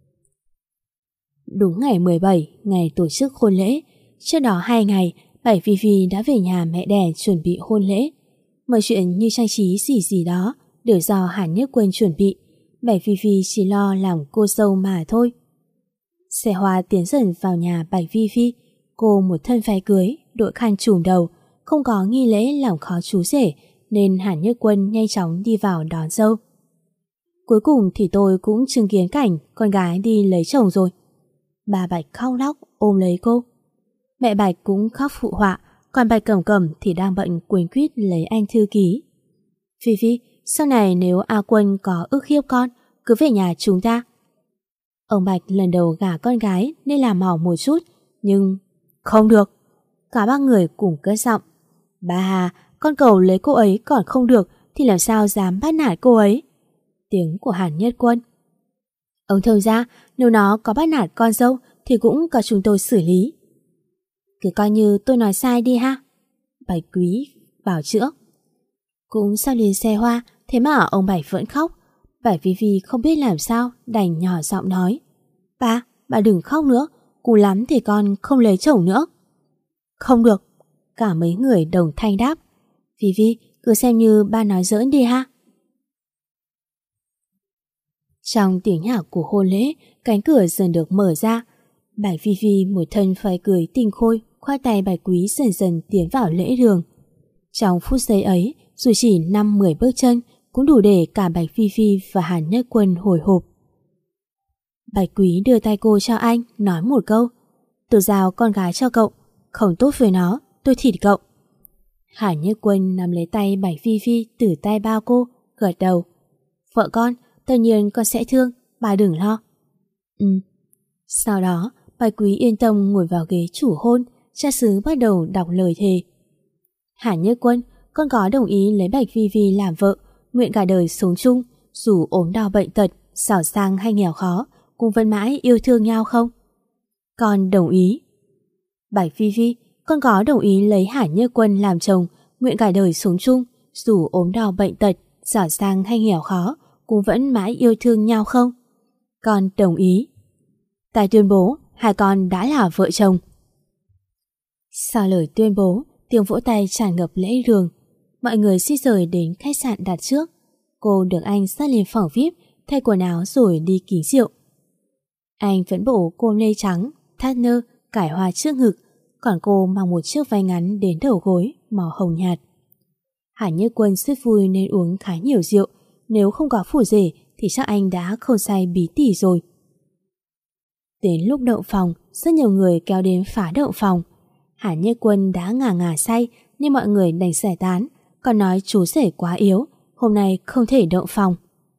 Đúng ngày mười bảy, ngày tổ chức hôn lễ. Trước đó hai ngày, Bảy Phi Phi đã về nhà mẹ đẻ chuẩn bị hôn lễ. Mọi chuyện như trang trí gì gì đó đều do Hàn Nhất Quân chuẩn bị. Bảy Phi Phi chỉ lo làm cô dâu mà thôi. Xe hoa tiến dần vào nhà Bảy Phi Phi. Cô một thân váy cưới, đội khăn trùm đầu, không có nghi lễ làm khó chú rể, nên Hàn Nhất Quân nhanh chóng đi vào đón dâu. Cuối cùng thì tôi cũng chứng kiến cảnh con gái đi lấy chồng rồi. Bà Bạch khóc lóc ôm lấy cô. Mẹ Bạch cũng khóc phụ họa, còn Bạch Cẩm Cẩm thì đang bận quấn quýt lấy anh thư ký. Phi Phi, sau này nếu A Quân có ức hiếp con, cứ về nhà chúng ta. Ông Bạch lần đầu gả con gái nên làm mỏng một chút, nhưng không được. Cả ba người cùng cất giọng. Bà Hà, con cầu lấy cô ấy còn không được thì làm sao dám bắt nạt cô ấy. Tiếng của Hàn Nhất Quân. Ông thông ra, nếu nó có bắt nạt con dâu thì cũng có chúng tôi xử lý. Cứ coi như tôi nói sai đi ha. Bạch Quý bảo chữa. Cũng sau lên xe hoa, thế mà ông Bạch vẫn khóc. Bảy Phi Phi không biết làm sao, đành nhỏ giọng nói. Ba, bà đừng khóc nữa, cú lắm thì con không lấy chồng nữa. Không được. Cả mấy người đồng thanh đáp. Phi Phi, cứ xem như ba nói giỡn đi ha. Trong tiếng nhạc của hôn lễ, cánh cửa dần được mở ra. Bạch Phi Phi một thân phải cười tinh khôi, khoác tay Bạch Quý dần dần tiến vào lễ đường. Trong phút giây ấy, dù chỉ năm mười bước chân, cũng đủ để cả Bạch Phi Phi và Hàn Nhất Quân hồi hộp. Bạch Quý đưa tay cô cho anh, nói một câu. Tôi giao con gái cho cậu, không tốt với nó, tôi thịt cậu. Hàn Nhất Quân nắm lấy tay Bạch Phi Phi từ tay bao cô, gật đầu. Vợ con, tất nhiên con sẽ thương, bà đừng lo. Ừ. Sau đó, Bạch Quý yên tâm ngồi vào ghế chủ hôn, cha xứ bắt đầu đọc lời thề. Hàn Nhất Quân, con có đồng ý lấy Bạch Phi Phi làm vợ, nguyện cả đời sống chung, dù ốm đau bệnh tật, giàu sang hay nghèo khó, cũng vẫn mãi yêu thương nhau không? Con đồng ý. Bạch Phi Phi, con có đồng ý lấy Hàn Nhất Quân làm chồng, nguyện cả đời sống chung, dù ốm đau bệnh tật, giàu sang hay nghèo khó, cũng vẫn mãi yêu thương nhau không? Con đồng ý. Tại tuyên bố, hai con đã là vợ chồng. Sau lời tuyên bố, tiếng vỗ tay tràn ngập lễ đường. Mọi người di rời đến khách sạn đặt trước. Cô được anh dắt lên phòng vi ai pi, thay quần áo rồi đi kính rượu. Anh vẫn bộ cô lê trắng, thắt nơ, cải hoa trước ngực, còn cô mang một chiếc váy ngắn đến đầu gối, màu hồng nhạt. Hàn Nhất Quân rất vui nên uống khá nhiều rượu, nếu không có phủ rể thì chắc anh đã không say bí tỉ rồi. Đến lúc động phòng, rất nhiều người kéo đến phá động phòng. Hàn Nhất Quân đã ngà ngà say nên mọi người đành giải tán, còn nói chú rể quá yếu, hôm nay không thể động phòng.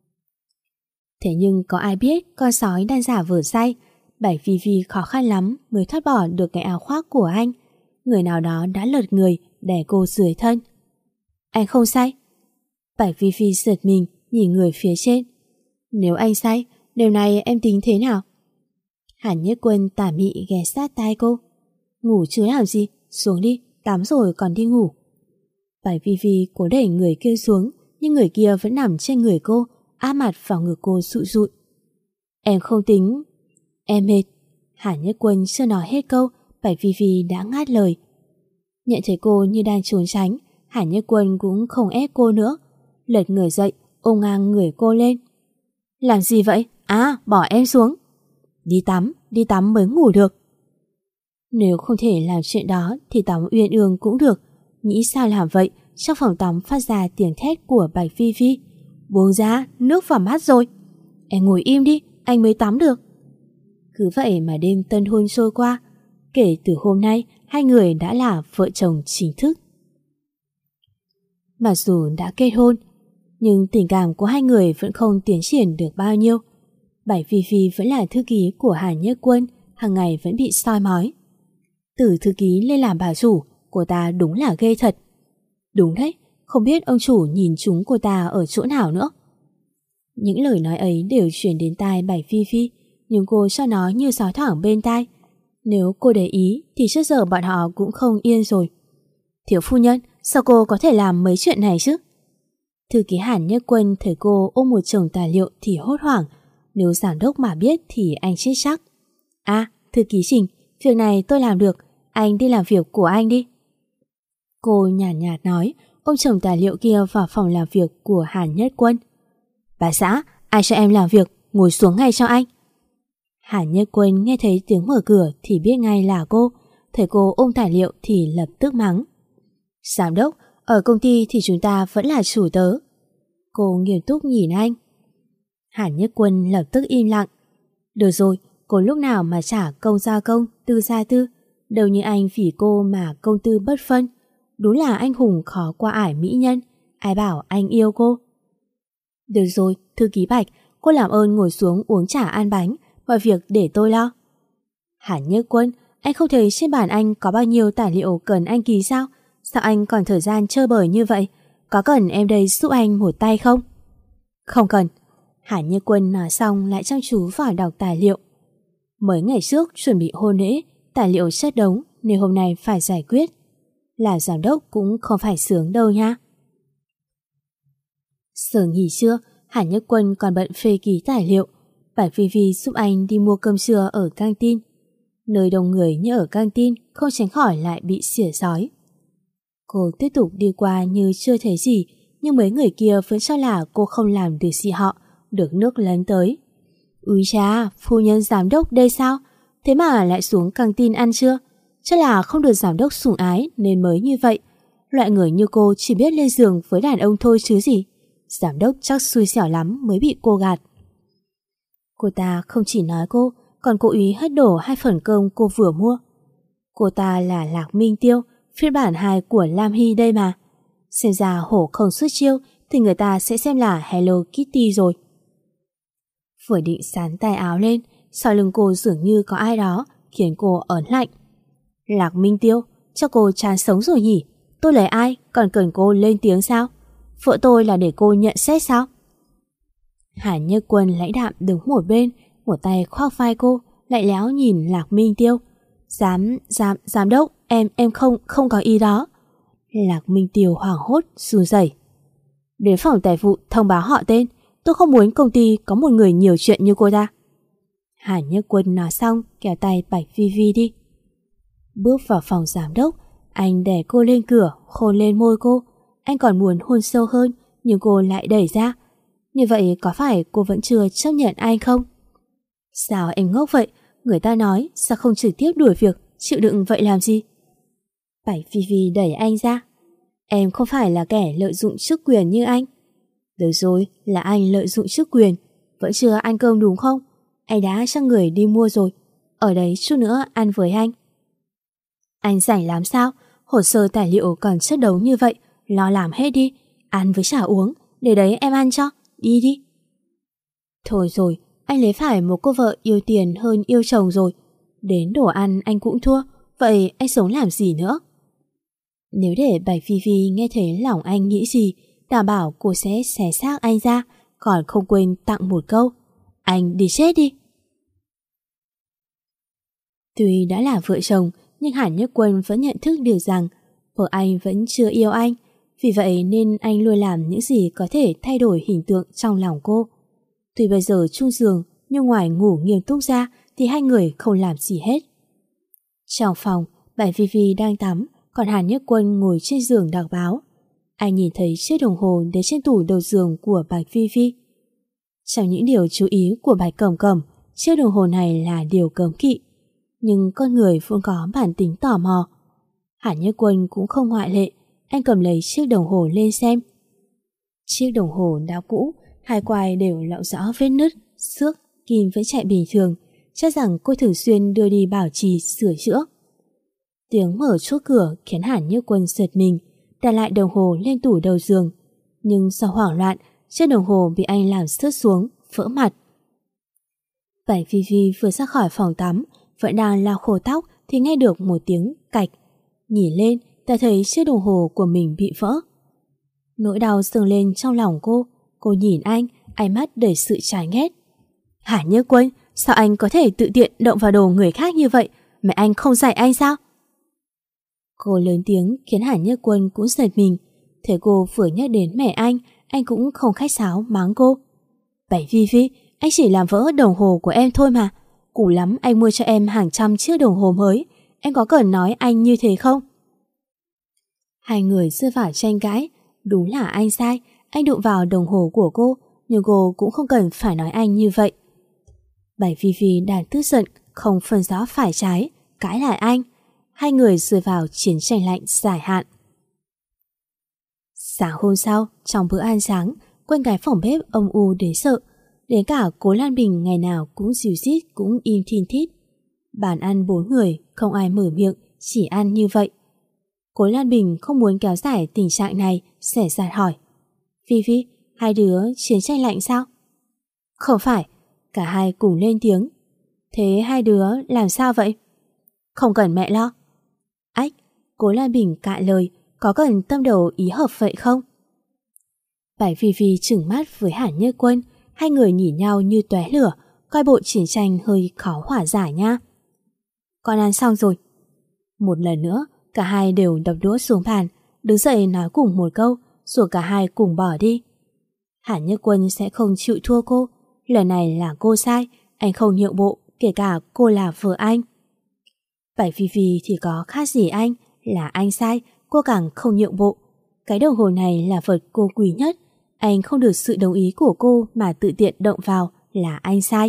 Thế nhưng có ai biết con sói đang giả vờ say. Bảy Phi Phi khó khăn lắm mới thoát bỏ được cái áo khoác của anh. Người nào đó đã lật người đè cô dưới thân. Anh không say. Bảy Phi Phi giật mình nhìn người phía trên. Nếu anh say, điều này em tính thế nào? Hàn Nhất Quân tà mị ghé sát tai cô. Ngủ chứ làm gì, xuống đi, tắm rồi còn đi ngủ. Bảy Phi Phi cố đẩy người kia xuống, nhưng người kia vẫn nằm trên người cô, áp mặt vào ngực cô sụi sụi. Em không tính. Em mệt. Hàn Nhất Quân chưa nói hết câu, Bảy Phi Phi đã ngắt lời. Nhận thấy cô như đang trốn tránh, Hàn Nhất Quân cũng không ép cô nữa. Lật người dậy, ôm ngang người cô lên. Làm gì vậy? À, bỏ em xuống. Đi tắm, đi tắm mới ngủ được. Nếu không thể làm chuyện đó thì tắm uyên ương cũng được. Nghĩ sao làm vậy, trong phòng tắm phát ra tiếng thét của Bạch Phi Phi. Buông ra, nước vào mắt rồi. Em ngồi im đi, anh mới tắm được. Cứ vậy mà đêm tân hôn trôi qua. Kể từ hôm nay, hai người đã là vợ chồng chính thức. Mặc dù đã kết hôn, nhưng tình cảm của hai người vẫn không tiến triển được bao nhiêu. Bạch Phi Phi vẫn là thư ký của Hàn Nhất Quân, hàng ngày vẫn bị soi mói. Từ thư ký lên làm bà chủ, cô ta đúng là ghê thật. Đúng đấy, không biết ông chủ nhìn chúng cô ta ở chỗ nào nữa. Những lời nói ấy đều truyền đến tai Bạch Phi Phi, nhưng cô cho nó như gió thoảng bên tai. Nếu cô để ý thì trước giờ bọn họ cũng không yên rồi. Thiếu phu nhân, sao cô có thể làm mấy chuyện này chứ? Thư ký Hàn Nhất Quân thấy cô ôm một chồng tài liệu thì hốt hoảng. Nếu giám đốc mà biết thì anh chết chắc. À, thư ký Trình, việc này tôi làm được, anh đi làm việc của anh đi. Cô nhàn nhạt, nhạt nói, ôm chồng tài liệu kia vào phòng làm việc của Hàn Nhất Quân. Bà xã, ai cho em làm việc, ngồi xuống ngay cho anh. Hàn Nhất Quân nghe thấy tiếng mở cửa thì biết ngay là cô. Thấy cô ôm tài liệu thì lập tức mắng. Giám đốc, ở công ty thì chúng ta vẫn là chủ tớ. Cô nghiêm túc nhìn anh. Hàn Nhất Quân lập tức im lặng. Được rồi, cô lúc nào mà trả công ra công, tư ra tư. Đâu như anh vì cô mà công tư bất phân. Đúng là anh hùng khó qua ải mỹ nhân. Ai bảo anh yêu cô. Được rồi, thư ký Bạch, cô làm ơn ngồi xuống uống trà ăn bánh. Mọi việc để tôi lo. Hàn Nhất Quân, anh không thấy trên bàn anh có bao nhiêu tài liệu cần anh ký sao? Sao anh còn thời gian chơi bời như vậy? Có cần em đây giúp anh một tay không? Không cần. Hàn Nhất Quân nói xong lại chăm chú vào đọc tài liệu. Mấy ngày trước chuẩn bị hôn lễ, tài liệu chất đống nên hôm nay phải giải quyết. Làm giám đốc cũng không phải sướng đâu nha. Giờ nghỉ trưa, Hàn Nhất Quân còn bận phê ký tài liệu. Bạch Vi Vi giúp anh đi mua cơm trưa ở căng tin. Nơi đông người như ở căng tin không tránh khỏi lại bị xỉa sói. Cô tiếp tục đi qua như chưa thấy gì, nhưng mấy người kia vẫn cho là cô không làm được gì họ, được nước lấn tới. Úi cha, phu nhân giám đốc đây sao? Thế mà lại xuống căng tin ăn trưa? Chắc là không được giám đốc sủng ái nên mới như vậy. Loại người như cô chỉ biết lên giường với đàn ông thôi chứ gì. Giám đốc chắc xui xẻo lắm mới bị cô gạt. Cô ta không chỉ nói cô, còn cố ý hất đổ hai phần cơm cô vừa mua. Cô ta là Lạc Minh Tiêu, phiên bản hai của Lam Hy đây mà. Xem ra hổ không xuất chiêu thì người ta sẽ xem là Hello Kitty rồi. Vừa định sán tay áo lên, sau lưng cô dường như có ai đó khiến cô ớn lạnh. Lạc Minh Tiêu, cho cô chán sống rồi nhỉ? Tôi lấy ai còn cần cô lên tiếng sao? Vợ tôi là để cô nhận xét sao? Hàn Nhất Quân lãnh đạm đứng một bên, một tay khoác vai cô, lại léo nhìn Lạc Minh Tiêu. Giám, giám, giám đốc, em, em không, không có ý đó. Lạc Minh Tiêu hoảng hốt, run rẩy. Đến phòng tài vụ thông báo họ tên, tôi không muốn công ty có một người nhiều chuyện như cô ta. Hàn Nhất Quân nói xong, kéo tay Bạch Vi Vi đi. Bước vào phòng giám đốc, anh đè cô lên cửa, hôn lên môi cô. Anh còn muốn hôn sâu hơn, nhưng cô lại đẩy ra. Như vậy có phải cô vẫn chưa chấp nhận anh không? Sao em ngốc vậy? Người ta nói sao không trực tiếp đuổi việc, chịu đựng vậy làm gì? Bạch Vi Vi đẩy anh ra. Em không phải là kẻ lợi dụng chức quyền như anh. Được rồi, là anh lợi dụng chức quyền. Vẫn chưa ăn cơm đúng không? Anh đã cho người đi mua rồi. Ở đấy chút nữa ăn với anh. Anh rảnh lắm sao? Hồ sơ tài liệu còn chất đống như vậy. Lo làm hết đi. Ăn với chả uống. Để đấy em ăn cho. Đi đi. Thôi rồi, anh lấy phải một cô vợ yêu tiền hơn yêu chồng rồi. Đến đồ ăn anh cũng thua. Vậy anh sống làm gì nữa? Nếu để Bạch Phi Phi nghe thấy lòng anh nghĩ gì, đảm bảo cô sẽ xé xác anh ra, còn không quên tặng một câu. Anh đi chết đi. Tuy đã là vợ chồng, nhưng Hàn Nhất Quân vẫn nhận thức được rằng vợ anh vẫn chưa yêu anh. Vì vậy nên anh luôn làm những gì có thể thay đổi hình tượng trong lòng cô. Tuy bây giờ chung giường, nhưng ngoài ngủ nghiêm túc ra thì hai người không làm gì hết. Trong phòng, Bạch Vi Vi đang tắm, còn Hàn Nhất Quân ngồi trên giường đọc báo. Anh nhìn thấy chiếc đồng hồ để trên tủ đầu giường của Bạch Vi Vi. Trong những điều chú ý của Bạch Cẩm Cẩm, chiếc đồng hồ này là điều cấm kỵ. Nhưng con người vẫn có bản tính tò mò. Hàn Nhất Quân cũng không ngoại lệ. Anh cầm lấy chiếc đồng hồ lên xem. Chiếc đồng hồ đã cũ, hai quai đều lộ rõ vết nứt, xước, kim vẫn chạy bình thường. Chắc rằng cô thường xuyên đưa đi bảo trì sửa chữa. Tiếng mở chốt cửa khiến Hàn Nhất Quân giật mình, đặt lại đồng hồ lên tủ đầu giường. Nhưng sau hoảng loạn, chiếc đồng hồ bị anh làm rớt xuống, vỡ mặt. Bạch Vi Vi vừa ra khỏi phòng tắm, vẫn đang lau khô tóc thì nghe được một tiếng cạch. Nhìn lên, ta thấy chiếc đồng hồ của mình bị vỡ. Nỗi đau dâng lên trong lòng cô. Cô nhìn anh, ánh mắt đầy sự chán ghét. Hàn Nhất Quân, sao anh có thể tự tiện động vào đồ người khác như vậy? Mẹ anh không dạy anh sao? Cô lớn tiếng khiến Hàn Nhất Quân cũng giật mình. Thấy cô vừa nhắc đến mẹ anh, anh cũng không khách sáo mắng cô. Bảy Vi Vi, anh chỉ làm vỡ đồng hồ của em thôi mà. Củ lắm anh mua cho em hàng trăm chiếc đồng hồ mới. Em có cần nói anh như thế không? Hai người rơi vào tranh cãi. Đúng là anh sai, anh đụng vào đồng hồ của cô, nhưng cô cũng không cần phải nói anh như vậy. Bảy Vi Vi đang tức giận, không phân rõ phải trái, cãi lại anh. Hai người rơi vào chiến tranh lạnh dài hạn. Sáng hôm sau, trong bữa ăn sáng, quanh cái phòng bếp âm u đến sợ. Đến cả cô Lan Bình ngày nào cũng dìu dít, cũng im thin thít. Bàn ăn bốn người, không ai mở miệng, chỉ ăn như vậy. Cô Lan Bình không muốn kéo dài tình trạng này, xẻ giặt hỏi. Vi Vi, hai đứa chiến tranh lạnh sao? Không phải, cả hai cùng lên tiếng. Thế hai đứa làm sao vậy? Không cần mẹ lo. Ách, cô Lan Bình cạn lời, có cần tâm đầu ý hợp vậy không? Bảy Vi Vi trừng mắt với Hàn Nhất Quân, hai người nhìn nhau như tóe lửa, coi bộ chiến tranh hơi khó hòa giải nha. Con ăn xong rồi. Một lần nữa, cả hai đều đập đũa xuống bàn, đứng dậy nói cùng một câu, rồi cả hai cùng bỏ đi. Hàn Nhất Quân sẽ không chịu thua cô, lần này là cô sai, anh không nhượng bộ, kể cả cô là vợ anh. Bảy Vi Vi thì có khác gì anh, là anh sai, cô càng không nhượng bộ. Cái đồng hồ này là vật cô quý nhất, anh không được sự đồng ý của cô mà tự tiện động vào, là anh sai.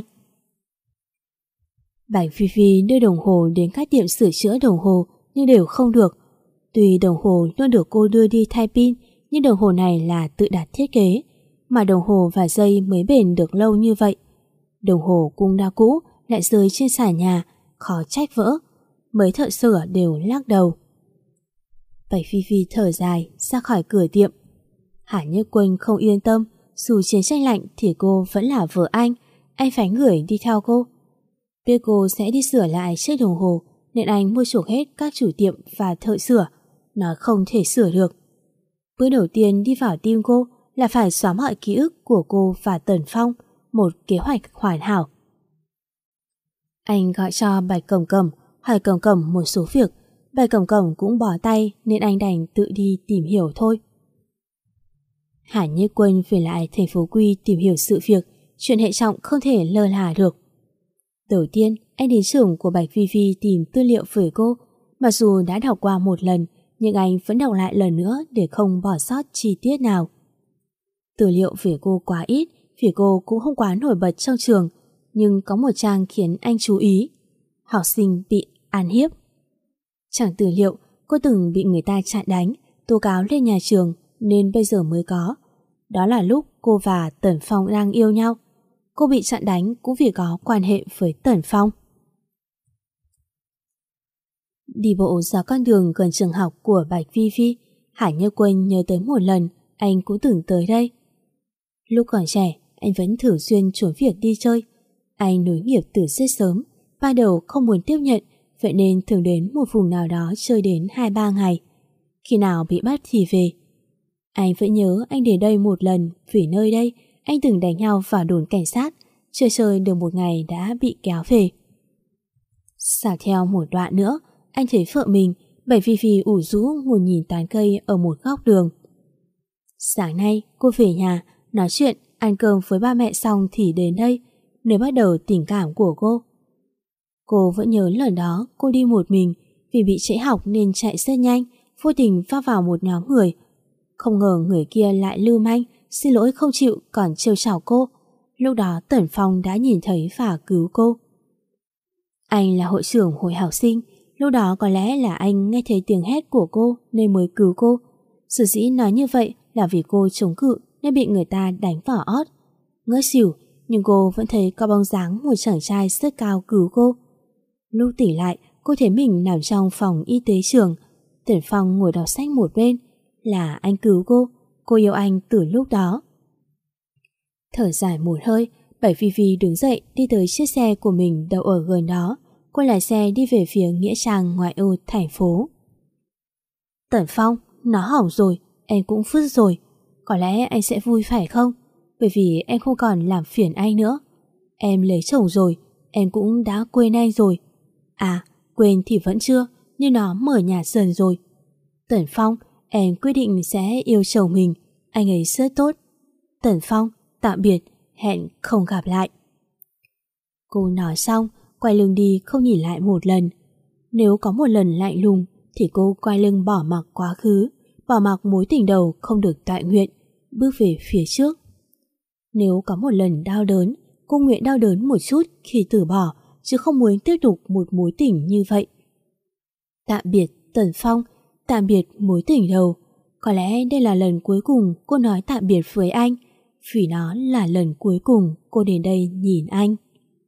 Bảy Vi Vi đưa đồng hồ đến các tiệm sửa chữa đồng hồ nhưng đều không được. Tuy đồng hồ luôn được cô đưa đi thay pin, nhưng đồng hồ này là tự đặt thiết kế, mà đồng hồ và dây mới bền được lâu như vậy. Đồng hồ cũng đã cũ, lại rơi trên sàn nhà, khó trách vỡ. Mấy thợ sửa đều lắc đầu. Bảy Vi Vi thở dài ra khỏi cửa tiệm. Hàn Nhất Quân không yên tâm, dù chiến tranh lạnh thì cô vẫn là vợ anh, anh phải người đi theo cô. Biết cô sẽ đi sửa lại chiếc đồng hồ, nên anh mua chuộc hết các chủ tiệm và thợ sửa, nói không thể sửa được. Bữa đầu tiên đi vào tim cô là phải xóa mọi ký ức của cô và Tần Phong, một kế hoạch hoàn hảo. Anh gọi cho Bạch Cẩm Cẩm, hỏi Cẩm Cẩm một số việc. Bạch Cẩm Cẩm cũng bỏ tay nên anh đành tự đi tìm hiểu thôi. Hàn Nhất Quân về lại thành phố Quy tìm hiểu sự việc, chuyện hệ trọng không thể lơ là được. Đầu tiên, anh đến xưởng của Bạch Vi Vi tìm tư liệu về cô. Mặc dù đã đọc qua một lần, nhưng anh vẫn đọc lại lần nữa để không bỏ sót chi tiết nào. Tư liệu về cô quá ít, vì cô cũng không quá nổi bật trong trường, nhưng có một trang khiến anh chú ý. Học sinh bị ăn hiếp. Trong tư liệu, cô từng bị người ta chặn đánh, tố cáo lên nhà trường nên bây giờ mới có. Đó là lúc cô và Tần Phong đang yêu nhau. Cô bị chặn đánh cũng vì có quan hệ với Tần Phong. Đi bộ ra con đường gần trường học của Bạch Vi Vi, Hải Như Quân nhớ tới một lần anh cũng từng tới đây. Lúc còn trẻ, anh vẫn thường xuyên trốn việc đi chơi. Anh nối nghiệp từ rất sớm, ban đầu không muốn tiếp nhận, vậy nên thường đến một vùng nào đó chơi đến hai ba ngày. Khi nào bị bắt thì về. Anh vẫn nhớ anh đến đây một lần, vì nơi đây anh từng đánh nhau vào đồn cảnh sát, chơi chơi được một ngày đã bị kéo về. Xả theo một đoạn nữa, anh thấy vợ mình, Bảy Vi Vi ủ rũ ngồi nhìn tán cây ở một góc đường. Sáng nay cô về nhà, nói chuyện, ăn cơm với ba mẹ xong thì đến đây, nơi bắt đầu tình cảm của cô. Cô vẫn nhớ lần đó cô đi một mình, vì bị trễ học nên chạy rất nhanh, vô tình va vào một nhóm người. Không ngờ người kia lại lưu manh, xin lỗi không chịu còn trêu chọc cô. Lúc đó Tần Phong đã nhìn thấy và cứu cô. Anh là hội trưởng hội học sinh, lúc đó có lẽ là anh nghe thấy tiếng hét của cô nên mới cứu cô. Sở dĩ nói như vậy là vì cô chống cự nên bị người ta đánh vào ót. Ngỡ xỉu, nhưng cô vẫn thấy có bóng dáng một chàng trai rất cao cứu cô. Lúc tỉnh lại, cô thấy mình nằm trong phòng y tế trường. Tần Phong ngồi đọc sách một bên. Là anh cứu cô, cô yêu anh từ lúc đó. Thở dài một hơi, Bảy Vi Vi đứng dậy đi tới chiếc xe của mình đậu ở gần đó. Cô lái xe đi về phía nghĩa trang ngoại ô thành phố. Tần Phong, nó hỏng rồi, em cũng phứt rồi. Có lẽ anh sẽ vui phải không? Bởi vì em không còn làm phiền anh nữa. Em lấy chồng rồi, em cũng đã quên anh rồi. À, quên thì vẫn chưa, nhưng nó mở nhà dần rồi. Tần Phong, em quyết định sẽ yêu chồng mình, anh ấy rất tốt. Tần Phong, tạm biệt, hẹn không gặp lại. Cô nói xong, quay lưng đi không nhìn lại một lần. Nếu có một lần lạnh lùng thì cô quay lưng bỏ mặc quá khứ, bỏ mặc mối tình đầu không được toại nguyện, bước về phía trước. Nếu có một lần đau đớn, cô nguyện đau đớn một chút khi từ bỏ, chứ không muốn tiếp tục một mối tình như vậy. Tạm biệt Tần Phong, tạm biệt mối tình đầu. Có lẽ đây là lần cuối cùng cô nói tạm biệt với anh, vì nó là lần cuối cùng cô đến đây nhìn anh.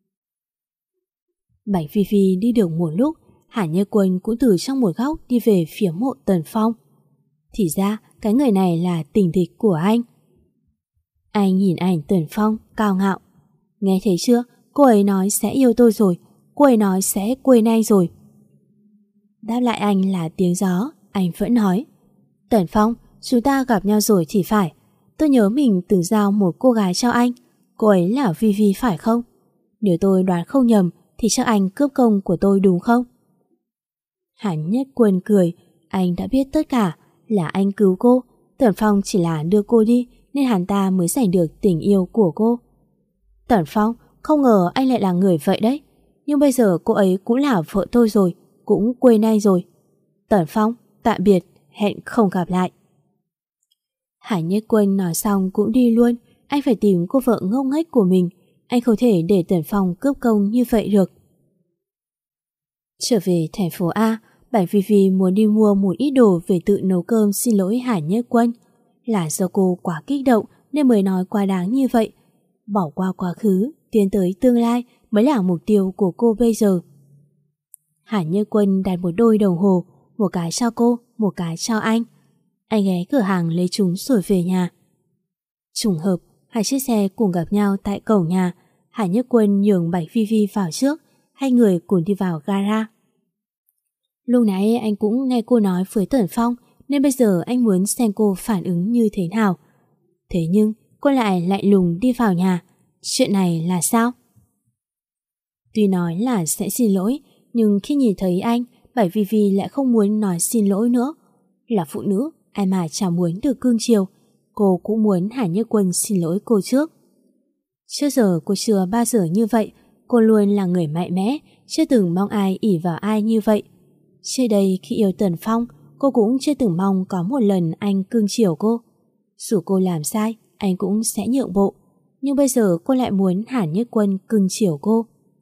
Bạch Phi Phi đi được một lúc, Hà Như Quân cũng từ trong một góc đi về phía mộ Tần Phong. Thì ra cái người này là tình địch của anh. Anh nhìn ảnh Tần Phong cao ngạo. Nghe thấy chưa, cô ấy nói sẽ yêu tôi rồi, cô ấy nói sẽ quên anh rồi. Đáp lại anh là tiếng gió, anh vẫn nói. Tần Phong, chúng ta gặp nhau rồi thì phải. Tôi nhớ mình từng giao một cô gái cho anh, cô ấy là Vi Vi phải không? Nếu tôi đoán không nhầm thì chắc anh cướp công của tôi đúng không? Hàn Nhất Quân cười, anh đã biết tất cả, là anh cứu cô, Tần Phong chỉ là đưa cô đi nên hắn ta mới giành được tình yêu của cô. Tần Phong, không ngờ anh lại là người vậy đấy, nhưng bây giờ cô ấy cũng là vợ tôi rồi, cũng quên anh rồi. Tần Phong, tạm biệt, hẹn không gặp lại. Hàn Nhất Quân nói xong cũng đi luôn, anh phải tìm cô vợ ngốc nghếch của mình, anh không thể để Tần Phong cướp công như vậy được. Trở về thành phố A, Bạch Phi Phi muốn đi mua một ít đồ về tự nấu cơm xin lỗi Hàn Nhất Quân. Là do cô quá kích động nên mới nói quá đáng như vậy. Bỏ qua quá khứ, tiến tới tương lai mới là mục tiêu của cô bây giờ. Hàn Nhất Quân đặt một đôi đồng hồ, một cái cho cô, một cái cho anh. Anh ghé cửa hàng lấy chúng rồi về nhà. Trùng hợp, hai chiếc xe cùng gặp nhau tại cổng nhà. Hàn Nhất Quân nhường Bạch Phi Phi vào trước, hai người cùng đi vào gara. Lúc nãy anh cũng nghe cô nói với Tần Phong, nên bây giờ anh muốn xem cô phản ứng như thế nào. Thế nhưng cô lại lạnh lùng đi vào nhà. Chuyện này là sao? Tuy nói là sẽ xin lỗi, nhưng khi nhìn thấy anh, Bạch Vi Vi lại không muốn nói xin lỗi nữa. Là phụ nữ, ai mà chẳng muốn được cưng chiều. Cô cũng muốn Hàn Nhất Quân xin lỗi cô trước. Trước giờ cô chưa bao giờ như vậy. Cô luôn là người mạnh mẽ, chưa từng mong ai ỷ vào ai như vậy. Trước đây khi yêu Tần Phong, cô cũng chưa từng mong có một lần anh cưng chiều cô. Dù cô làm sai, anh cũng sẽ nhượng bộ. Nhưng bây giờ cô lại muốn Hàn Nhất Quân cưng chiều cô.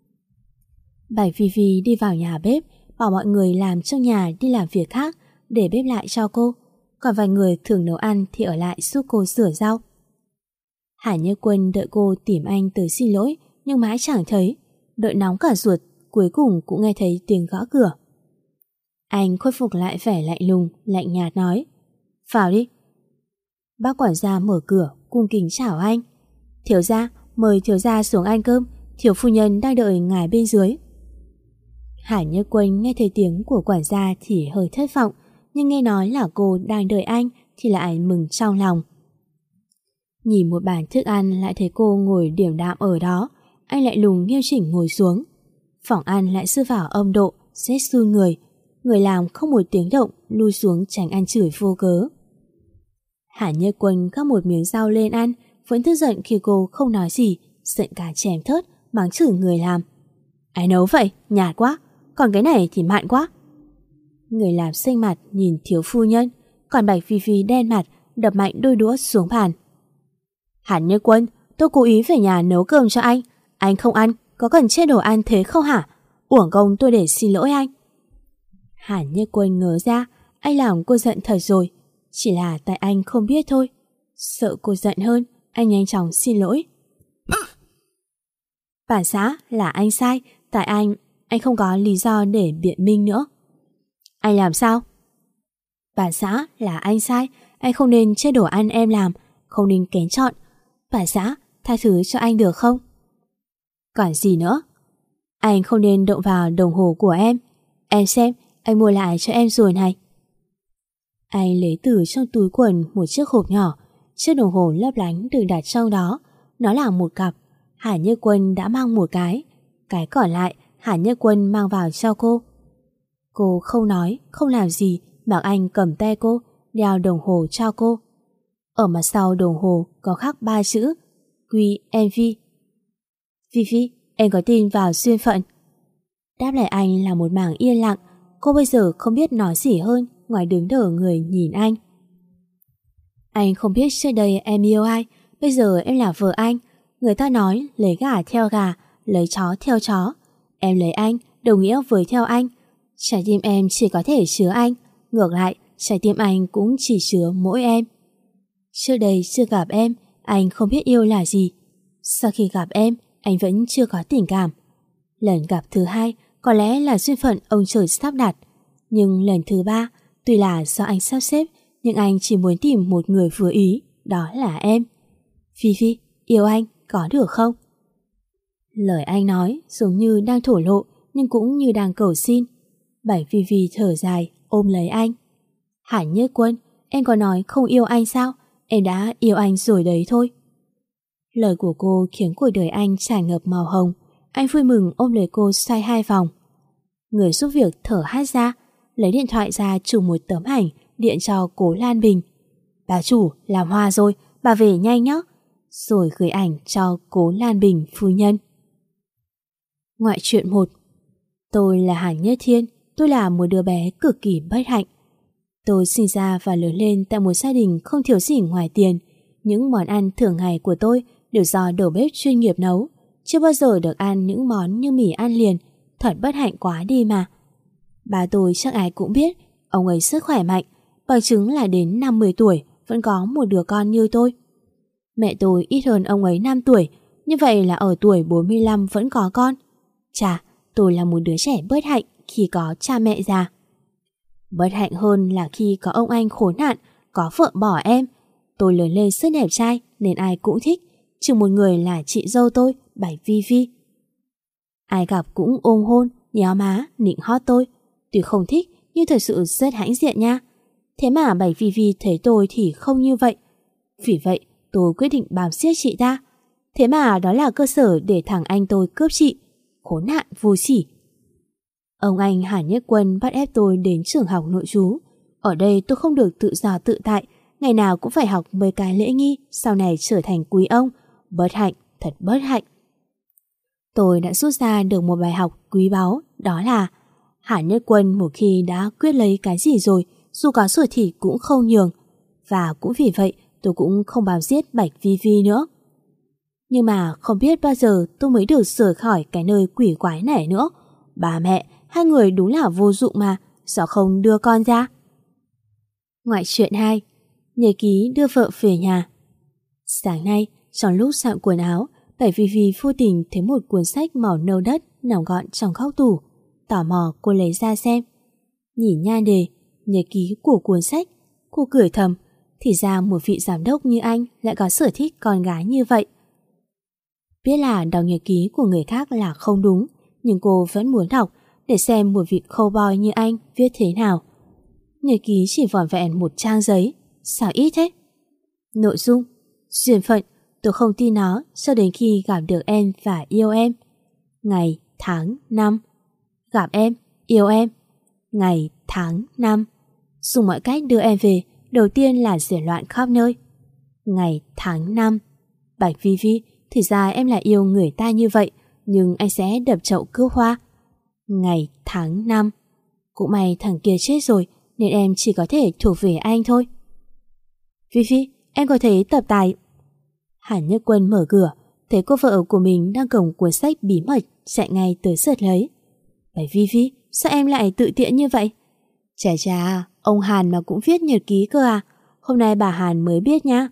Bạch Phi Phi đi vào nhà bếp, bảo mọi người làm trong nhà đi làm việc khác, để bếp lại cho cô. Còn vài người thường nấu ăn thì ở lại giúp cô rửa rau. Hàn Nhất Quân đợi cô tìm anh tới xin lỗi, nhưng mãi chẳng thấy. Đợi nóng cả ruột, cuối cùng cũng nghe thấy tiếng gõ cửa. Anh khôi phục lại vẻ lạnh lùng, lạnh nhạt nói: "Vào đi." Bác quản gia mở cửa, cung kính chào anh. "Thiếu gia, mời thiếu gia xuống ăn cơm, thiếu phu nhân đang đợi ngài bên dưới." Hàn Nhất Quân nghe thấy tiếng của quản gia thì hơi thất vọng, nhưng nghe nói là cô đang đợi anh thì lại mừng trong lòng. Nhìn một bàn thức ăn lại thấy cô ngồi điềm đạm ở đó, anh lại lùng nghiêm chỉnh ngồi xuống. Phòng ăn lại sư vào âm độ, rét run người. Người làm không một tiếng động, lui xuống tránh ăn chửi vô cớ. Hàn Nhất Quân gắp một miếng rau lên ăn, vẫn tức giận khi cô không nói gì, giận cả chém thớt, mắng chửi người làm. "Ai nấu vậy? Nhạt quá, còn cái này thì mặn quá." Người làm xanh mặt nhìn thiếu phu nhân, còn Bạch Phi Phi đen mặt, đập mạnh đôi đũa xuống bàn. "Hàn Nhất Quân, tôi cố ý về nhà nấu cơm cho anh, anh không ăn, có cần chê đồ ăn thế không hả? Uổng công tôi để xin lỗi anh." Hàn Nhất Quân ngớ ra, anh làm cô giận thật rồi, chỉ là tại anh không biết thôi. Sợ cô giận hơn, anh nhanh chóng xin lỗi. "Bản xã là anh sai, tại anh, anh không có lý do để biện minh nữa." "Anh làm sao?" "Bản xã là anh sai, anh không nên chê đồ ăn em làm, không nên kén chọn. Bản xã tha thứ cho anh được không?" "Còn gì nữa?" "Anh không nên động vào đồng hồ của em. Em xem, anh mua lại cho em rồi này." Anh lấy từ trong túi quần một chiếc hộp nhỏ, chiếc đồng hồ lấp lánh được đặt trong đó. Nó là một cặp. Hàn Nhất Quân đã mang một cái. cái còn lại Hàn Nhất Quân mang vào cho cô. Cô không nói, không làm gì, mặc anh cầm tay cô, đeo đồng hồ cho cô. Ở mặt sau đồng hồ có khắc ba chữ Q M V. Vivi, em có tin vào duyên phận? Đáp lại anh là một mảng yên lặng. Cô bây giờ không biết nói gì hơn ngoài đứng đờ người nhìn anh. Anh không biết trước đây em yêu ai, bây giờ em là vợ anh. Người ta nói lấy gà theo gà, lấy chó theo chó. Em lấy anh, đồng nghĩa với theo anh. Trái tim em chỉ có thể chứa anh, ngược lại, trái tim anh cũng chỉ chứa mỗi em. Trước đây chưa gặp em, anh không biết yêu là gì. Sau khi gặp em, anh vẫn chưa có tình cảm. Lần gặp thứ hai, có lẽ là duyên phận ông trời sắp đặt. Nhưng lần thứ ba, tuy là do anh sắp xếp, nhưng anh chỉ muốn tìm một người vừa ý, đó là em. Vivi, yêu anh, có được không? Lời anh nói giống như đang thổ lộ, nhưng cũng như đang cầu xin. Bạch Vivi thở dài, ôm lấy anh. Hàn Nhất Quân, em có nói không yêu anh sao? Em đã yêu anh rồi đấy thôi. Lời của cô khiến cuộc đời anh tràn ngập màu hồng. Anh vui mừng ôm lấy cô xoay hai vòng. Người giúp việc thở hắt ra, lấy điện thoại ra chụp một tấm ảnh điện cho Cố Lan Bình. Bà chủ, làm hoa rồi, bà về nhanh nhé. Rồi gửi ảnh cho Cố Lan Bình phu nhân. Ngoại truyện một. Tôi là Hàn Nhất Thiên, tôi là một đứa bé cực kỳ bất hạnh. Tôi sinh ra và lớn lên tại một gia đình không thiếu gì ngoài tiền. Những món ăn thường ngày của tôi đều do đầu bếp chuyên nghiệp nấu. Chưa bao giờ được ăn những món như mì ăn liền. Thật bất hạnh quá đi mà. Bà tôi chắc ai cũng biết, ông ấy sức khỏe mạnh, bằng chứng là đến năm mươi tuổi vẫn có một đứa con như tôi. Mẹ tôi ít hơn ông ấy năm tuổi, như vậy là ở tuổi bốn mươi lăm vẫn có con. Chà, tôi là một đứa trẻ bất hạnh khi có cha mẹ già. Bất hạnh hơn là khi có ông anh khốn nạn, có vợ bỏ em. Tôi lớn lên rất đẹp trai nên ai cũng thích, trừ một người là chị dâu tôi, Bạch Vivi. Ai gặp cũng ôm hôn, nhéo má, nịnh hót tôi. Tuy không thích nhưng thật sự rất hãnh diện nha. Thế mà Bạch Vivi thấy tôi thì không như vậy. Vì vậy tôi quyết định bám siết chị ta. Thế mà đó là cơ sở để thằng anh tôi cướp chị. Khốn nạn vô sỉ. Ông anh Hàn Nhất Quân bắt ép tôi đến trường học nội trú. Ở đây tôi không được tự do tự tại, ngày nào cũng phải học mấy cái lễ nghi, sau này trở thành quý ông. Bất hạnh, thật bất hạnh. Tôi đã rút ra được một bài học quý báu, đó là Hàn Nhất Quân một khi đã quyết lấy cái gì rồi, dù có ruột thịt cũng không nhường. Và cũng vì vậy tôi cũng không bám giết Bạch Vivi nữa. Nhưng mà không biết bao giờ tôi mới được rời khỏi cái nơi quỷ quái này nữa. Bà mẹ, hai người đúng là vô dụng mà, sao không đưa con ra? Ngoại truyện hai. Nhật ký đưa vợ về nhà. Sáng nay, trong lúc soạn quần áo, Bạch Vivi vô tình thấy một cuốn sách màu nâu đất nằm gọn trong góc tủ. Tò mò cô lấy ra xem. Nhìn nhan đề, nhật ký của cuốn sách, cô cười thầm, thì ra một vị giám đốc như anh lại có sở thích con gái như vậy. Biết là đọc nhật ký của người khác là không đúng, nhưng cô vẫn muốn đọc để xem một vị cowboy như anh viết thế nào. Nhật ký chỉ vỏn vẹn một trang giấy, sao ít thế? Nội dung: duyên phận, tôi không tin nó cho đến khi gặp được em và yêu em. Ngày, tháng, năm. Gặp em, yêu em. Ngày, tháng, năm. Dùng mọi cách đưa em về, đầu tiên là diệt loạn khắp nơi. Ngày, tháng, năm. Bạch Vivi, thì ra em lại yêu người ta như vậy, nhưng anh sẽ đập chậu cướp hoa. Ngày, tháng, năm. Cũng may thằng kia chết rồi, nên em chỉ có thể thuộc về anh thôi. Vivi, em có thấy tập tài... Hàn Nhất Quân mở cửa, thấy cô vợ của mình đang cầm cuốn sách bí mật, chạy ngay tới giật lấy. Bạch Vivi, sao em lại tự tiện như vậy? Chà chà, ông Hàn mà cũng viết nhật ký cơ à? Hôm nay bà Hàn mới biết nha.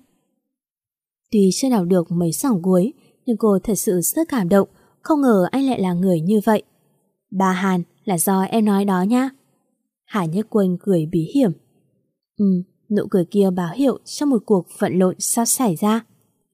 Tuy chưa đọc được mấy dòng cuối, nhưng cô thật sự rất cảm động, không ngờ anh lại là người như vậy. Bà Hàn, là do em nói đó nha. Hàn Nhất Quân cười bí hiểm. Ừ, nụ cười kia báo hiệu trong một cuộc vận lộn sắp xảy ra.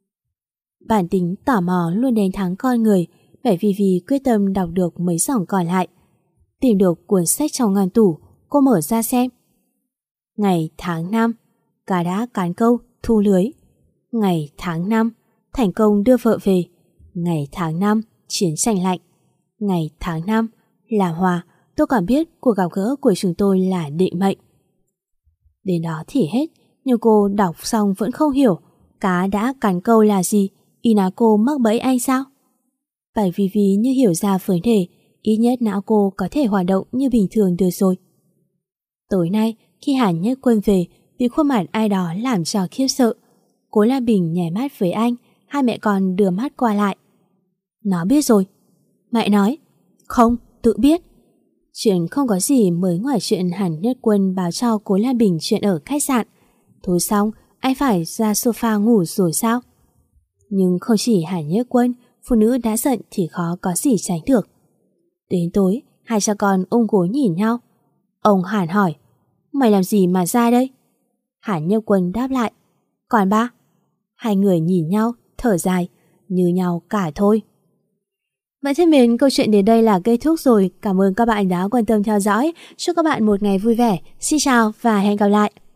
Bản tính tò mò luôn đánh thắng con người, Bạch Vivi quyết tâm đọc được mấy dòng còn lại. Tìm được cuốn sách trong ngăn tủ, cô mở ra xem. Ngày, tháng, năm. Cá đã cán câu, thu lưới. Ngày, tháng, năm. Thành công đưa vợ về. Ngày, tháng, năm. Chiến tranh lạnh. ngày tháng năm, là hòa. Tôi còn biết cuộc gặp gỡ của chúng tôi là định mệnh. Đến đó thì hết, nhưng cô đọc xong vẫn không hiểu. Cá đã cắn câu là gì? Ý là cô mắc bẫy anh sao? Bạch Vi Vi như hiểu ra vấn đề, ít nhất não cô có thể hoạt động như bình thường được rồi. Tối nay, khi Hàn Nhất Quân về, vì khuôn mặt ai đó làm cho khiếp sợ, Cố Lan Bình nhảy mắt với anh, hai mẹ con đưa mắt qua lại. Nó biết rồi. Mẹ nói, không, tự biết. Chuyện không có gì mới ngoài chuyện Hàn Nhất Quân báo cho Cố Lan Bình chuyện ở khách sạn. Thôi xong, anh phải ra sofa ngủ rồi sao? Nhưng không chỉ Hàn Nhất Quân, phụ nữ đã giận thì khó có gì tránh được. Đến tối, hai cha con ôm gối nhìn nhau. Ông Hàn hỏi, mày làm gì mà ra đây? Hàn Nhất Quân đáp lại, còn ba? Hai người nhìn nhau, thở dài, như nhau cả thôi. Bạn thân mến, câu chuyện đến đây là kết thúc rồi. Cảm ơn các bạn đã quan tâm theo dõi. Chúc các bạn một ngày vui vẻ. Xin chào và hẹn gặp lại.